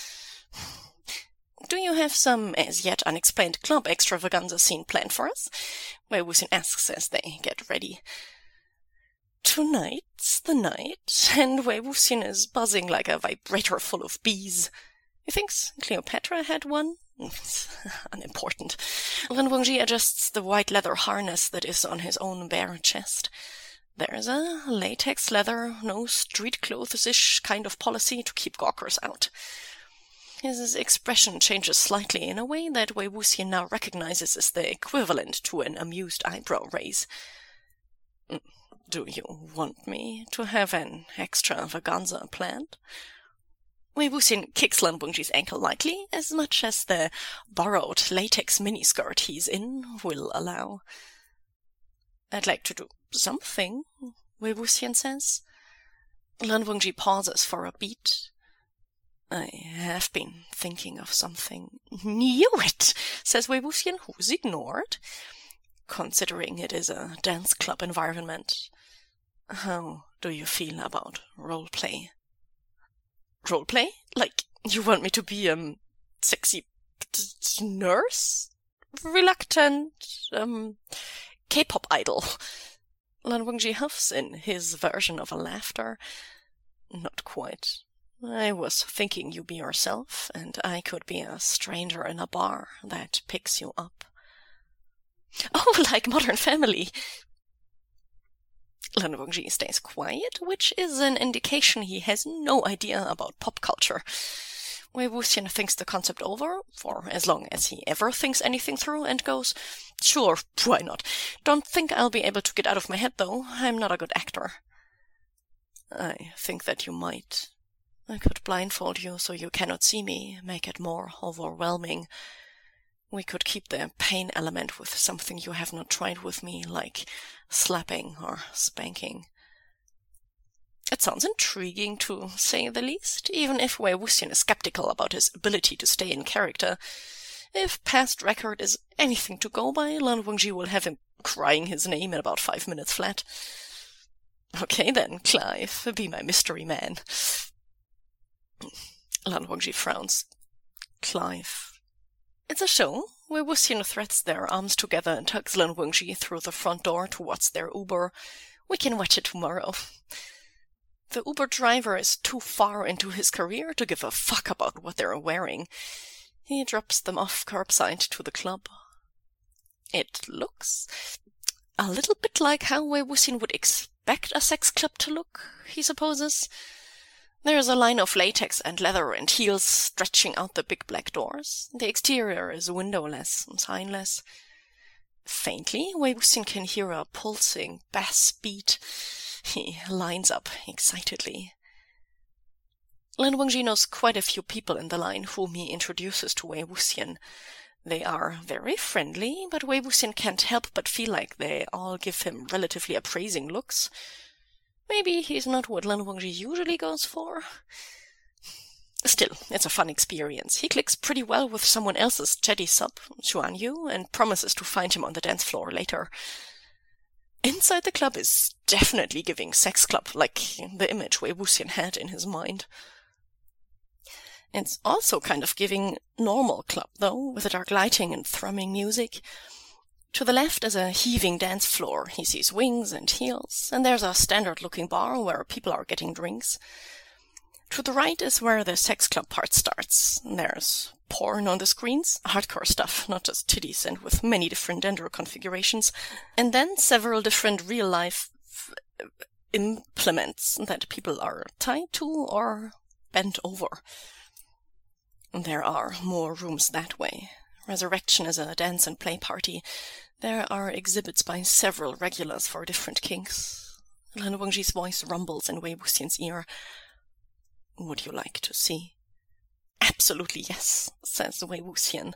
Do you have some as-yet unexplained club extravaganza scene planned for us? Wei Wuxian asks as they get ready. Tonight's the night, and Wei Wuxian is buzzing like a vibrator full of bees. He thinks Cleopatra had one? Unimportant. Lan Wangji adjusts the white leather harness that is on his own bare chest. There's a latex leather, no street clothes-ish kind of policy to keep gawkers out. His expression changes slightly in a way that Wei Wuxian now recognizes as the equivalent to an amused eyebrow raise. Do you want me to have an extravaganza planned? Wei Wuxian kicks Lan Wangji's ankle lightly, as much as the borrowed latex miniskirt he's in will allow. I'd like to do something, Wei Wuxian says. Lan Wangji pauses for a beat. I have been thinking of something. Knew it, says Wei Wuxian, who's ignored. Considering it is a dance club environment, how do you feel about roleplay? Roleplay? Like, you want me to be, sexy nurse? Reluctant, K-pop idol. Lan Wangji huffs in his version of a laughter. Not quite. I was thinking you be yourself, and I could be a stranger in a bar that picks you up. Oh, like Modern Family. Lan Wangji stays quiet, which is an indication he has no idea about pop culture. Wei Wuxian thinks the concept over, for as long as he ever thinks anything through, and goes, Sure, why not? Don't think I'll be able to get out of my head, though. I'm not a good actor. I think that you might. I could blindfold you so you cannot see me, make it more overwhelming. We could keep the pain element with something you have not tried with me, like slapping or spanking. It sounds intriguing, to say the least, even if Wei Wuxian is skeptical about his ability to stay in character. If past record is anything to go by, Lan Wangji will have him crying his name in about 5 minutes flat. Okay then, Clive, be my mystery man. Lan Wangji frowns. Clive. It's a show. Wei Wuxian threads their arms together and tugs Lan Wangji through the front door towards their Uber. We can watch it tomorrow. The Uber driver is too far into his career to give a fuck about what they're wearing. He drops them off curbside to the club. It looks a little bit like how Wei Wuxian would expect a sex club to look, he supposes. There's a line of latex and leather and heels stretching out the big black doors. The exterior is windowless and signless. Faintly, Wei Wuxian can hear a pulsing bass beat. He lines up excitedly. Lan Wangji knows quite a few people in the line whom he introduces to Wei Wuxian. They are very friendly, but Wei Wuxian can't help but feel like they all give him relatively appraising looks. Maybe he's not what Lan Wangji usually goes for. Still, it's a fun experience. He clicks pretty well with someone else's chatty sub, Xuan Yu, and promises to find him on the dance floor later. Inside the club is definitely giving sex club, like the image Wei Wuxian had in his mind. It's also kind of giving normal club, though, with the dark lighting and thrumming music. To the left is a heaving dance floor. He sees wings and heels, and there's a standard-looking bar where people are getting drinks. To the right is where the sex club part starts. There's porn on the screens, hardcore stuff, not just titties, and with many different gender configurations, and then several different real-life implements that people are tied to or bent over. There are more rooms that way. Resurrection is a dance and play party. There are exhibits by several regulars for different kinks. Lan Wangji's voice rumbles in Wei Wuxian's ear. Would you like to see? Absolutely yes, says Wei Wuxian.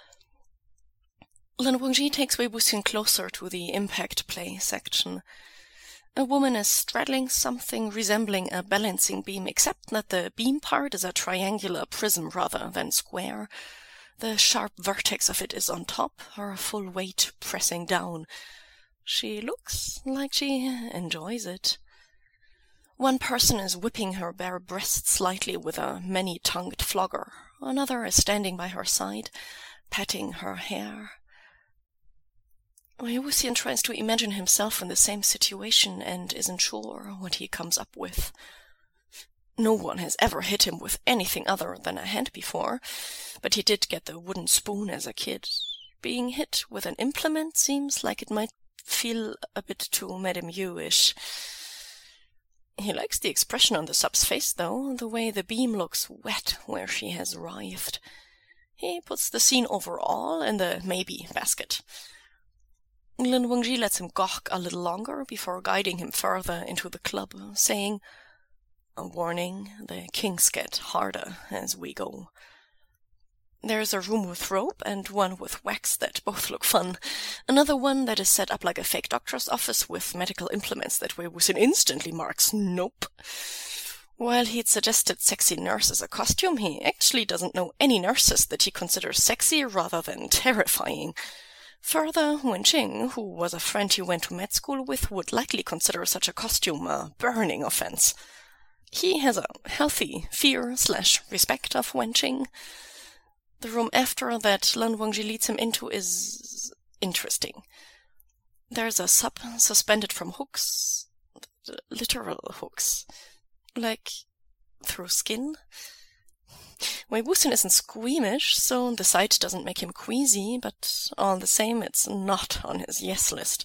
Lan Wangji takes Wei Wuxian closer to the impact play section. A woman is straddling something resembling a balancing beam, except that the beam part is a triangular prism rather than square. The sharp vertex of it is on top, her full weight pressing down. She looks like she enjoys it. One person is whipping her bare breast slightly with a many-tongued flogger. Another is standing by her side, patting her hair. Wei Wuxian tries to imagine himself in the same situation and isn't sure what he comes up with. No one has ever hit him with anything other than a hand before, but he did get the wooden spoon as a kid. Being hit with an implement seems like it might feel a bit too Madame Yu-ish. He likes the expression on the sub's face, though, the way the beam looks wet where she has writhed. He puts the scene overall in the maybe basket. Lan Wangji lets him gawk a little longer before guiding him further into the club, saying, "A warning, the kinks get harder as we go." There's a room with rope and one with wax that both look fun. Another one that is set up like a fake doctor's office with medical implements that Wei Wuxian instantly marks nope. While he'd suggested sexy nurse as a costume, he actually doesn't know any nurses that he considers sexy rather than terrifying. Further, Wenqing, who was a friend he went to med school with, would likely consider such a costume a burning offense. He has a healthy fear/respect of Wenqing. The room after that Lan Wangji leads him into is interesting. There's a sub suspended from hooks, literal hooks, like through skin. Wei Wuxian isn't squeamish, so the sight doesn't make him queasy, but all the same it's not on his yes list.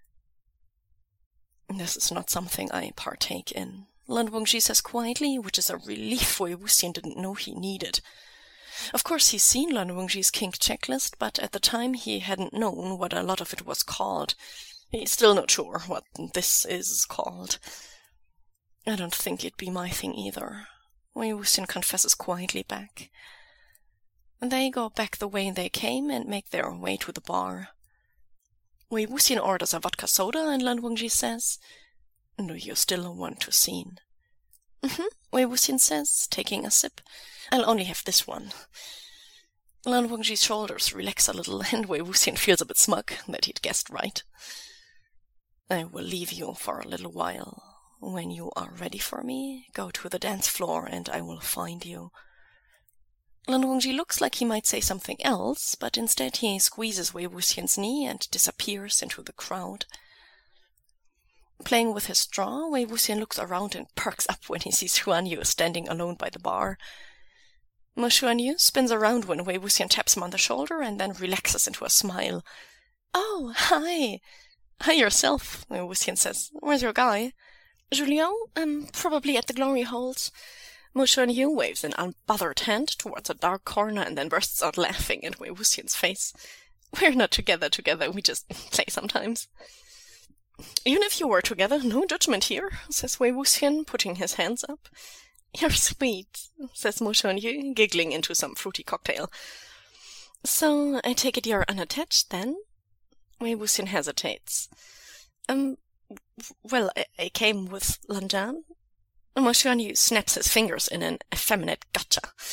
This is not something I partake in, Lan Wangji says quietly, which is a relief Wei Wuxian didn't know he needed. Of course, he's seen Lan Wangji's kink checklist, but at the time he hadn't known what a lot of it was called. He's still not sure what this is called. I don't think it'd be my thing either, Wei Wuxian confesses quietly back. They go back the way they came and make their way to the bar. Wei Wuxian orders a vodka soda and Lan Wangji says, "Do you still want to scene?" Wei Wuxian says, taking a sip. "I'll only have this one." Lan Wangji's shoulders relax a little, and Wei Wuxian feels a bit smug that he'd guessed right. "I will leave you for a little while. When you are ready for me, go to the dance floor and I will find you." Lan Wangji looks like he might say something else, but instead he squeezes Wei Wuxian's knee and disappears into the crowd. Playing with his straw, Wei Wuxian looks around and perks up when he sees Xuan Yu standing alone by the bar. Mo Xuan Yu spins around when Wei Wuxian taps him on the shoulder and then relaxes into a smile. "Oh, hi." "Hi yourself," Wei Wuxian says. "Where's your guy?" "Julien? Probably at the glory holes." Mo Xuan Yu waves an unbothered hand towards a dark corner and then bursts out laughing in Wei Wuxian's face. "We're not together, we just play sometimes." "Even if you were together, no judgment here," says Wei Wuxian, putting his hands up. "You're sweet," says Mo Xuan Yu, giggling into some fruity cocktail. "So, I take it you're unattached, then?" Wei Wuxian hesitates. Well, I came with Lan Zhan." Mo Xuan Yu snaps his fingers in an effeminate gotcha.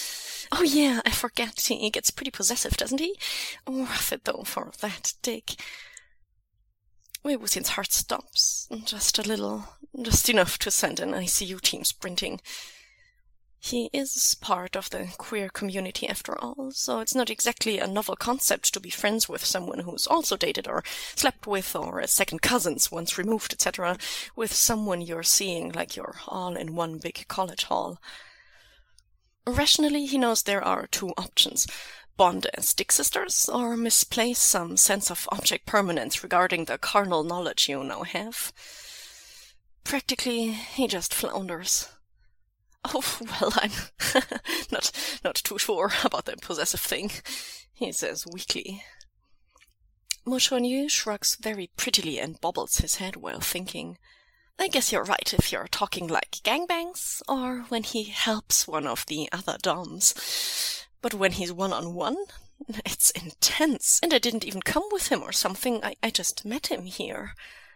Oh yeah, I forget. He gets pretty possessive, doesn't he? Worth it, though, for that dick. Wei Wuxian's heart stops. Just a little. Just enough to send an ICU team sprinting. He is part of the queer community after all, so it's not exactly a novel concept to be friends with someone who's also dated or slept with or as second cousins once removed, etc., with someone you're seeing like you're all in one big college hall. Rationally, he knows there are two options: bond as dick sisters, or misplace some sense of object permanence regarding the carnal knowledge you now have. Practically, he just flounders. Oh, well, I'm not too sure about the possessive thing, he says weakly. Mo Xuanyu shrugs very prettily and bobbles his head while thinking. I guess you're right if you're talking like gangbangs, or when he helps one of the other doms. But when he's one-on-one, it's intense, and I didn't even come with him or something. I just met him here.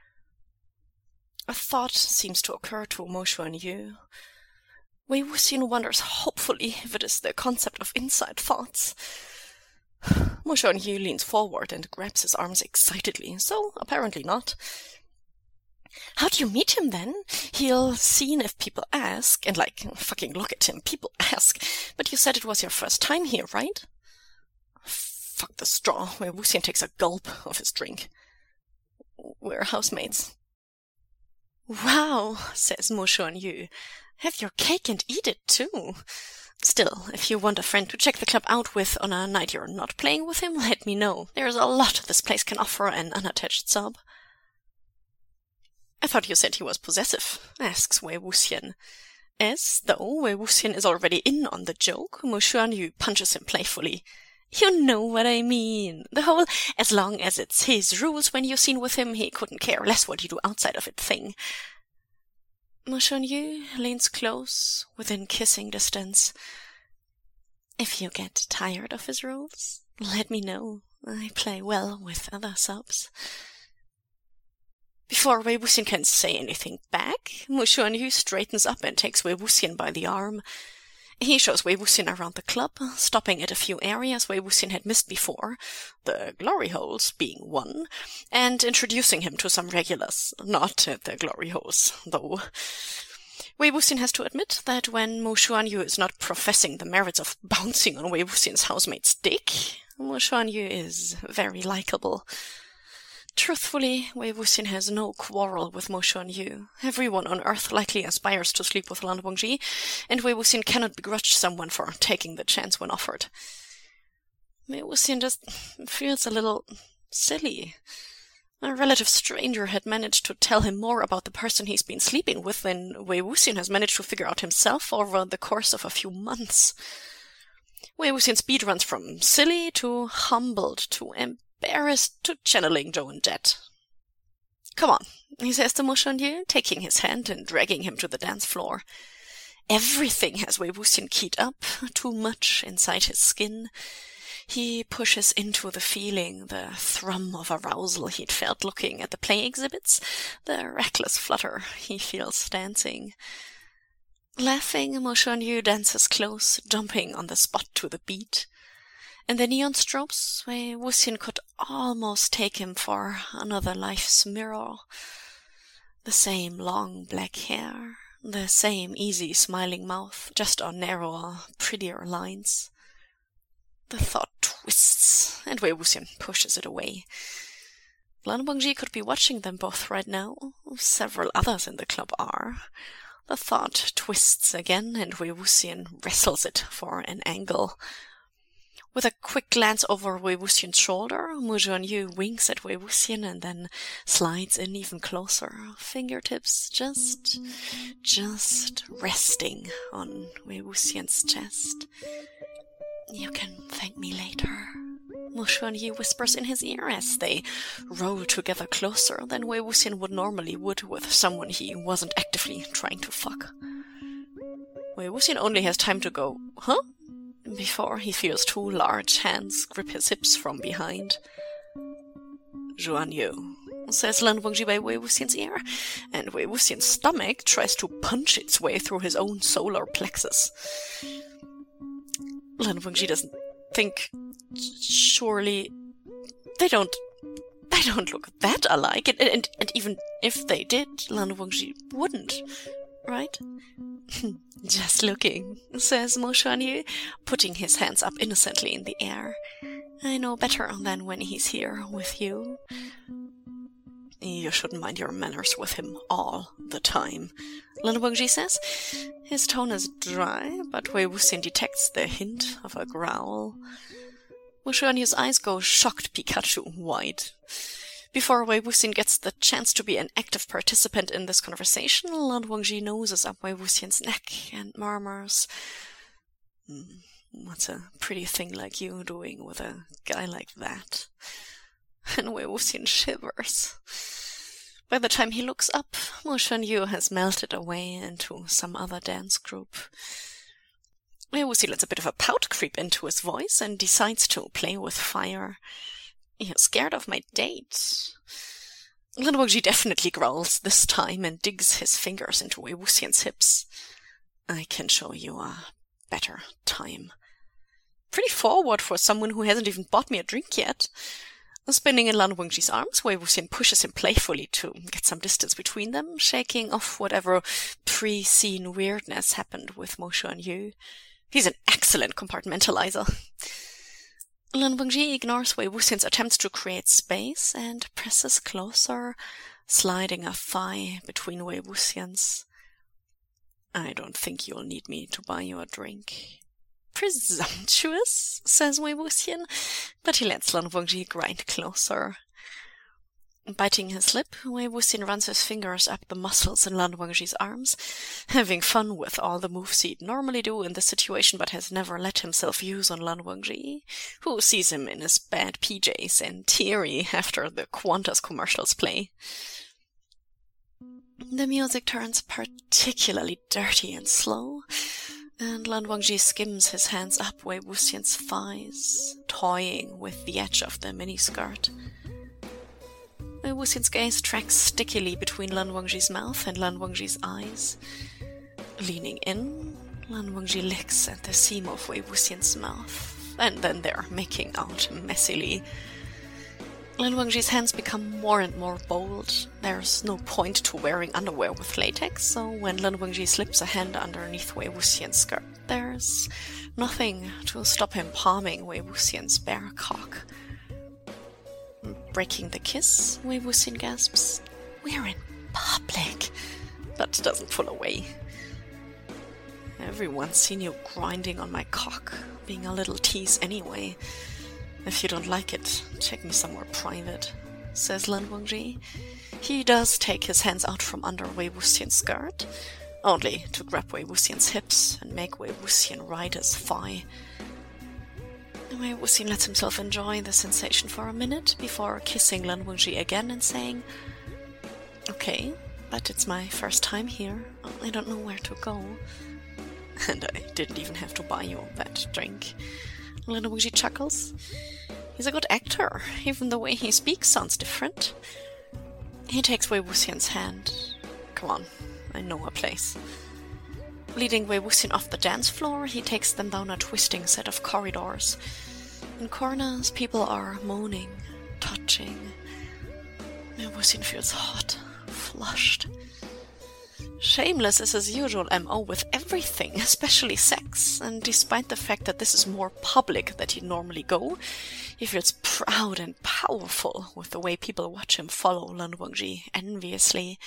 A thought seems to occur to Mo Xuanyu. Wei Wuxian wonders hopefully if it is the concept of inside thoughts. Mo Xuanyu leans forward and grabs his arms excitedly, so apparently not. How do you meet him then? He'll seen if people ask, and fucking look at him, people ask. But you said it was your first time here, right? Fuck the straw. Wei Wuxian takes a gulp of his drink. We're housemates. Wow, says Mo Xuanyu. Have your cake and eat it too. Still, if you want a friend to check the club out with on a night you're not playing with him, let me know. There's a lot this place can offer an unattached sub. I thought you said he was possessive, asks Wei Wuxian. As though Wei Wuxian is already in on the joke, Mo Xuanyu punches him playfully. You know what I mean. The whole, as long as it's his rules when you're seen with him, he couldn't care less what you do outside of it thing. Mo Xuanyu leans close, within kissing distance. If you get tired of his rules, let me know. I play well with other subs. Before Wei Wuxian can say anything back, Mo Xuanyu straightens up and takes Wei Wuxian by the arm. He shows Wei Wuxian around the club, stopping at a few areas Wei Wuxian had missed before, the glory holes being one, and introducing him to some regulars, not at the glory holes, though. Wei Wuxian has to admit that when Mo Xuanyu is not professing the merits of bouncing on Wei Wuxian's housemate's dick, Mo Xuanyu is very likable. Truthfully, Wei Wuxian has no quarrel with Mo Xuanyu. Everyone on Earth likely aspires to sleep with Lan Wangji, and Wei Wuxian cannot begrudge someone for taking the chance when offered. Wei Wuxian just feels a little silly. A relative stranger had managed to tell him more about the person he's been sleeping with than Wei Wuxian has managed to figure out himself over the course of a few months. Wei Wuxian speed runs from silly to humbled to embarrassed to channeling Joe and Jet. Come on, he says to Mo Xuanyu, taking his hand and dragging him to the dance floor. Everything has Wei Wuxian keyed up, too much inside his skin. He pushes into the feeling, the thrum of arousal he'd felt looking at the play exhibits, the reckless flutter he feels dancing. Laughing, Mo Xuanyu dances close, jumping on the spot to the beat. In the neon strobes, Wei Wuxian could almost take him for another life's mirror. The same long black hair, the same easy smiling mouth, just on narrower, prettier lines. The thought twists, and Wei Wuxian pushes it away. Lan Wangji could be watching them both right now. Several others in the club are. The thought twists again, and Wei Wuxian wrestles it for an angle. With a quick glance over Wei Wuxian's shoulder, Mo Xuanyu winks at Wei Wuxian and then slides in even closer, fingertips just resting on Wei Wuxian's chest. You can thank me later, Mo Xuanyu whispers in his ear as they roll together closer than Wei Wuxian would normally with someone he wasn't actively trying to fuck. Wei Wuxian only has time to go, huh? Before he feels two large hands grip his hips from behind. Xuanyu, says Lan Wangji by Wei Wuxian's ear, and Wei Wuxian's stomach tries to punch its way through his own solar plexus. Lan Wangji doesn't think. Surely they don't look that alike, and even if they did, Lan Wangji wouldn't, right? Just looking, says Mo Xuanyu, putting his hands up innocently in the air. I know better than when he's here with you. You shouldn't mind your manners with him all the time, Lan Wangji says. His tone is dry, but Wei Wuxian detects the hint of a growl. Mo Xuanyu's eyes go shocked Pikachu wide. Before Wei Wuxian gets the chance to be an active participant in this conversation, Lan Wangji noses up Wei Wuxian's neck and murmurs, what's a pretty thing like you doing with a guy like that? And Wei Wuxian shivers. By the time he looks up, Mo Xuanyu has melted away into some other dance group. Wei Wuxian lets a bit of a pout creep into his voice and decides to play with fire. You're scared of my date. Lan Wangji definitely growls this time and digs his fingers into Wei Wuxian's hips. I can show you a better time. Pretty forward for someone who hasn't even bought me a drink yet. Spinning in Lan Wangji's arms, Wei Wuxian pushes him playfully to get some distance between them, shaking off whatever pre-scene weirdness happened with Mo Xuanyu. He's an excellent compartmentalizer. Lan Wangji ignores Wei Wuxian's attempts to create space and presses closer, sliding a thigh between Wei Wuxian's. I don't think you'll need me to buy you a drink. Presumptuous, says Wei Wuxian, but he lets Lan Wangji grind closer. Biting his lip, Wei Wuxian runs his fingers up the muscles in Lan Wangji's arms, having fun with all the moves he'd normally do in this situation but has never let himself use on Lan Wangji, who sees him in his bad PJs and teary after the Qantas commercials play. The music turns particularly dirty and slow, and Lan Wangji skims his hands up Wei Wuxian's thighs, toying with the edge of the miniskirt. Wei Wuxian's gaze tracks stickily between Lan Wangji's mouth and Lan Wangji's eyes. Leaning in, Lan Wangji licks at the seam of Wei Wuxian's mouth, and then they're making out messily. Lan Wangji's hands become more and more bold. There's no point to wearing underwear with latex, so when Lan Wangji slips a hand underneath Wei Wuxian's skirt, there's nothing to stop him palming Wei Wuxian's bare cock. Breaking the kiss, Wei Wuxian gasps, "We're in public," but doesn't pull away. Everyone's seen you grinding on my cock, being a little tease anyway. If you don't like it, take me somewhere private, says Lan Wangji. He does take his hands out from under Wei Wuxian's skirt, only to grab Wei Wuxian's hips and make Wei Wuxian ride his thigh. Wei Wuxian lets himself enjoy the sensation for a minute before kissing Lan Wangji again and saying, "Okay, but it's my first time here. I don't know where to go." And I didn't even have to buy you that drink. Lan Wangji chuckles. He's a good actor. Even the way he speaks sounds different. He takes Wei Wuxian's hand. Come on, I know a place. Leading Wei Wuxian off the dance floor, he takes them down a twisting set of corridors. In corners, people are moaning, touching. Wei Wuxian feels hot, flushed. Shameless is his usual MO with everything, especially sex, and despite the fact that this is more public than he'd normally go, he feels proud and powerful with the way people watch him follow Lan Wangji enviously.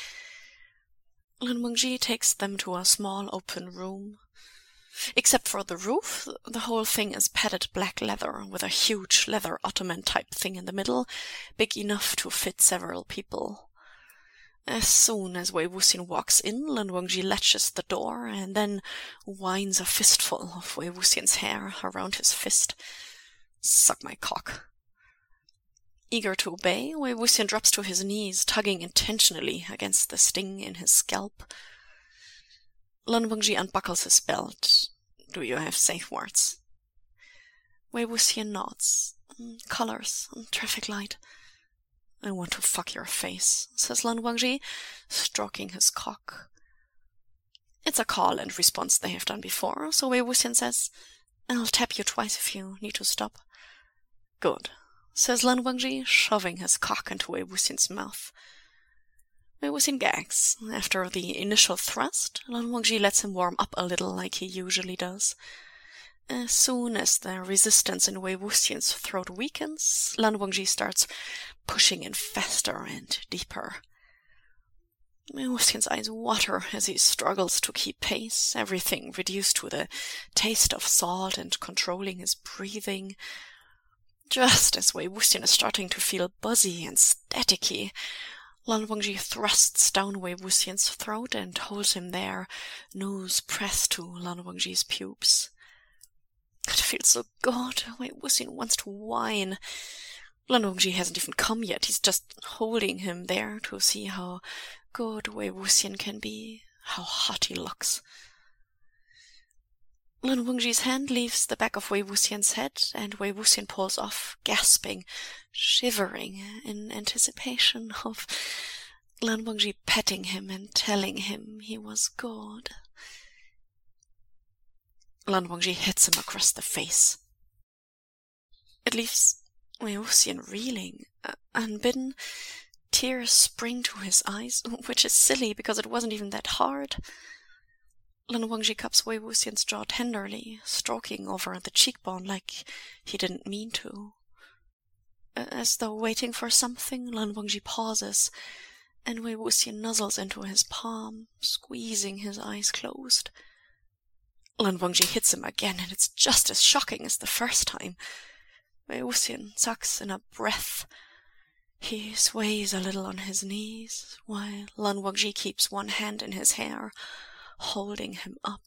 Lan Wangji takes them to a small open room. Except for the roof, the whole thing is padded black leather with a huge leather ottoman-type thing in the middle, big enough to fit several people. As soon as Wei Wuxian walks in, Lan Wangji latches the door and then winds a fistful of Wei Wuxian's hair around his fist. Suck my cock. Eager to obey, Wei Wuxian drops to his knees, tugging intentionally against the sting in his scalp. Lan Wangji unbuckles his belt. Do you have safe words? Wei Wuxian nods. Colors, traffic light. I want to fuck your face, says Lan Wangji, stroking his cock. It's a call and response they have done before, so Wei Wuxian says, I'll tap you twice if you need to stop. Good, says Lan Wangji, shoving his cock into Wei Wuxian's mouth. Wei Wuxian gags. After the initial thrust, Lan Wangji lets him warm up a little like he usually does. As soon as the resistance in Wei Wuxian's throat weakens, Lan Wangji starts pushing in faster and deeper. Wei Wuxian's eyes water as he struggles to keep pace, everything reduced to the taste of salt and controlling his breathing. Just as Wei Wuxian is starting to feel buzzy and staticky, Lan Wangji thrusts down Wei Wuxian's throat and holds him there, nose pressed to Lan Wangji's pubes. It feels so good. Wei Wuxian wants to whine. Lan Wangji hasn't even come yet. He's just holding him there to see how good Wei Wuxian can be, how hot he looks. Lan Wangji's hand leaves the back of Wei Wuxian's head, and Wei Wuxian pulls off, gasping, shivering in anticipation of Lan Wangji petting him and telling him he was good. Lan Wangji hits him across the face. It leaves Wei Wuxian reeling. Unbidden, tears spring to his eyes, which is silly because it wasn't even that hard. Lan Wangji cups Wei Wuxian's jaw tenderly, stroking over the cheekbone like he didn't mean to. As though waiting for something, Lan Wangji pauses, and Wei Wuxian nuzzles into his palm, squeezing his eyes closed. Lan Wangji hits him again, and it's just as shocking as the first time. Wei Wuxian sucks in a breath. He sways a little on his knees, while Lan Wangji keeps one hand in his hair, holding him up.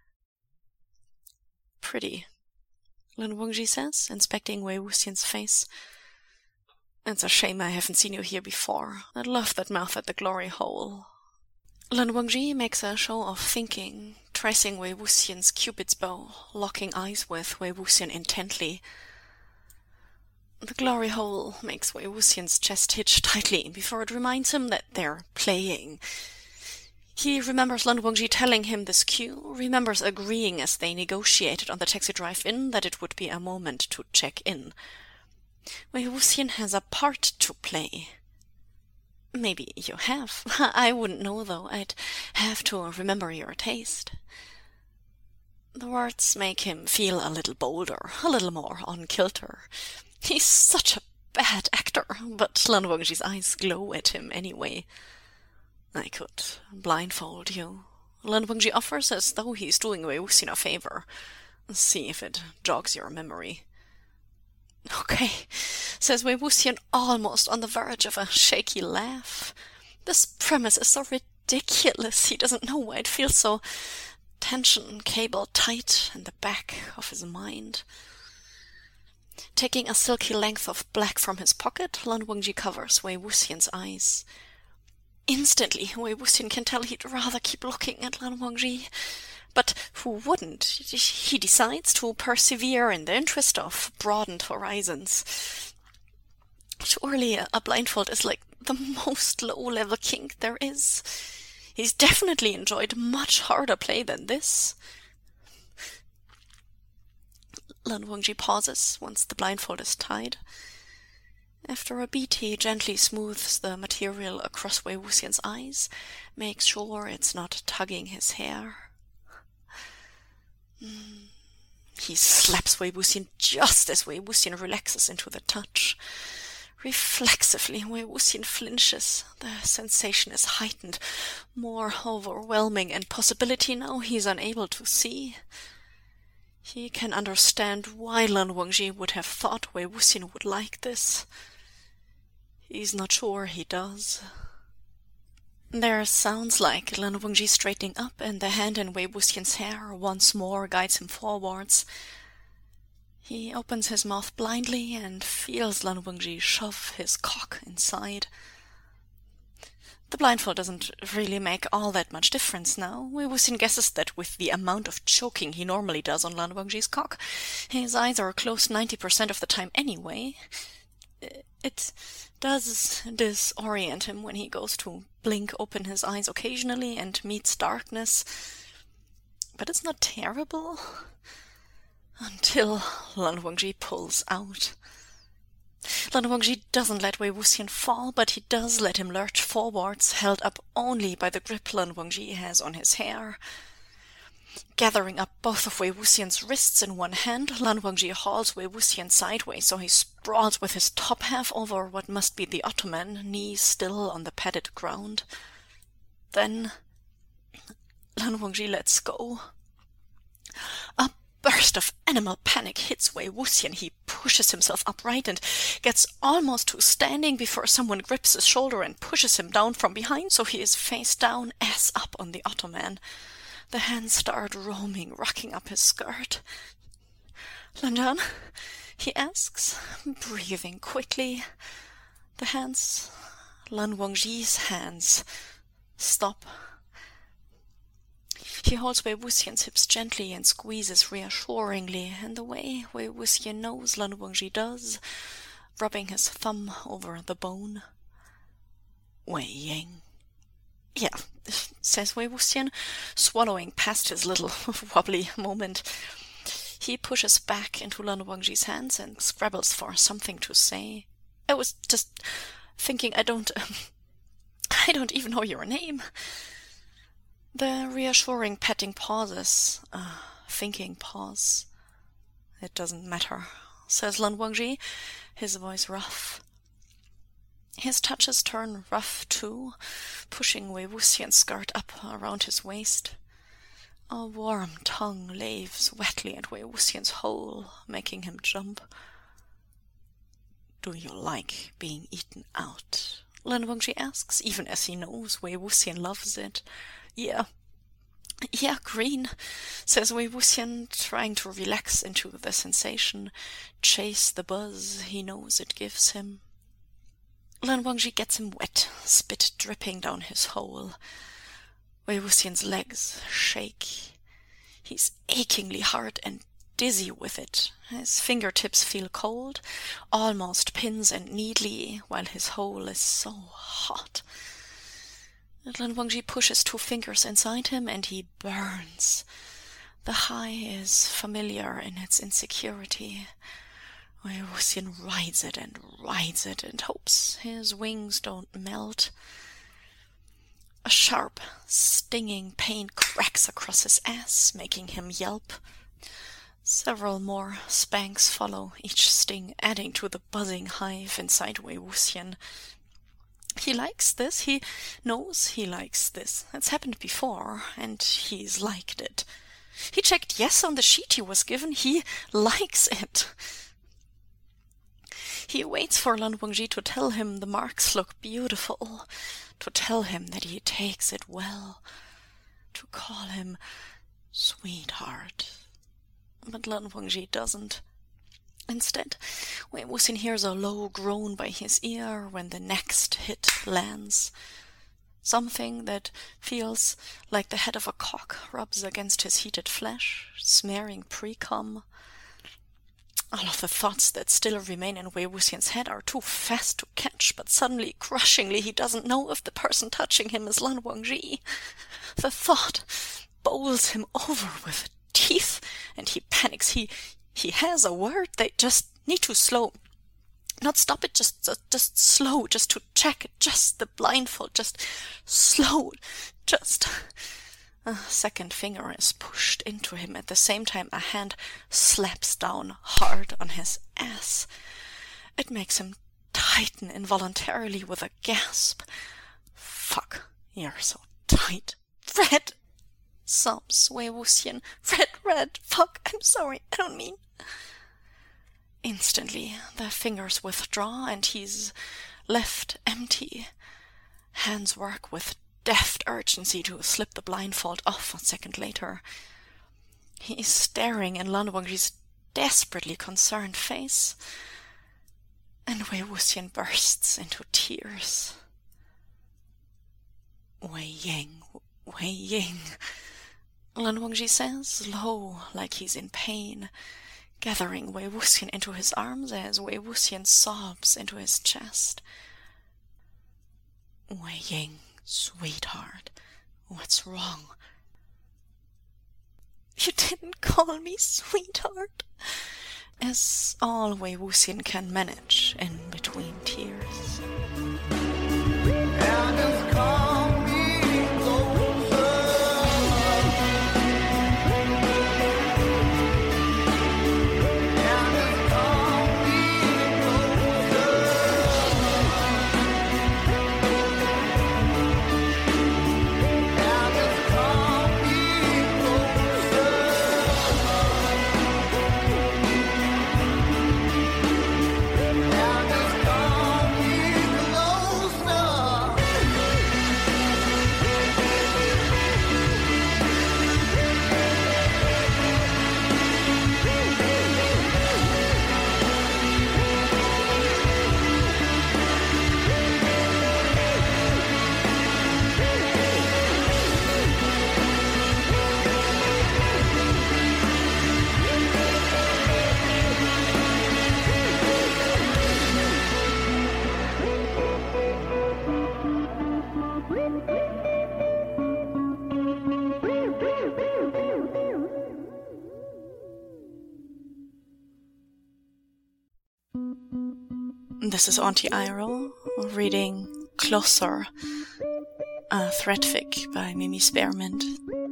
Pretty, Lan Wangji says, inspecting Wei Wuxian's face. It's a shame I haven't seen you here before. I'd love that mouth at the glory hole. Lan Wangji makes a show of thinking, tracing Wei Wuxian's cupid's bow, locking eyes with Wei Wuxian intently. The glory hole makes Wei Wuxian's chest hitch tightly before it reminds him that they're playing. He remembers Lan Wangji telling him this cue, remembers agreeing as they negotiated on the taxi drive-in that it would be a moment to check in. Wei Wuxian has a part to play. Maybe you have. I wouldn't know, though. I'd have to remember your taste. The words make him feel a little bolder, a little more on kilter. He's such a bad actor, but Lan Wangji's eyes glow at him anyway. I could blindfold you, Lan Wangji offers as though he's doing Wei Wuxian a favor. See if it jogs your memory. Okay, says Wei Wuxian, almost on the verge of a shaky laugh. This premise is so ridiculous. He doesn't know why it feels so tension cable tight in the back of his mind. Taking a silky length of black from his pocket, Lan Wangji covers Wei Wuxian's eyes. Instantly, Wei Wuxian can tell he'd rather keep looking at Lan Wangji. But who wouldn't? He decides to persevere in the interest of broadened horizons. Surely a blindfold is like the most low-level kink there is. He's definitely enjoyed much harder play than this. Lan Wangji pauses once the blindfold is tied. After a beat, he gently smooths the material across Wei Wuxian's eyes, makes sure it's not tugging his hair. He slaps Wei Wuxian just as Wei Wuxian relaxes into the touch. Reflexively, Wei Wuxian flinches. The sensation is heightened, more overwhelming, and possibility now he's unable to see. He can understand why Lan Wangji would have thought Wei Wuxian would like this. He's not sure he does. There sounds like Lan Wangji straightening up, and the hand in Wei Wuxian's hair once more guides him forwards. He opens his mouth blindly and feels Lan Wangji shove his cock inside. The blindfold doesn't really make all that much difference now. Wei Wuxian guesses that with the amount of choking he normally does on Lan Wangji's cock, his eyes are closed 90% of the time anyway. It does disorient him when he goes to blink open his eyes occasionally and meets darkness. But it's not terrible. until Lan Wangji pulls out. Lan Wangji doesn't let Wei Wuxian fall, but he does let him lurch forwards, held up only by the grip Lan Wangji has on his hair. Gathering up both of Wei Wuxian's wrists in one hand, Lan Wangji hauls Wei Wuxian sideways so he sprawls with his top half over what must be the ottoman, knees still on the padded ground. Then Lan Wangji lets go. A burst of animal panic hits Wei Wuxian. He pushes himself upright and gets almost to standing before someone grips his shoulder and pushes him down from behind, so he is face down, ass up on the ottoman. The hands start roaming, rocking up his skirt. "Lanjan?" he asks, breathing quickly. The hands, Lan Wangji's hands, stop. He holds Wei Wuxian's hips gently and squeezes reassuringly, in the way Wei Wuxian knows Lan Wangji does, rubbing his thumb over the bone. "Wei Ying." "Yeah," says Wei Wuxian, swallowing past his little wobbly moment. He pushes back into Lan Wangji's hands and scrabbles for something to say. "I was just thinking I don't even know your name." The reassuring petting pauses, thinking pause. "It doesn't matter," says Lan Wangji, his voice rough. His touches turn rough too, pushing Wei Wuxian's skirt up around his waist. A warm tongue laves wetly at Wei Wuxian's hole, making him jump. "Do you like being eaten out?" Lan Wangji asks, even as he knows Wei Wuxian loves it. Yeah, green," says Wei Wuxian, trying to relax into the sensation, chase the buzz he knows it gives him. Lan Wangji gets him wet, spit dripping down his hole. Wei Wuxian's legs shake. He's achingly hard and dizzy with it. His fingertips feel cold, almost pins and needly, while his hole is so hot. Lan Wangji pushes 2 fingers inside him and he burns. The high is familiar in its insecurity. Wei Wuxian rides it and hopes his wings don't melt. A sharp, stinging pain cracks across his ass, making him yelp. Several more spanks follow, each sting adding to the buzzing hive inside Wei Wuxian. He likes this. He knows he likes this. It's happened before, and he's liked it. He checked yes on the sheet he was given. He likes it. He waits for Lan Wangji to tell him the marks look beautiful, to tell him that he takes it well, to call him sweetheart. But Lan Wangji doesn't. Instead, Wei Wuxian hears a low groan by his ear when the next hit lands. Something that feels like the head of a cock rubs against his heated flesh, smearing pre-cum. All of the thoughts that still remain in Wei Wuxian's head are too fast to catch, but suddenly, crushingly, he doesn't know if the person touching him is Lan Wangji. The thought bowls him over with teeth, and he panics. He has a word. They just need to slow. Not stop it, just slow, just to check it, just the blindfold, just slow, just... A second finger is pushed into him. At the same time, a hand slaps down hard on his ass. It makes him tighten involuntarily with a gasp. "Fuck, you're so tight. Red!" sobs Wei Wuxian. Red, fuck, I'm sorry, I don't mean... Instantly, the fingers withdraw and he's left empty. Hands work with deft urgency to slip the blindfold off a second later. He is staring in Lan Wangji's desperately concerned face, and Wei Wuxian bursts into tears. Wei Ying, Lan Wangji says, low, like he's in pain, gathering Wei Wuxian into his arms as Wei Wuxian sobs into his chest. Wei Ying, sweetheart, what's wrong? You didn't call me sweetheart, as all Wei Wuxian can manage in between tears. Now just call me closer. Now just call me closer. Now just call me closer. Now just call me closer. This is Auntie Iroh reading Closer, a threadfic by Mimi Spearmint.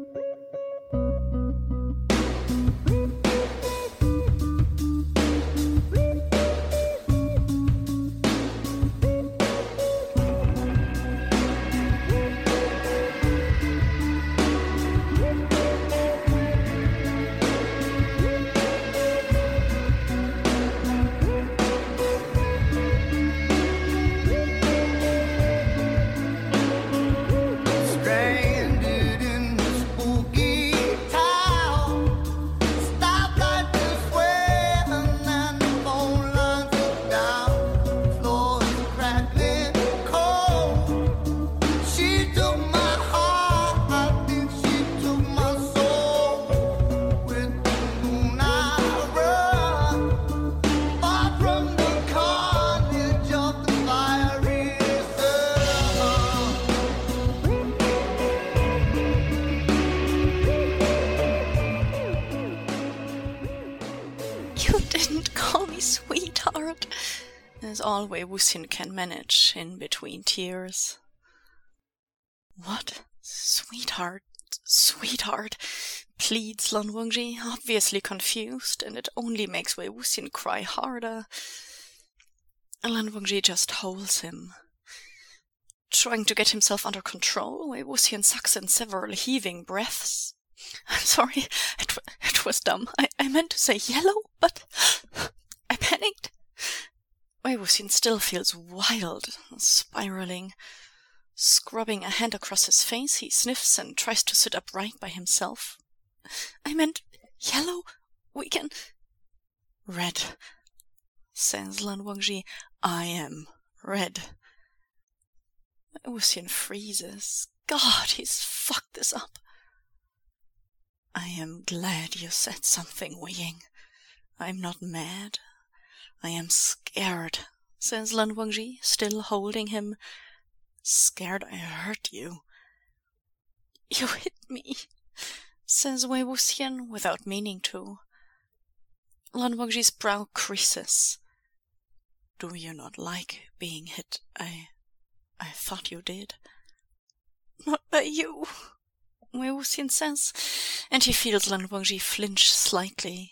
Stranded in the spooky town, stoplight is swaying and the phone lines are down. Floor is crackling cold. She took my heart, I think she took my soul. With the moon I run, far from the carnage of the fiery sun. You didn't call me sweetheart, as all Wei Wuxian can manage in between tears. What? Sweetheart, sweetheart, pleads Lan Wangji, obviously confused, and it only makes Wei Wuxian cry harder. Lan Wangji just holds him. Trying to get himself under control, Wei Wuxian sucks in several heaving breaths. I'm sorry, it was dumb. I meant to say yellow, but I panicked. Wei Wuxian still feels wild, spiraling. Scrubbing a hand across his face, he sniffs and tries to sit upright by himself. I meant yellow. We can... Red, says Lan Wangji. I am red. Wei Wuxian freezes. God, he's fucked this up. I am glad you said something, Wei Ying. I'm not mad. I am scared, says Lan Wangji, still holding him. Scared I hurt you. You hit me, says Wei Wuxian without meaning to. Lan Wangji's brow creases. Do you not like being hit? I thought you did. Not by you, Wei Wuxian says, and he feels Lan Wangji flinch slightly.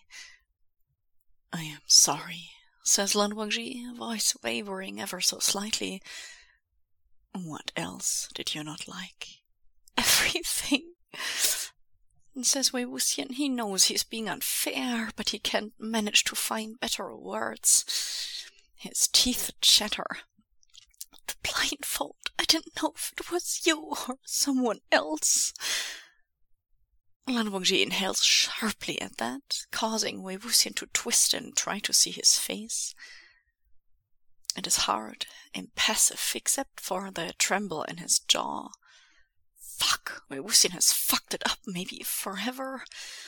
I am sorry, says Lan Wangji, voice wavering ever so slightly. What else did you not like? Everything, says Wei Wuxian. He knows he's being unfair, but he can't manage to find better words. His teeth chatter. The blindfold. I didn't know if it was you or someone else. Lan Wangji inhales sharply at that, causing Wei Wuxian to twist and try to see his face. It is hard, impassive, except for the tremble in his jaw. Fuck, Wei Wuxian has fucked it up, maybe forever.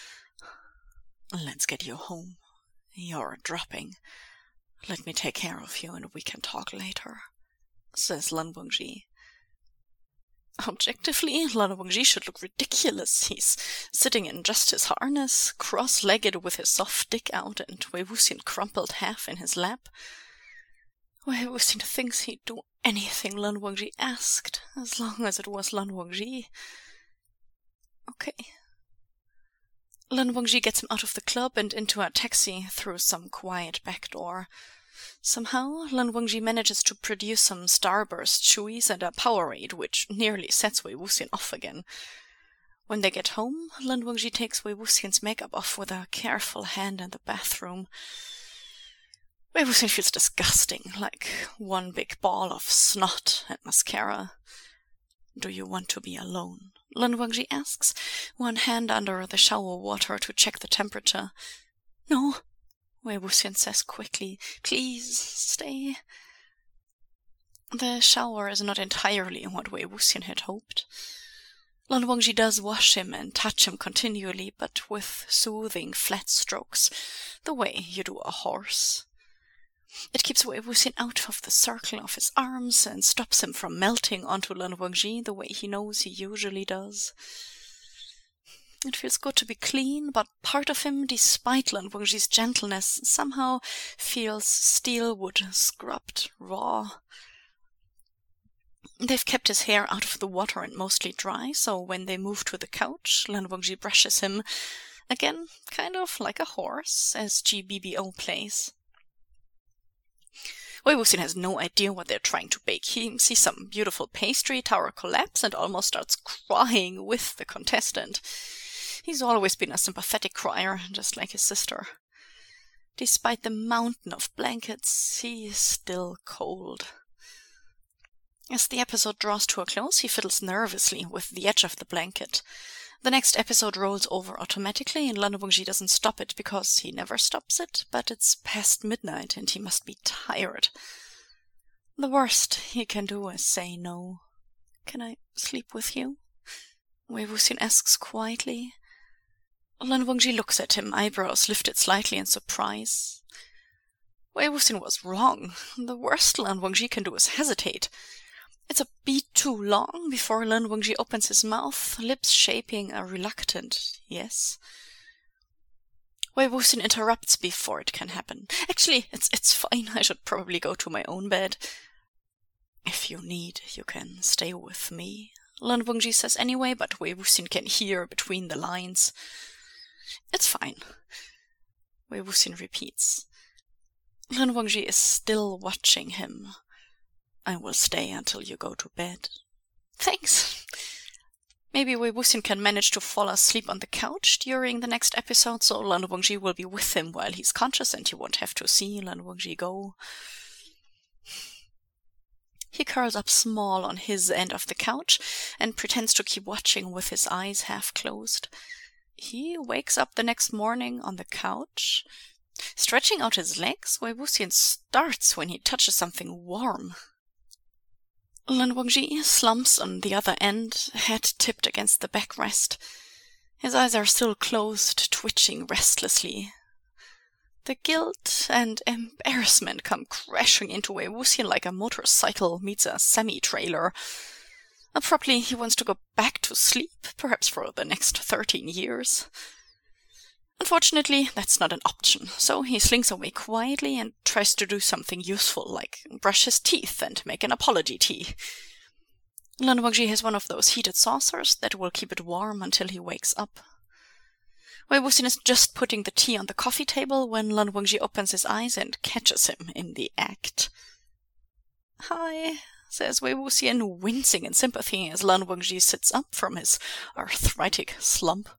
Let's get you home. You're dropping. Let me take care of you and we can talk later, says Lan Wangji. Objectively, Lan Wangji should look ridiculous. He's sitting in just his harness, cross-legged with his soft dick out and Wei Wuxian crumpled half in his lap. Wei Wuxian thinks he'd do anything Lan Wangji asked, as long as it was Lan Wangji. Okay. Lan Wangji gets him out of the club and into a taxi through some quiet back door. Somehow, Lan Wangji manages to produce some Starburst chewies and a Powerade, which nearly sets Wei Wuxian off again. When they get home, Lan Wangji takes Wei Wuxian's makeup off with a careful hand in the bathroom. Wei Wuxian feels disgusting, like one big ball of snot and mascara. "Do you want to be alone?" Lan Wangji asks, one hand under the shower water to check the temperature. "No," Wei Wuxian says quickly. "Please, stay." The shower is not entirely what Wei Wuxian had hoped. Lan Wangji does wash him and touch him continually, but with soothing flat strokes, the way you do a horse. It keeps Wei Wuxian out of the circle of his arms and stops him from melting onto Lan Wangji the way he knows he usually does. It feels good to be clean, but part of him, despite Lan Wangji's gentleness, somehow feels steel wood scrubbed raw. They've kept his hair out of the water and mostly dry, so when they move to the couch, Lan Wangji brushes him, again, kind of like a horse, as GBBO plays. Wei Wuxian has no idea what they're trying to bake. He sees some beautiful pastry tower collapse and almost starts crying with the contestant. He's always been a sympathetic crier, just like his sister. Despite the mountain of blankets, he is still cold. As the episode draws to a close, he fiddles nervously with the edge of the blanket. The next episode rolls over automatically, and Lan Wangji doesn't stop it because he never stops it, but it's past midnight and he must be tired. The worst he can do is say no. "Can I sleep with you?" Wei Wuxian asks quietly. Lan Wangji looks at him, eyebrows lifted slightly in surprise. Wei Wuxian was wrong. The worst Lan Wangji can do is hesitate. It's a beat too long before Lan Wangji opens his mouth, lips shaping a reluctant yes. Wei Wuxian interrupts before it can happen. "Actually, it's fine. I should probably go to my own bed." "If you need, you can stay with me," Lan Wangji says anyway, but Wei Wuxian can hear between the lines. "It's fine," Wei Wuxian repeats. Lan Wangji is still watching him. "I will stay until you go to bed." "Thanks." Maybe Wei Wuxian can manage to fall asleep on the couch during the next episode, so Lan Wangji will be with him while he's conscious and he won't have to see Lan Wangji go. He curls up small on his end of the couch and pretends to keep watching with his eyes half closed. He wakes up the next morning on the couch. Stretching out his legs, Wei Wuxian starts when he touches something warm. Lan Wangji slumps on the other end, head tipped against the backrest. His eyes are still closed, twitching restlessly. The guilt and embarrassment come crashing into Wei Wuxian like a motorcycle meets a semi-trailer. Probably he wants to go back to sleep, perhaps for the next 13 years. Unfortunately, that's not an option, so he slinks away quietly and tries to do something useful, like brush his teeth and make an apology tea. Lan Wangji has one of those heated saucers that will keep it warm until he wakes up. Wei Wuxian is just putting the tea on the coffee table when Lan Wangji opens his eyes and catches him in the act. "Hi," says Wei Wuxian, wincing in sympathy as Lan Wangji sits up from his arthritic slump.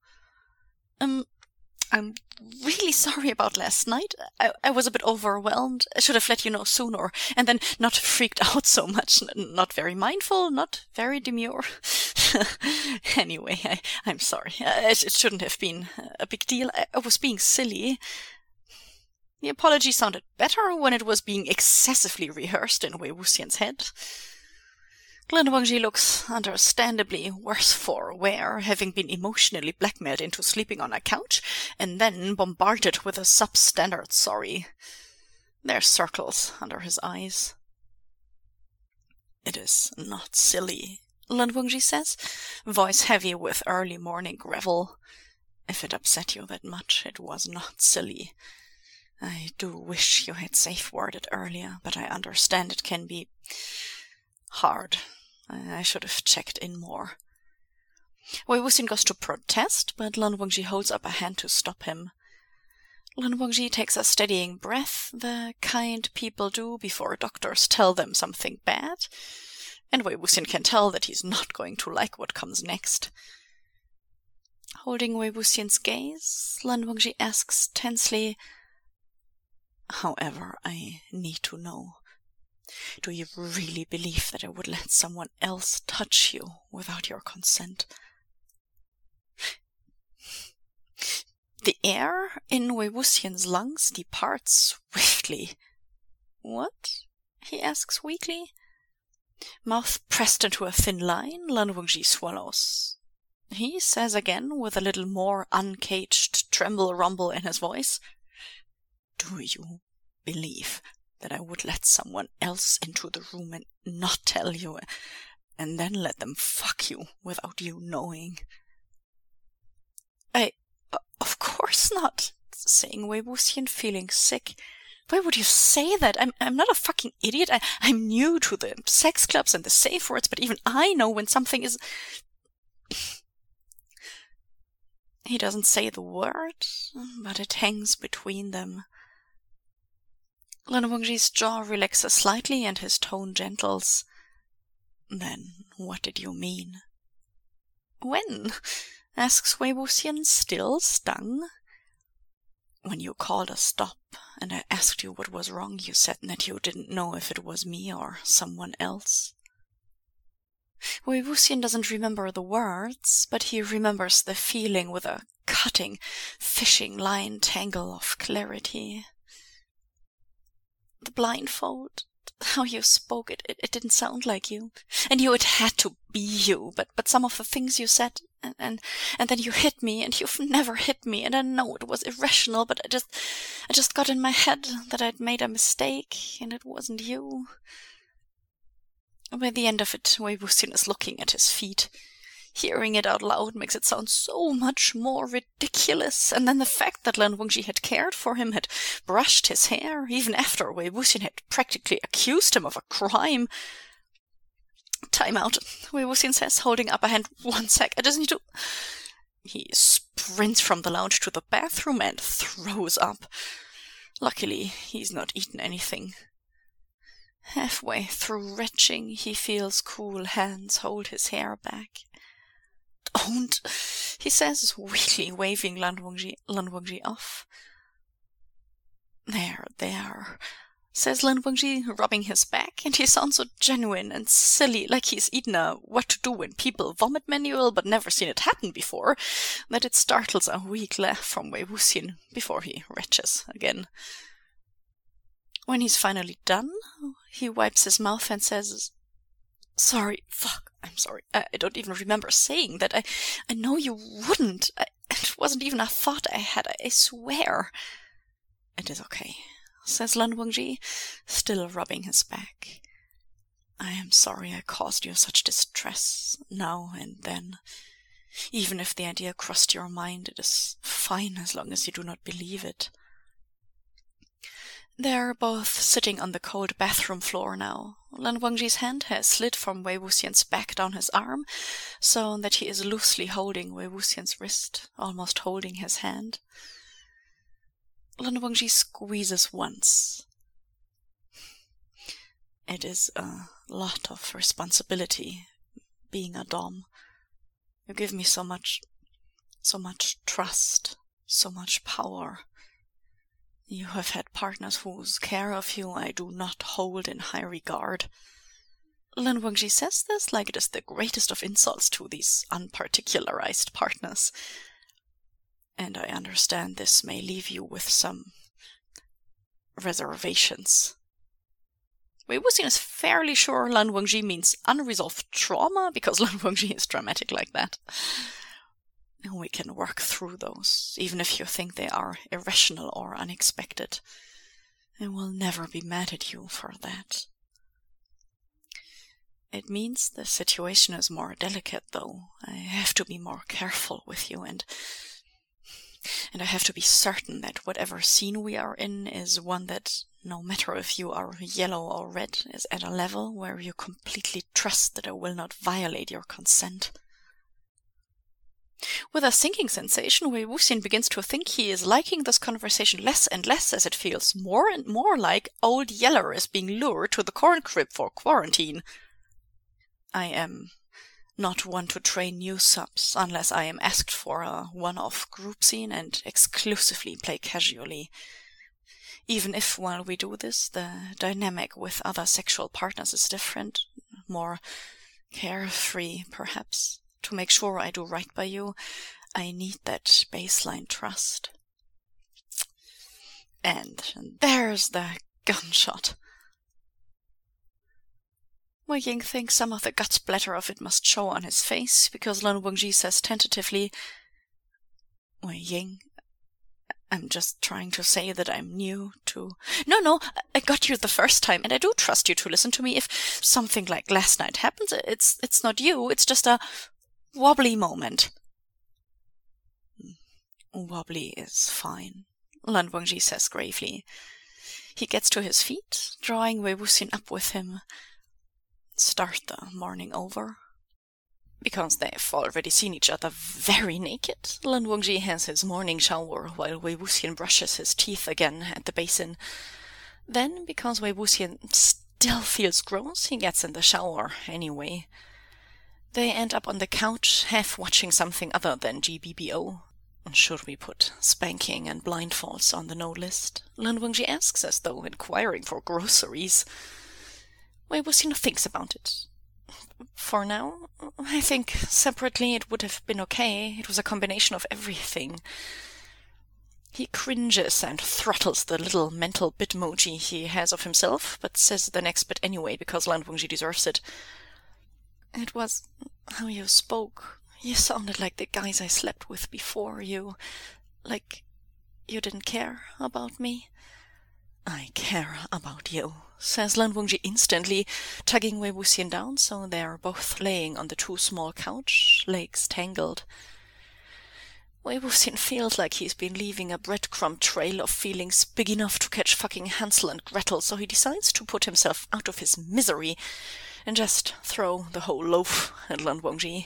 I'm really sorry about last night. I was a bit overwhelmed. I should have let you know sooner, and then not freaked out so much. Not very mindful, not very demure. Anyway, I'm sorry. It shouldn't have been a big deal. I was being silly." The apology sounded better when it was being excessively rehearsed in Wei Wuxian's head. Lan Wangji looks understandably worse for wear, having been emotionally blackmailed into sleeping on a couch and then bombarded with a substandard sorry. There are circles under his eyes. "It is not silly," Lan Wangji says, voice heavy with early morning gravel. If it upset you that much, it was not silly. I do wish you had safe-worded earlier, but I understand it can be hard. I should have checked in more. Wei Wuxian goes to protest, but Lan Wangji holds up a hand to stop him. Lan Wangji takes a steadying breath, the kind people do before doctors tell them something bad, and Wei Wuxian can tell that he's not going to like what comes next. Holding Wei Wuxian's gaze, Lan Wangji asks tensely, "However, I need to know. Do you really believe that I would let someone else touch you without your consent?" The air in Wei Wuxian's lungs departs swiftly. "What?" he asks weakly. Mouth pressed into a thin line, Lan Wangji swallows. He says again, with a little more uncaged tremble-rumble in his voice, "Do you believe that I would let someone else into the room and not tell you, and then let them fuck you without you knowing?" Of course not," saying Wei Wuxian, feeling sick. "Why would you say that? I'm not a fucking idiot. I'm new to the sex clubs and the safe words, but even I know when something is..." He doesn't say the word, but it hangs between them. Lan Wangji's jaw relaxes slightly and his tone gentles. "Then what did you mean?" "When?" asks Wei Wuxian, still stung. "When you called a stop, and I asked you what was wrong, you said that you didn't know if it was me or someone else." Wei Wuxian doesn't remember the words, but he remembers the feeling with a cutting, fishing line tangle of clarity. The blindfold, how you spoke, it didn't sound like you. And you, it had to be you, but some of the things you said, and then you hit me, and you've never hit me, and I know it was irrational, but I just got in my head that I'd made a mistake, and it wasn't you. By the end of it, Wei Wuxian is looking at his feet. Hearing it out loud makes it sound so much more ridiculous, and then the fact that Lan Wangji had cared for him, had brushed his hair, even after Wei Wuxian had practically accused him of a crime. "Time out," Wei Wuxian says, holding up a hand. "1 sec, I just need to..." He sprints from the lounge to the bathroom and throws up. Luckily, he's not eaten anything. Halfway through retching, he feels cool hands hold his hair back. "Don't," he says, weakly waving Lan Wangji off. There, says Lan Wangji, rubbing his back, and he sounds so genuine and silly, like he's eaten a what to do when people vomit manual but never seen it happen before, that it startles a weak laugh from Wei Wuxian before he retches again. When he's finally done, he wipes his mouth and says, I'm sorry. I don't even remember saying that. I know you wouldn't. It wasn't even a thought I had, I swear." "It is okay," says Lan Wangji, still rubbing his back. "I am sorry I caused you such distress now and then. Even if the idea crossed your mind, it is fine as long as you do not believe it." They're both sitting on the cold bathroom floor now. Lan Wangji's hand has slid from Wei Wuxian's back down his arm, so that he is loosely holding Wei Wuxian's wrist, almost holding his hand. Lan Wangji squeezes once. "It is a lot of responsibility, being a dom. You give me so much trust, so much power. You have had partners whose care of you I do not hold in high regard." Lan Wangji says this like it is the greatest of insults to these unparticularized partners. "And I understand this may leave you with some reservations." Wei Wuxian is fairly sure Lan Wangji means unresolved trauma, because Lan Wangji is dramatic like that. "We can work through those, even if you think they are irrational or unexpected. I will never be mad at you for that." It means the situation is more delicate, though. I have to be more careful with you, and I have to be certain that whatever scene we are in is one that, no matter if you are yellow or red, is at a level where you completely trust that I will not violate your consent. With a sinking sensation, Wei Wuxian begins to think he is liking this conversation less and less as it feels more and more like old Yeller is being lured to the corn crib for quarantine. I am not one to train new subs unless I am asked for a one-off group scene and exclusively play casually. Even if, while we do this, the dynamic with other sexual partners is different, more carefree, perhaps. To make sure I do right by you, I need that baseline trust. And there's the gunshot. Wei Ying thinks some of the gut splatter of it must show on his face, because Lan Wangji says tentatively, Wei Ying, I'm just trying to say that I'm new to... No, I got you the first time, and I do trust you to listen to me. If something like last night happens, it's not you, it's just a wobbly moment. Wobbly is fine, Lan Wangji says gravely. He gets to his feet, drawing Wei Wuxian up with him. Start the morning over. Because they've already seen each other very naked, Lan Wangji has his morning shower while Wei Wuxian brushes his teeth again at the basin. Then, because Wei Wuxian still feels gross, he gets in the shower anyway. They end up on the couch, half watching something other than GBBO. Should we put spanking and blindfolds on the no list? Lan Wangji asks, as though inquiring for groceries. Wei Wuxian thinks about it. For now, I think separately it would have been okay. It was a combination of everything. He cringes and throttles the little mental bitmoji he has of himself, but says the next bit anyway because Lan Wangji deserves it. It was how you spoke. You sounded like the guys I slept with before you. Like you didn't care about me. I care about you, says Lan Wangji instantly, tugging Wei Wuxian down so they are both laying on the too small couch, legs tangled. Wei Wuxian feels like he's been leaving a breadcrumb trail of feelings big enough to catch fucking Hansel and Gretel, so he decides to put himself out of his misery and just throw the whole loaf at Lan Wangji.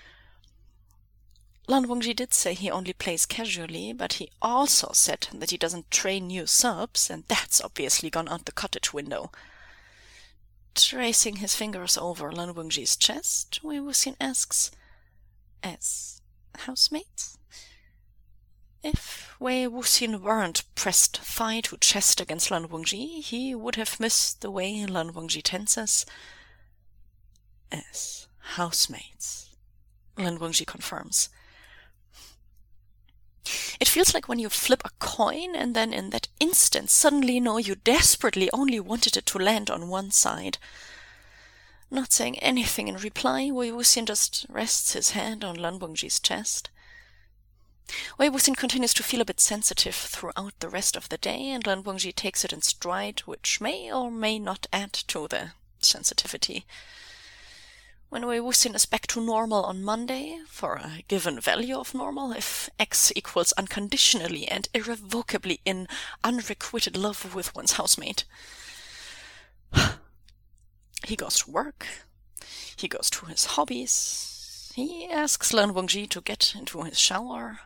Lan Wangji did say he only plays casually, but he also said that he doesn't train new subs, and that's obviously gone out the cottage window. Tracing his fingers over Lan Wangji's chest, Wei Wuxian asks, as housemates? If Wei Wuxian weren't pressed thigh to chest against Lan Wangji, he would have missed the way Lan Wangji tenses. As housemates, Lan Wangji confirms. It feels like when you flip a coin and then in that instant suddenly know you desperately only wanted it to land on one side. Not saying anything in reply, Wei Wuxian just rests his hand on Lan Wangji's chest. Wei Wuxian continues to feel a bit sensitive throughout the rest of the day, and Lan Wangji takes it in stride, which may or may not add to the sensitivity. When Wei Wuxian is back to normal on Monday, for a given value of normal, if X equals unconditionally and irrevocably in unrequited love with one's housemate, he goes to work, he goes to his hobbies, he asks Lan Wangji to get into his shower.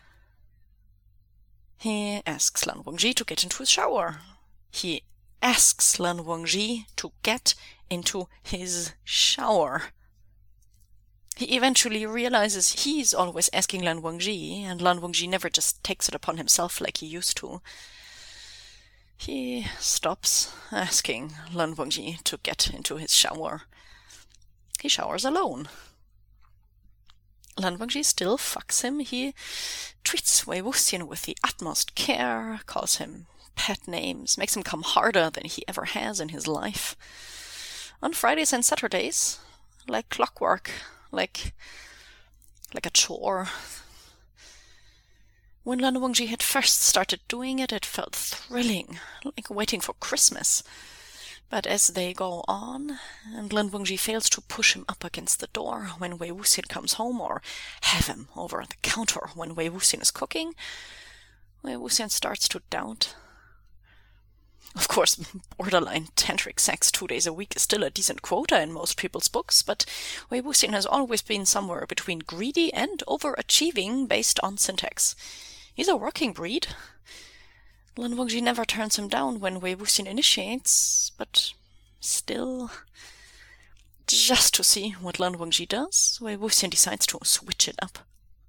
He asks Lan Wangji to get into his shower. He asks Lan Wangji to get into his shower. He eventually realizes he's always asking Lan Wangji, and Lan Wangji never just takes it upon himself like he used to. He stops asking Lan Wangji to get into his shower. He showers alone. Lan Wangji still fucks him. He treats Wei Wuxian with the utmost care, calls him pet names, makes him come harder than he ever has in his life. On Fridays and Saturdays, like clockwork, like a chore. When Lan Wangji had first started doing it, it felt thrilling, like waiting for Christmas. But as they go on, and Lin Wangji fails to push him up against the door when Wei Wuxian comes home, or have him over the counter when Wei Wuxian is cooking, Wei Wuxian starts to doubt. Of course, borderline tantric sex 2 days a week is still a decent quota in most people's books, but Wei Wuxian has always been somewhere between greedy and overachieving based on syntax. He's a working breed. Lin Wangji never turns him down when Wei Wuxian initiates, but still, just to see what Lin Wangji does, Wei Wuxian decides to switch it up.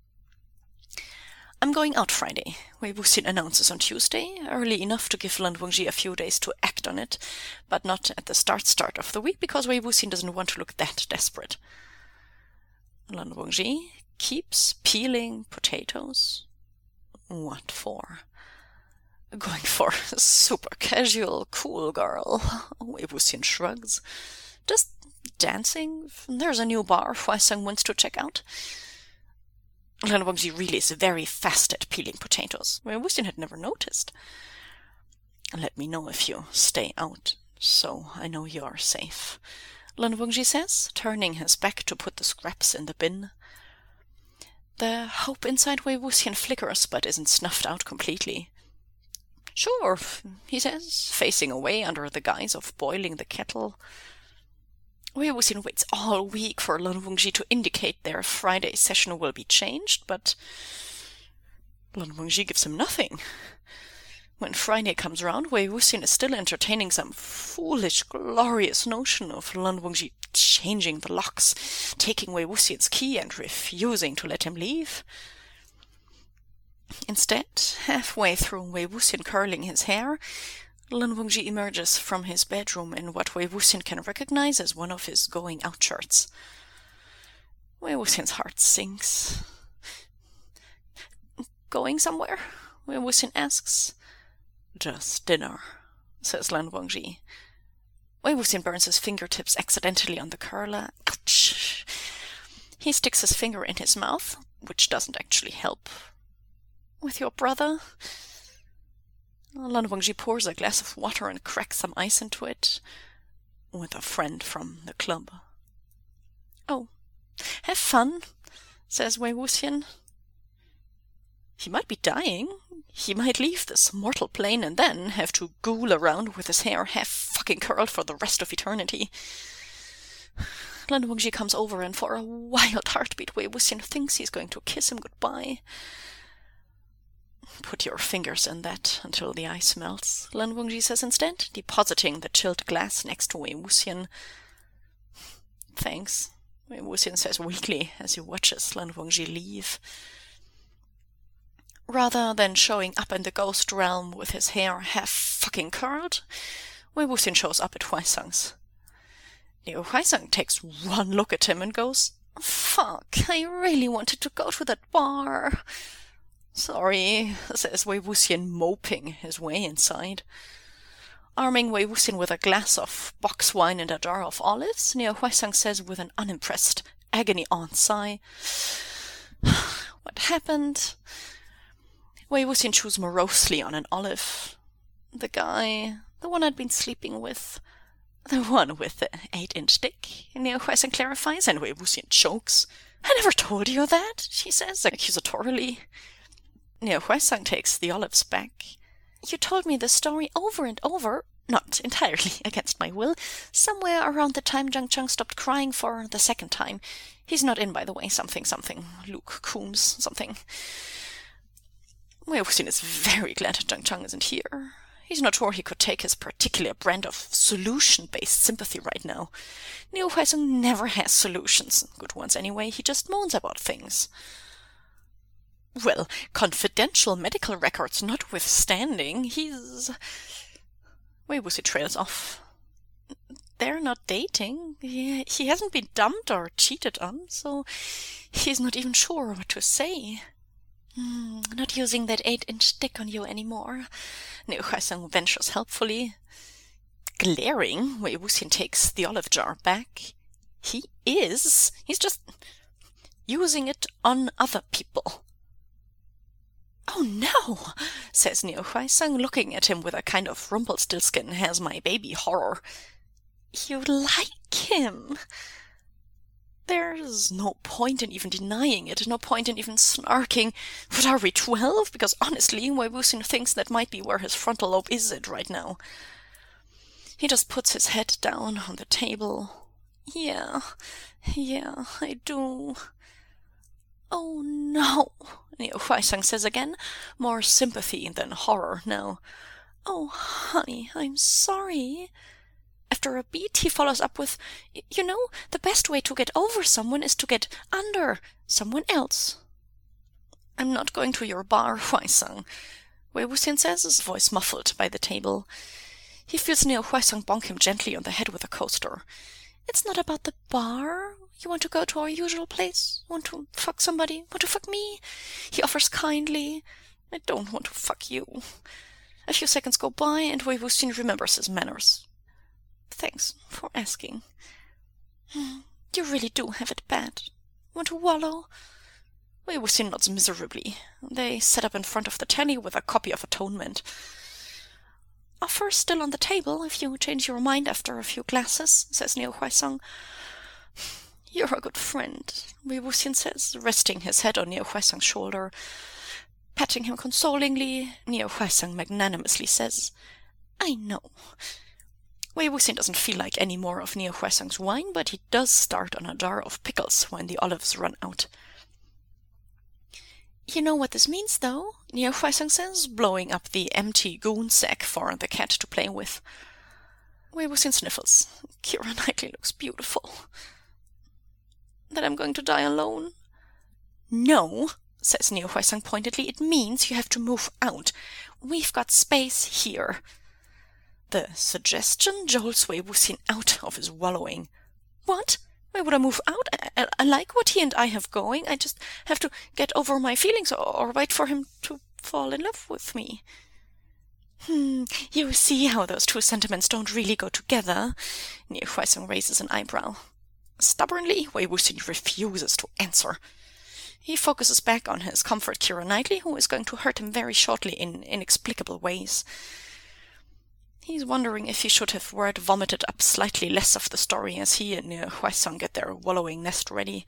I'm going out Friday, Wei Wuxian announces on Tuesday, early enough to give Lin Wangji a few days to act on it, but not at the start of the week because Wei Wuxian doesn't want to look that desperate. Lin Wangji keeps peeling potatoes. What for? Going for super casual, cool girl, Wei Wuxian shrugs. Just dancing. There's a new bar Huaisang wants to check out. Lin Wangji really is very fast at peeling potatoes. Wei Wuxian had never noticed. Let me know if you stay out, so I know you're safe, Lin Wangji says, turning his back to put the scraps in the bin. The hope inside Wei Wuxian flickers, but isn't snuffed out completely. Sure, he says, facing away under the guise of boiling the kettle. Wei Wuxian waits all week for Lin Wangji to indicate their Friday session will be changed, but Lin Wangji gives him nothing. When Friday comes round, Wei Wuxian is still entertaining some foolish, glorious notion of Lin Wangji changing the locks, taking Wei Wuxian's key and refusing to let him leave. Instead, halfway through Wei Wuxian curling his hair, Lin Wangji emerges from his bedroom in what Wei Wuxian can recognize as one of his going-out shirts. Wei Wuxian's heart sinks. Going somewhere? Wei Wuxian asks. Just dinner, says Lin Wangji. Wei Wuxian burns his fingertips accidentally on the curler. Ouch! He sticks his finger in his mouth, which doesn't actually help. With your brother? Lin Wangji pours a glass of water and cracks some ice into it. With a friend from the club. Oh, have fun, says Wei Wuxian. He might be dying. He might leave this mortal plane and then have to ghoul around with his hair half fucking curled for the rest of eternity. Lin Wangji comes over and for a wild heartbeat Wei Wuxian thinks he's going to kiss him goodbye. Put your fingers in that until the ice melts, Lin Wangji says instead, depositing the chilled glass next to Wei Wuxian. Thanks, Wei Wuxian says weakly as he watches Lin Wangji leave. Rather than showing up in the ghost realm with his hair half fucking curled, Wei Wuxian shows up at Huaisang's. Liu Huaisang takes one look at him and goes, "Fuck, I really wanted to go to that bar." Sorry, says Wei Wuxian, moping his way inside. Arming Wei Wuxian with a glass of box wine and a jar of olives, Liu Huaisang says with an unimpressed, agony-aunt sigh, "What happened?" Wei Wuxian chews morosely on an olive. The guy, the one I'd been sleeping with, the one with the 8-inch dick, Liu Huaisang clarifies, and Wei Wuxian chokes. "I never told you that," she says, accusatorily. Liu Huaisang takes the olives back. "You told me the story over and over, not entirely against my will, somewhere around the time Zhang Chang stopped crying for the second time. He's not in, by the way, something, Luke Coombs, something." Wei Wuxian is very glad Zhang Chang isn't here. He's not sure he could take his particular brand of solution-based sympathy right now. Liu Huaisang never has solutions, good ones anyway, he just moans about things. Well, confidential medical records notwithstanding, he's... Wei Wuxian trails off. They're not dating. He hasn't been dumped or cheated on, so he's not even sure what to say. Not using that 8-inch dick on you anymore, Liu Huaisang ventures helpfully. Glaring, Wei Wuxian takes the olive jar back. He is. He's just using it on other people. Oh no! says Niu Huaisang, looking at him with a kind of Rumpelstiltskin has my baby horror. You like him? There's no point in even denying it, no point in even snarking. What are we, 12? Because honestly, Wei Wuxian thinks that might be where his frontal lobe is at right now. He just puts his head down on the table. Yeah, I do. Oh no, Niu Huaisang says again, more sympathy than horror now. Oh, honey, I'm sorry. After a beat, he follows up with, you know, the best way to get over someone is to get under someone else. I'm not going to your bar, Huaisang, Wei Wuxian says, his voice muffled by the table. He feels Niu Huaisang bonk him gently on the head with a coaster. It's not about the bar. You want to go to our usual place? Want to fuck somebody? Want to fuck me? He offers kindly. I don't want to fuck you. A few seconds go by, and Wei Wuxian remembers his manners. Thanks for asking. You really do have it bad. Want to wallow? Wei Wuxian nods miserably. They sit up in front of the telly with a copy of Atonement. Offer still on the table if you change your mind after a few glasses, says Niu Huaisang. You're a good friend, Wei Wuxian says, resting his head on Niu Huaisang's shoulder. Patting him consolingly, Niu Huaisang magnanimously says, I know. Wei Wuxian doesn't feel like any more of Niu Huaisang's wine, but he does start on a jar of pickles when the olives run out. You know what this means, though, Niu Huaisang says, blowing up the empty goon sack for the cat to play with. Wei Wuxian sniffles. Keira Knightley looks beautiful. That I'm going to die alone? No, says Niu Huaisang pointedly. It means you have to move out. We've got space here. The suggestion jolts Wei Wuxian out of his wallowing. What? Why would I move out? I like what he and I have going. I just have to get over my feelings or wait for him to fall in love with me. You see how those two sentiments don't really go together? Niu Huaisang raises an eyebrow. Stubbornly, Wei Wuxian refuses to answer. He focuses back on his comfort Keira Knightley, who is going to hurt him very shortly in inexplicable ways. He's wondering if he should have vomited up slightly less of the story as he and Niu Huaisang get their wallowing nest ready.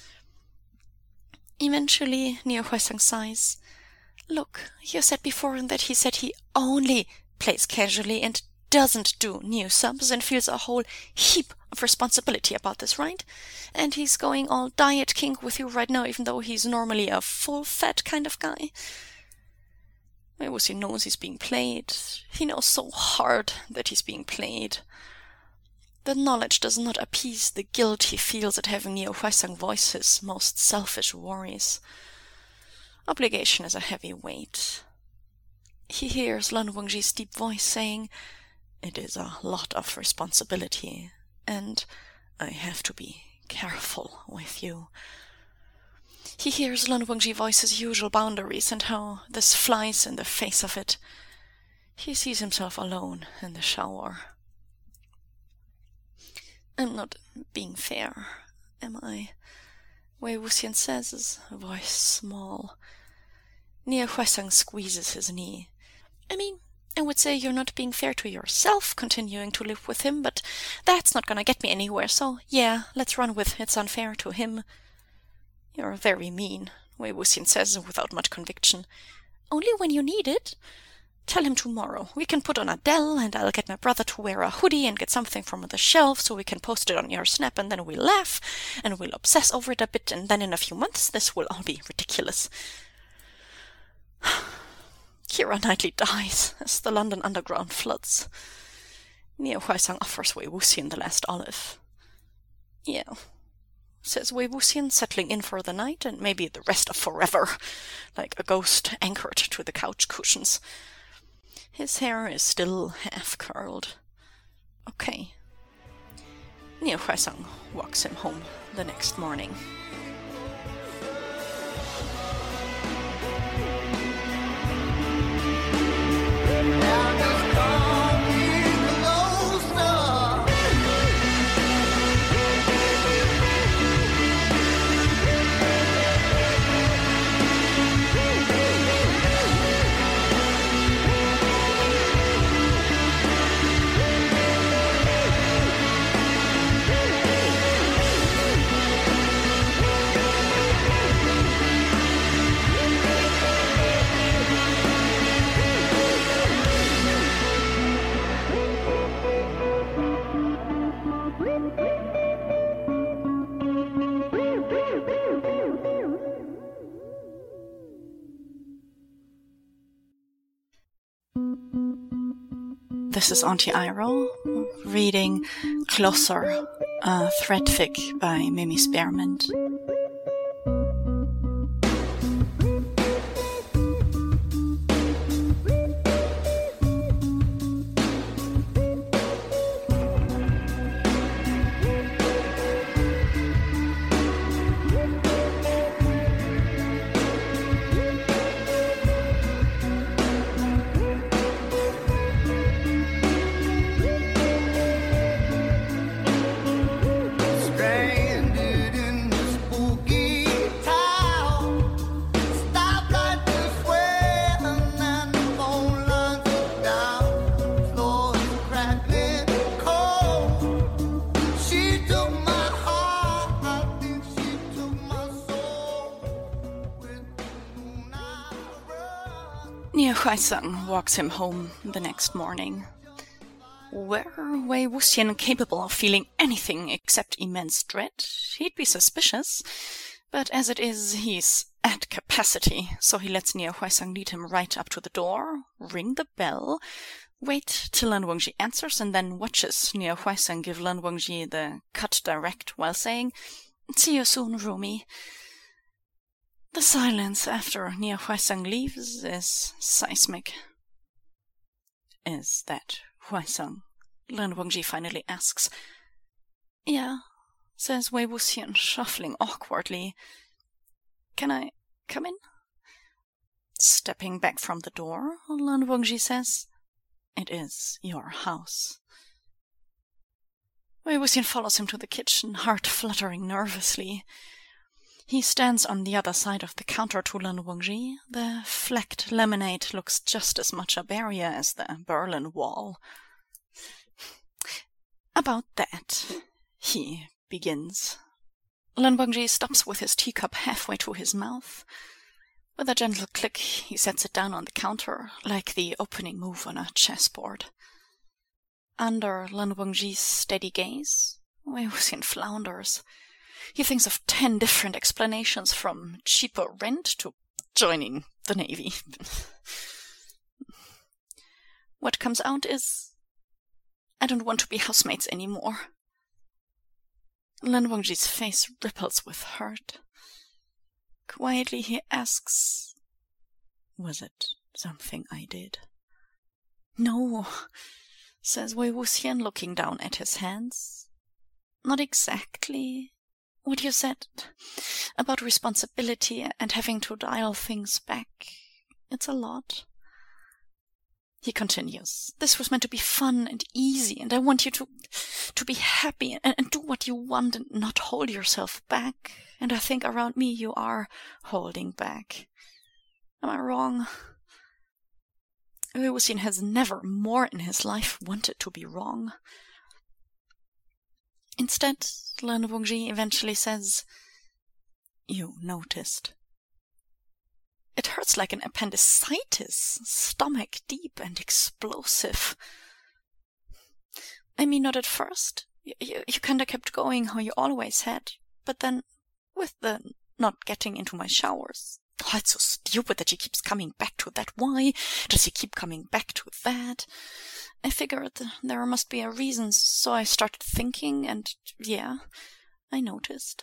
Eventually, Niu Huaisang sighs. Look, you said before that he said he only plays casually and doesn't do new subs and feels a whole heap of responsibility about this, right? And he's going all diet kink with you right now, even though he's normally a full-fat kind of guy. Wei Wuxian knows he's being played. He knows so hard that he's being played. The knowledge does not appease the guilt he feels at having Niu Huaisang voice his most selfish worries. Obligation is a heavy weight. He hears Lan Wangji's deep voice saying, It is a lot of responsibility, and I have to be careful with you. He hears Lan Wangji voice his usual boundaries and how this flies in the face of it. He sees himself alone in the shower. I'm not being fair, am I? Wei Wuxian says, his voice small. Niu Huaisang squeezes his knee. I mean, I would say you're not being fair to yourself, continuing to live with him, but that's not gonna get me anywhere, so yeah, let's run with it's unfair to him. You're very mean, Wei Wuxian says without much conviction. Only when you need it. Tell him tomorrow. We can put on Adele, and I'll get my brother to wear a hoodie and get something from the shelf so we can post it on your Snap, and then we'll laugh, and we'll obsess over it a bit, and then in a few months this will all be ridiculous. Keira Knightley dies as the London Underground floods. Niu Huaisang offers Wei Wuxian the last olive. Yeah, says Wei Wuxian, settling in for the night and maybe the rest of forever, like a ghost anchored to the couch cushions. His hair is still half-curled. Okay. Niu Huaisang walks him home the next morning. This is Auntie Iroh, reading Closer, a threadfic by Mimi Spearmint. Stranded in the spooky town, stopped at the square and the phone lines are down. Floor is crackling cold. She took my heart, I think she took my soul. With the moon I run. Nia Huaisang walks him home the next morning. Were Wei Wuxian capable of feeling anything except immense dread, he'd be suspicious. But as it is, he's at capacity, so he lets Nia Huaisang lead him right up to the door, ring the bell, wait till Lan Wangji answers, and then watches Nia Huaisang give Lan Wangji the cut direct while saying, "See you soon, Rumi." The silence after Nia Huaisang leaves is seismic. Is that Huaisang? Lan Wangji finally asks. "Yeah," says Wei Wuxian, shuffling awkwardly. "Can I come in?" Stepping back from the door, Lan Wangji says, "It is your house." Wei Wuxian follows him to the kitchen, heart fluttering nervously. He stands on the other side of the counter to Lan Wangji. The flecked lemonade looks just as much a barrier as the Berlin Wall. "About that," he begins. Lan Wangji stops with his teacup halfway to his mouth. With a gentle click, he sets it down on the counter, like the opening move on a chessboard. Under Lan Wangji's steady gaze, Wei Wuxian flounders. He thinks of 10 different explanations, from cheaper rent to joining the Navy. What comes out is, "I don't want to be housemates anymore." Lan Wangji's face ripples with hurt. Quietly he asks, "Was it something I did?" "No," says Wei Wuxian, looking down at his hands. "Not exactly. What you said about responsibility and having to dial things back, it's a lot." He continues, "This was meant to be fun and easy, and I want you to be happy and do what you want and not hold yourself back. And I think around me you are holding back. Am I wrong?" Wei Wuxian has never more in his life wanted to be wrong. Instead, Lan Wangji eventually says, "You noticed." It hurts like an appendicitis, stomach deep and explosive. I mean, not at first. You kinda kept going how you always had, but then, with the not getting into my showers, oh, it's so stupid that she keeps coming back to that. Why does he keep coming back to that? I figured there must be a reason, so I started thinking, and yeah, I noticed.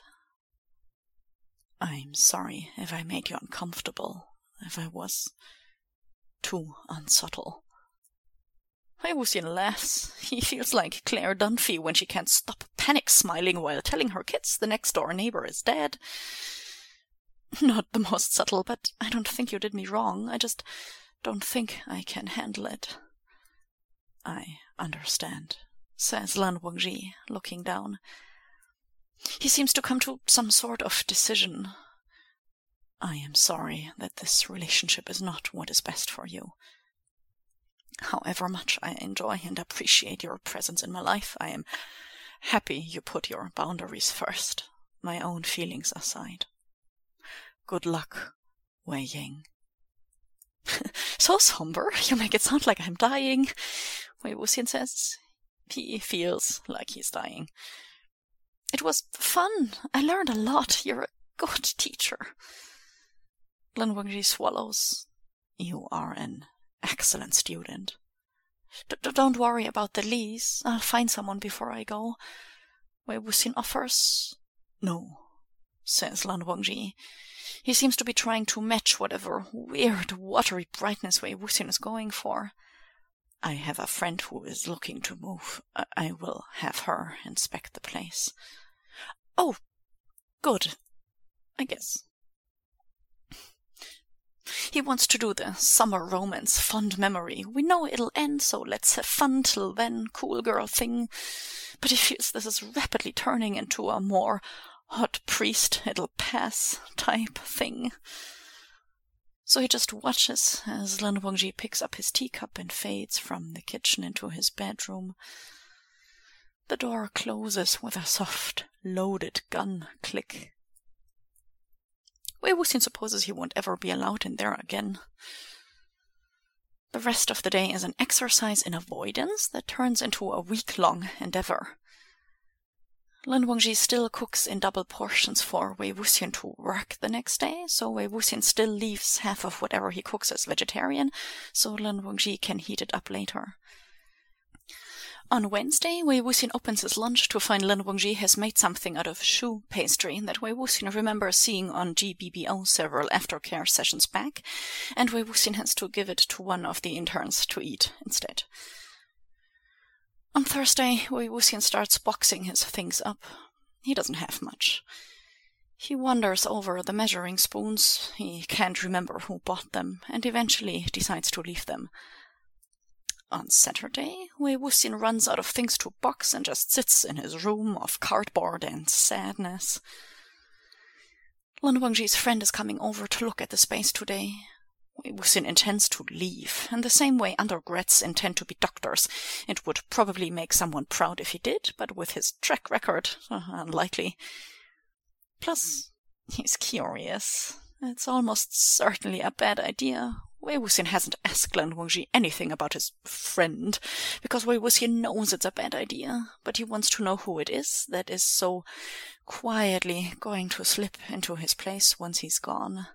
I'm sorry if I made you uncomfortable, if I was too unsubtle. Wei Wuxian laughs. He feels like Claire Dunphy when she can't stop panic smiling while telling her kids the next-door neighbor is dead. Not the most subtle, but I don't think you did me wrong. I just don't think I can handle it. I understand, says Lan Wangji, looking down. He seems to come to some sort of decision. I am sorry that this relationship is not what is best for you. However much I enjoy and appreciate your presence in my life, I am happy you put your boundaries first, my own feelings aside. Good luck, Wei Ying. So somber, you make it sound like I'm dying, Wei Wuxian says. He feels like he's dying. It was fun. I learned a lot. You're a good teacher. Lan Wangji swallows. You are an excellent student. Don't worry about the lease. I'll find someone before I go. Wei Wuxian offers. No, says Lan Wangji. He seems to be trying to match whatever weird, watery brightness Wei Wuxian is going for. I have a friend who is looking to move. I will have her inspect the place. Oh, good, I guess. He wants to do the summer romance, fond memory. We know it'll end, so let's have fun till then, cool girl thing. But he feels this is rapidly turning into a more hot priest, it'll pass type thing. So he just watches as Lan Wangji picks up his teacup and fades from the kitchen into his bedroom. The door closes with a soft, loaded gun click. Wei Wuxian supposes he won't ever be allowed in there again. The rest of the day is an exercise in avoidance that turns into a week-long endeavor. Lan Wangji still cooks in double portions for Wei Wuxian to work the next day, so Wei Wuxian still leaves half of whatever he cooks as vegetarian, so Lan Wangji can heat it up later. On Wednesday, Wei Wuxian opens his lunch to find Lan Wangji has made something out of choux pastry that Wei Wuxian remembers seeing on GBBO several aftercare sessions back, and Wei Wuxian has to give it to one of the interns to eat instead. On Thursday, Wei Wuxian starts boxing his things up. He doesn't have much. He wanders over the measuring spoons. He can't remember who bought them, and eventually decides to leave them. On Saturday, Wei Wuxian runs out of things to box and just sits in his room of cardboard and sadness. Lan Wangji's friend is coming over to look at the space today. Wei Wuxian intends to leave, in the same way undergrads intend to be doctors. It would probably make someone proud if he did, but with his track record, unlikely. Plus, he's curious. It's almost certainly a bad idea. Wei Wuxian hasn't asked Lan Wangji anything about his friend, because Wei Wuxian knows it's a bad idea, but he wants to know who it is that is so quietly going to slip into his place once he's gone.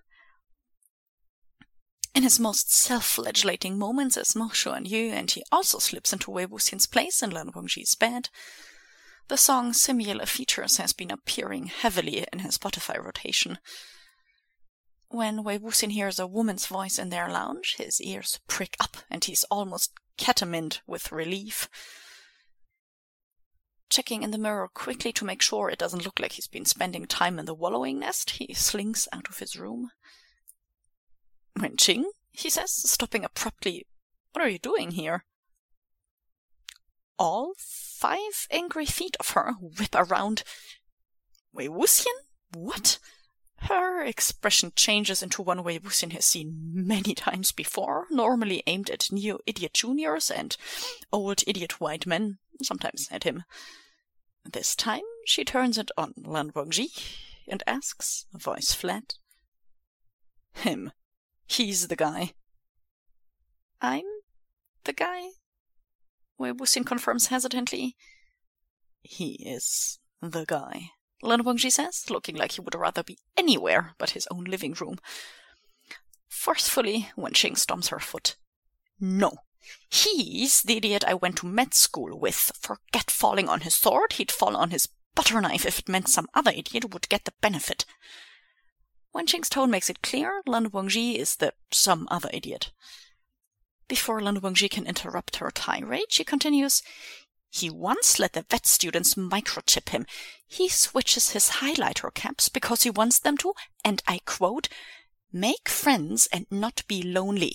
In his most self-flagellating moments as Mo Xuanyu, and he also slips into Wei Wuxian's place in Lan Wangji's bed, the song Similar Features has been appearing heavily in his Spotify rotation. When Wei Wuxian hears a woman's voice in their lounge, his ears prick up and he's almost catamined with relief. Checking in the mirror quickly to make sure it doesn't look like he's been spending time in the wallowing nest, he slinks out of his room. "Wenqing," he says, stopping abruptly. "What are you doing here?" All 5 angry feet of her whip around. "Wei Wuxian? What?" Her expression changes into one Wei Wuxian has seen many times before, normally aimed at neo-idiot juniors and old idiot white men, sometimes at him. This time she turns it on Lan Wangji and asks, voice flat, "Him. He's the guy." "I'm the guy?" Wei Wuxian confirms hesitantly. "He is the guy," Lan Wangji says, looking like he would rather be anywhere but his own living room. Forcefully, Wenqing stomps her foot. "No. He's the idiot I went to med school with. Forget falling on his sword. He'd fall on his butter knife if it meant some other idiot would get the benefit." Wenqing's tone makes it clear Lan Wangji is the some other idiot. Before Lan Wangji can interrupt her tirade, she continues, "He once let the vet students microchip him. He switches his highlighter caps because he wants them to, and I quote, make friends and not be lonely."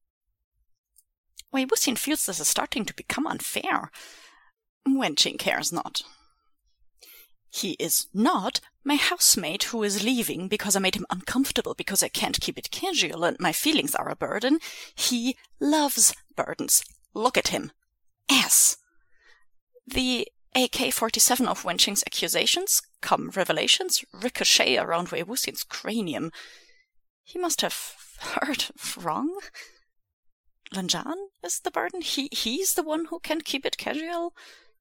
Wei Wuxian feels this is starting to become unfair. Wenqing cares not. "He is not my housemate who is leaving because I made him uncomfortable because I can't keep it casual and my feelings are a burden. He loves burdens. Look at him. Ass." The AK-47 of Wenqing's accusations, come revelations, ricochet around Wei Wuxian's cranium. He must have heard wrong. Lan Zhan is the burden? He's the one who can keep it casual?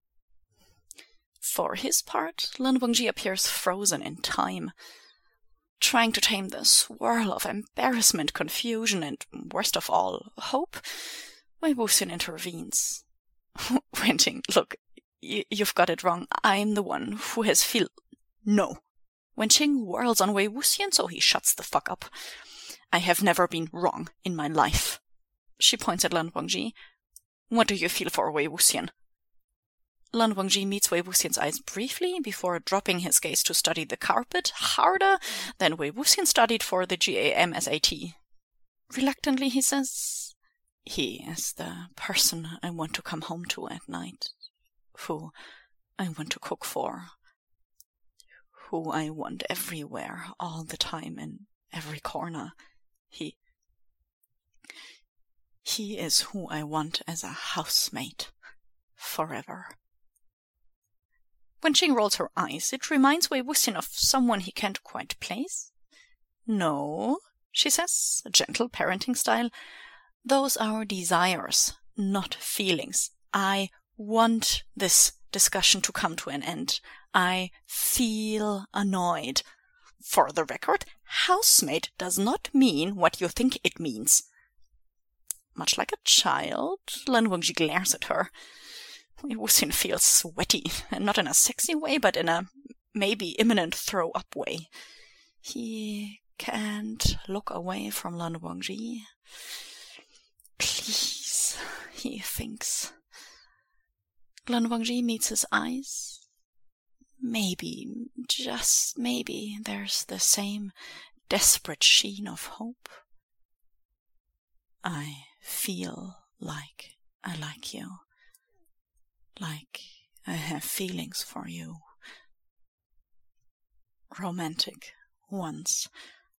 For his part, Lan Wangji appears frozen in time. Trying to tame the swirl of embarrassment, confusion, and, worst of all, hope, Wei Wuxian intervenes. Wenqing, look, you've got it wrong. I'm the one who has No. Wenqing whirls on Wei Wuxian, so he shuts the fuck up. I have never been wrong in my life. She points at Lan Wangji. What do you feel for Wei Wuxian? Lan Wangji meets Wei Wuxian's eyes briefly before dropping his gaze to study the carpet harder than Wei Wuxian studied for the GAM SAT. Reluctantly, he says, he is the person I want to come home to at night, who I want to cook for, who I want everywhere, all the time, in every corner. He is who I want as a housemate, forever. When Wenqing rolls her eyes, it reminds Wei Wuxian of someone he can't quite place. No, she says, a gentle parenting style. Those are desires, not feelings. I want this discussion to come to an end. I feel annoyed. For the record, housemate does not mean what you think it means. Much like a child, Lan Wangji glares at her. Wei Wuxian feels sweaty, and not in a sexy way, but in a maybe imminent throw-up way. He can't look away from Lan Wangji. Please, he thinks. Lan Wangji meets his eyes. Maybe, just maybe, there's the same desperate sheen of hope. I feel like I like you. Like I have feelings for you. Romantic ones.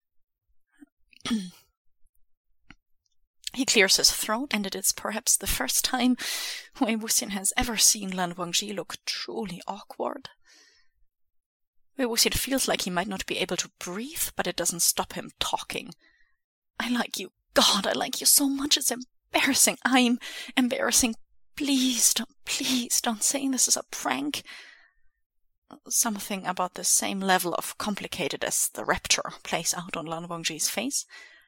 He clears his throat, and it is perhaps the first time Wei Wuxian has ever seen Lan Wangji look truly awkward. Wei Wuxian feels like he might not be able to breathe, but it doesn't stop him talking. I like you. God, I like you so much. It's embarrassing. I'm embarrassing. Please don't say this is a prank. Something about the same level of complicated as the rapture plays out on Lan Wangji's face.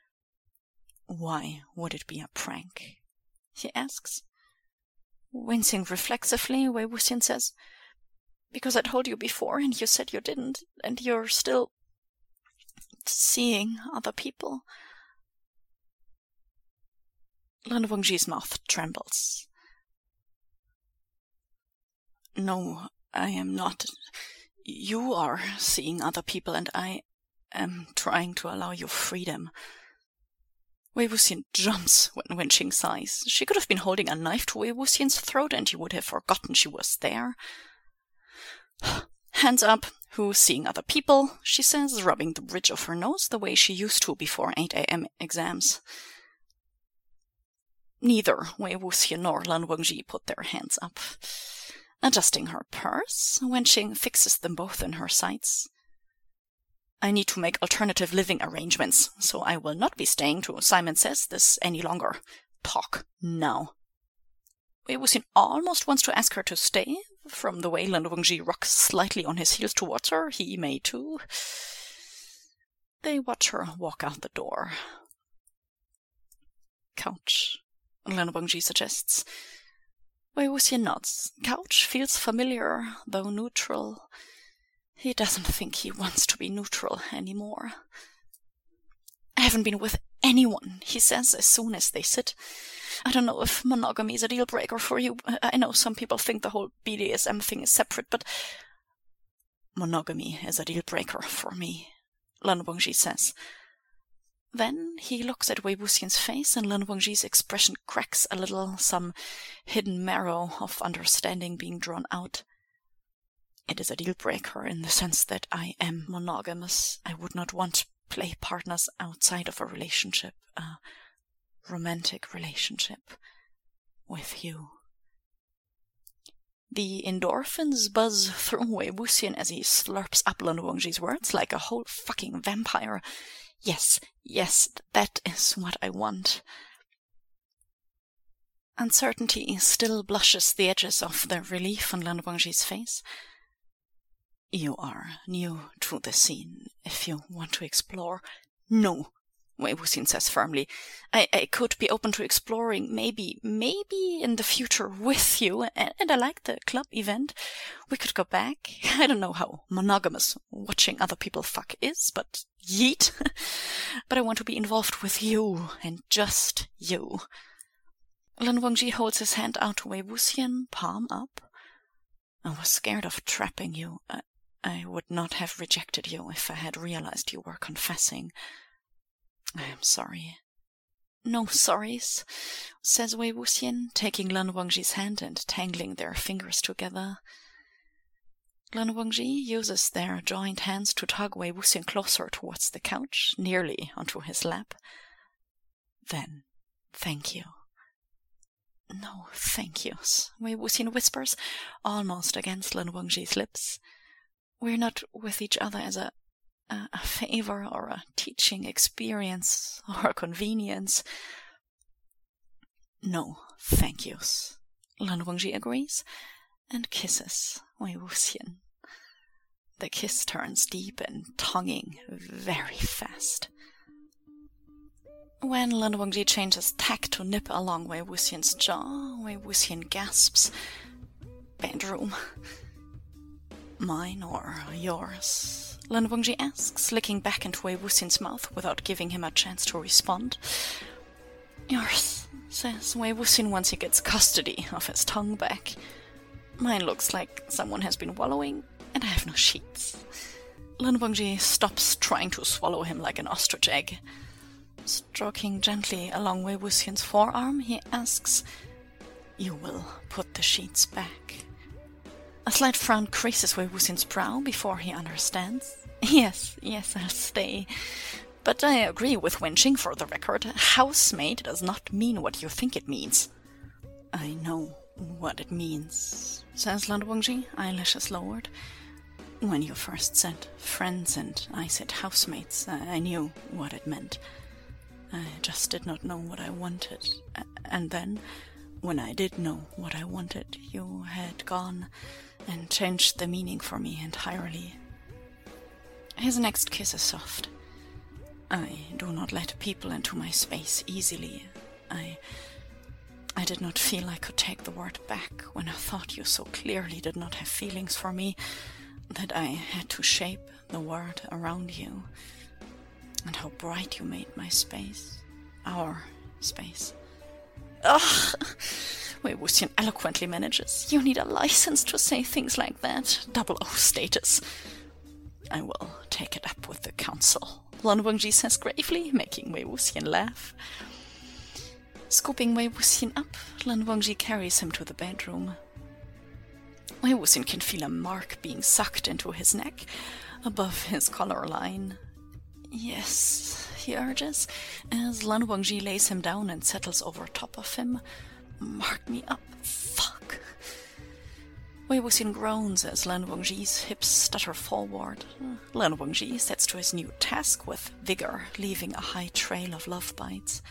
Why would it be a prank? He asks. Wincing reflexively, Wei Wuxian says, because I told you before and you said you didn't, and you're still seeing other people. Lan Wangji's mouth trembles. No, I am not. You are seeing other people, and I am trying to allow you freedom. Wei Wuxian jumps when Wenqing sighs. She could have been holding a knife to Wei Wuxian's throat, and he would have forgotten she was there. Hands up, who's seeing other people, she says, rubbing the bridge of her nose the way she used to before 8 a.m. exams. Neither Wei Wuxian nor Lan Wangji put their hands up. Adjusting her purse, Wenqing fixes them both in her sights. I need to make alternative living arrangements, so I will not be staying to Simon Says this any longer. Talk now. Wei Wuxian almost wants to ask her to stay. From the way Lan Wangji rocks slightly on his heels towards her, he may too. They watch her walk out the door. Couch, Lan Wangji suggests. Wei Wuxian nods. Couch feels familiar, though neutral. He doesn't think he wants to be neutral anymore. I haven't been with anyone, he says as soon as they sit. I don't know if monogamy is a deal breaker for you. I know some people think the whole BDSM thing is separate, but monogamy is a deal breaker for me, Lan Wangji says. Then he looks at Wei Wuxian's face, and Lan Wangji's expression cracks a little, some hidden marrow of understanding being drawn out. It is a deal breaker in the sense that I am monogamous. I would not want play partners outside of a relationship, a romantic relationship with you. The endorphins buzz through Wei Wuxian as he slurps up Lan Wangji's words like a whole fucking vampire. Yes, that is what I want. Uncertainty still blushes the edges of the relief on Lan Wangji's face. You are new to the scene. If you want to explore... No, Wei Wuxian says firmly. I could be open to exploring, maybe in the future with you, and I like the club event. We could go back. I don't know how monogamous watching other people fuck is, but yeet. But I want to be involved with you, and just you. Lan Wangji holds his hand out to Wei Wuxian, palm up. I was scared of trapping you. I would not have rejected you if I had realized you were confessing. I am sorry. No sorries, says Wei Wuxian, taking Lan Wangji's hand and tangling their fingers together. Lan Wangji uses their joined hands to tug Wei Wuxian closer towards the couch, nearly onto his lap. Then, thank you. No thank yous, Wei Wuxian whispers, almost against Lan Wangji's lips. We're not with each other as a favor or a teaching experience or a convenience. No thank yous, Lan Wangji agrees, and kisses Wei Wuxian. The kiss turns deep and tonguing very fast. When Lan Wangji changes tack to nip along Wei Wuxian's jaw, Wei Wuxian gasps. Bedroom. Mine or yours? Lan Wangji asks, licking back into Wei Wuxian's mouth without giving him a chance to respond. Yours, says Wei Wuxian once he gets custody of his tongue back. Mine looks like someone has been wallowing, and I have no sheets. Lan Wangji stops trying to swallow him like an ostrich egg. Stroking gently along Wei Wuxian's forearm, he asks, You will put the sheets back? A slight frown creases Wei Wuxian's brow before he understands. Yes, I'll stay. But I agree with Wenqing, for the record. Housemaid does not mean what you think it means. I know what it means, says Lan Wangji, eyelashes lowered. When you first said friends and I said housemates, I knew what it meant. I just did not know what I wanted. And then, when I did know what I wanted, you had gone and changed the meaning for me entirely. His next kiss is soft. I do not let people into my space easily. I did not feel I could take the word back when I thought you so clearly did not have feelings for me that I had to shape the word around you. And how bright you made my space. Our space. Ugh! Wei Wuxian eloquently manages. You need a license to say things like that. 00 status. I will take it up with the council, Lan Wangji says gravely, making Wei Wuxian laugh. Scooping Wei Wuxian up, Lan Wangji carries him to the bedroom. Wei Wuxian can feel a mark being sucked into his neck, above his collar line. Yes, he urges, as Lan Wangji lays him down and settles over top of him. Mark me up, fuck. Wei Wuxian groans as Lan Wangji's hips stutter forward. Lan Wangji sets to his new task with vigor, leaving a high trail of love bites.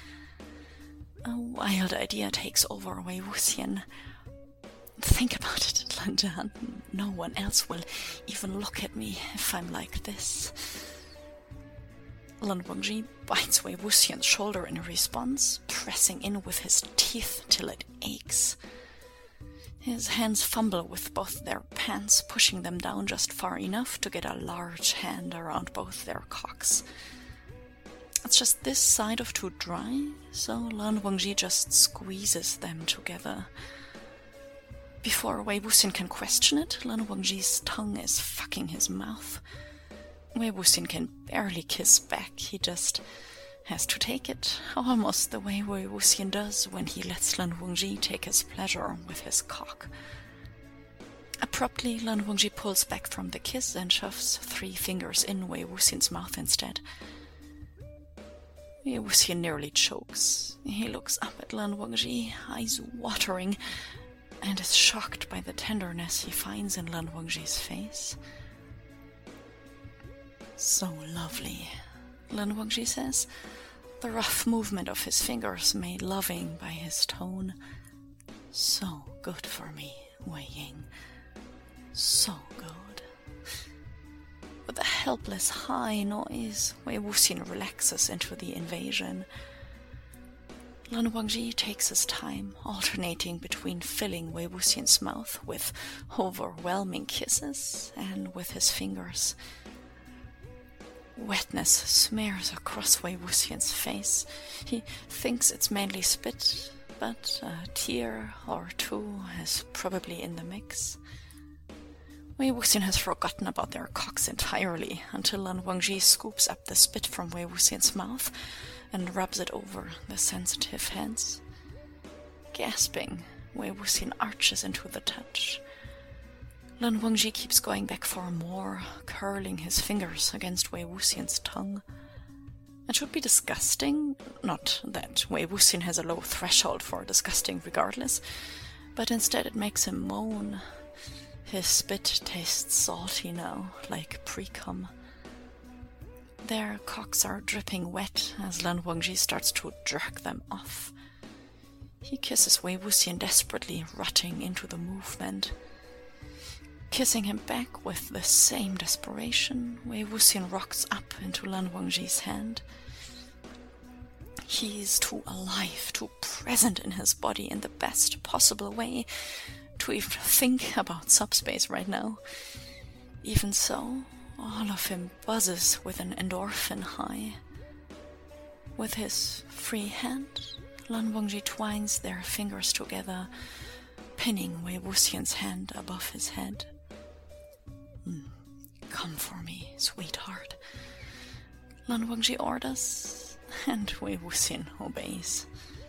A wild idea takes over Wei Wuxian. Think about it, Lan Zhan. No one else will even look at me if I'm like this. Lan Wangji bites Wei Wuxian's shoulder in response, pressing in with his teeth till it aches. His hands fumble with both their pants, pushing them down just far enough to get a large hand around both their cocks. It's just this side of too dry, so Lan Wangji just squeezes them together. Before Wei Wuxian can question it, Lan Wangji's tongue is fucking his mouth. Wei Wuxian can barely kiss back, he just has to take it, almost the way Wei Wuxian does when he lets Lan Wangji take his pleasure with his cock. Abruptly, Lan Wangji pulls back from the kiss and shoves 3 fingers in Wei Wuxian's mouth instead. Wei Wuxian nearly chokes. He looks up at Lan Wangji, eyes watering, and is shocked by the tenderness he finds in Lan Wangji's face. So lovely, Lan Wangji says, the rough movement of his fingers made loving by his tone. So good for me, Wei Ying. So good. With a helpless high noise, Wei Wuxian relaxes into the invasion. Lan Wangji takes his time, alternating between filling Wei Wuxian's mouth with overwhelming kisses and with his fingers. Wetness smears across Wei Wuxian's face. He thinks it's mainly spit, but a tear or two is probably in the mix. Wei Wuxian has forgotten about their cocks entirely until Lan Wangji scoops up the spit from Wei Wuxian's mouth and rubs it over the sensitive hands. Gasping, Wei Wuxian arches into the touch. Lan Wangji keeps going back for more, curling his fingers against Wei Wuxian's tongue. It should be disgusting, not that Wei Wuxian has a low threshold for disgusting regardless, but instead it makes him moan. His spit tastes salty now, like pre-cum. Their cocks are dripping wet as Lan Wangji starts to jerk them off. He kisses Wei Wuxian desperately, rutting into the movement. Kissing him back with the same desperation, Wei Wuxian rocks up into Lan Wangji's hand. He's too alive, too present in his body in the best possible way to even think about subspace right now. Even so, all of him buzzes with an endorphin high. With his free hand, Lan Wangji twines their fingers together, pinning Wei Wuxian's hand above his head. Come for me, sweetheart, Lan Wangji orders, and Wei Wuxian obeys.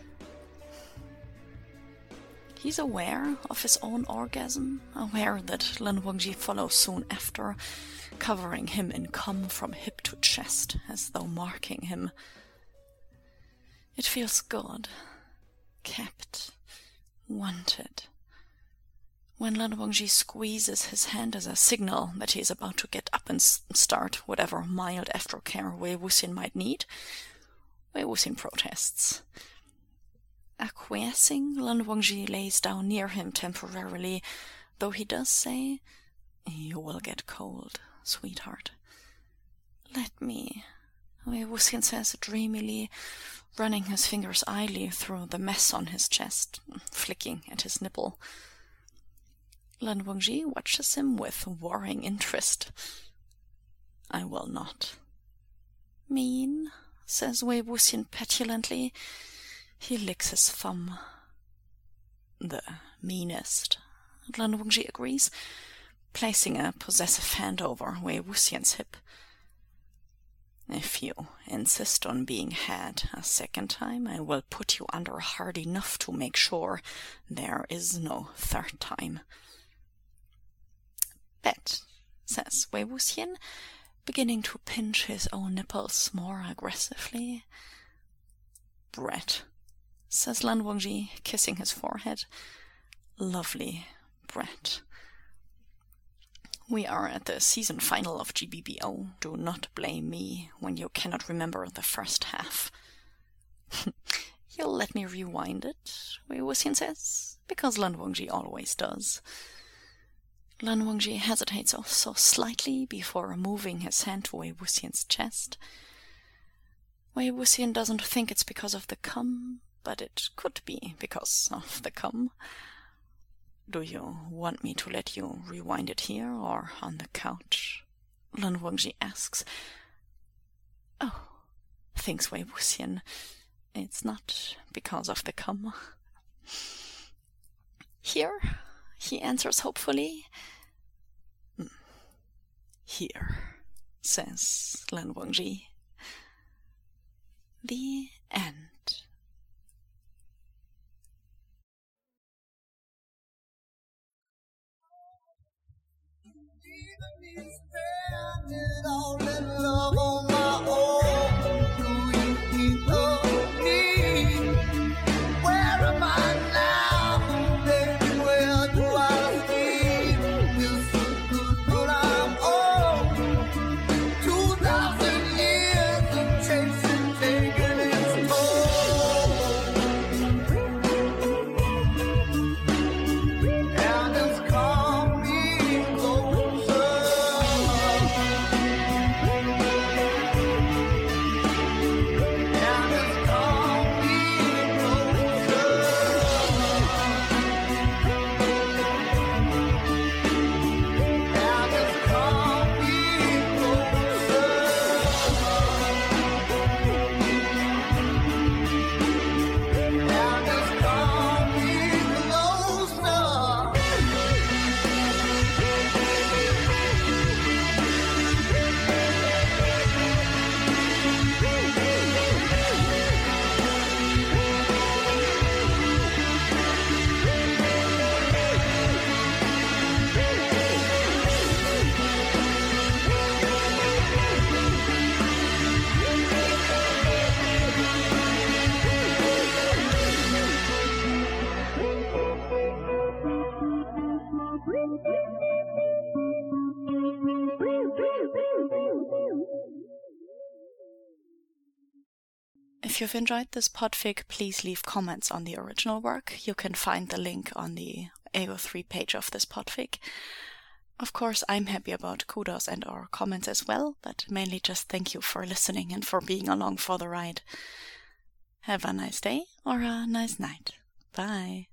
He's aware of his own orgasm, aware that Lan Wangji follows soon after, covering him in cum from hip to chest, as though marking him. It feels good, kept, wanted. When Lan Wangji squeezes his hand as a signal that he is about to get up and start whatever mild aftercare Wei Wuxian might need, Wei Wuxian protests. Acquiescing, Lan Wangji lays down near him temporarily, though he does say, "You will get cold, sweetheart." "Let me," Wei Wuxian says dreamily, running his fingers idly through the mess on his chest, flicking at his nipple. Lan Wangji watches him with worrying interest. "I will not." "Mean," says Wei Wuxian petulantly. He licks his thumb. "The meanest," Lan Wangji agrees, placing a possessive hand over Wei Wuxian's hip. "If you insist on being had a second time, I will put you under hard enough to make sure there is no third time." "Bet," says Wei Wuxian, beginning to pinch his own nipples more aggressively. "Brett," says Lan Wangji, kissing his forehead. "Lovely, Brett. We are at the season final of GBBO. Do not blame me when you cannot remember the first half." "You'll let me rewind it," Wei Wuxian says, because Lan Wangji always does. Lan Wangji hesitates also slightly before moving his hand to Wei Wuxian's chest. Wei Wuxian doesn't think it's because of the cum, but it could be because of the cum. "Do you want me to let you rewind it here or on the couch?" Lan Wangji asks. "Oh," thinks Wei Wuxian, "it's not because of the cum." "Here," he answers hopefully. "Here," says Lan Wangji. The end. Standing all in love on my own. Do you think of me? Where am I now, baby? Where do I stay? Feels so good, but I'm old. 2,000 years of chasing, taking its toll. And it's come me closer. If you've enjoyed this podfic, please leave comments on the original work. You can find the link on the AO3 page of this podfic. Of course, I'm happy about kudos and or comments as well, but mainly just thank you for listening and for being along for the ride. Have a nice day or a nice night. Bye.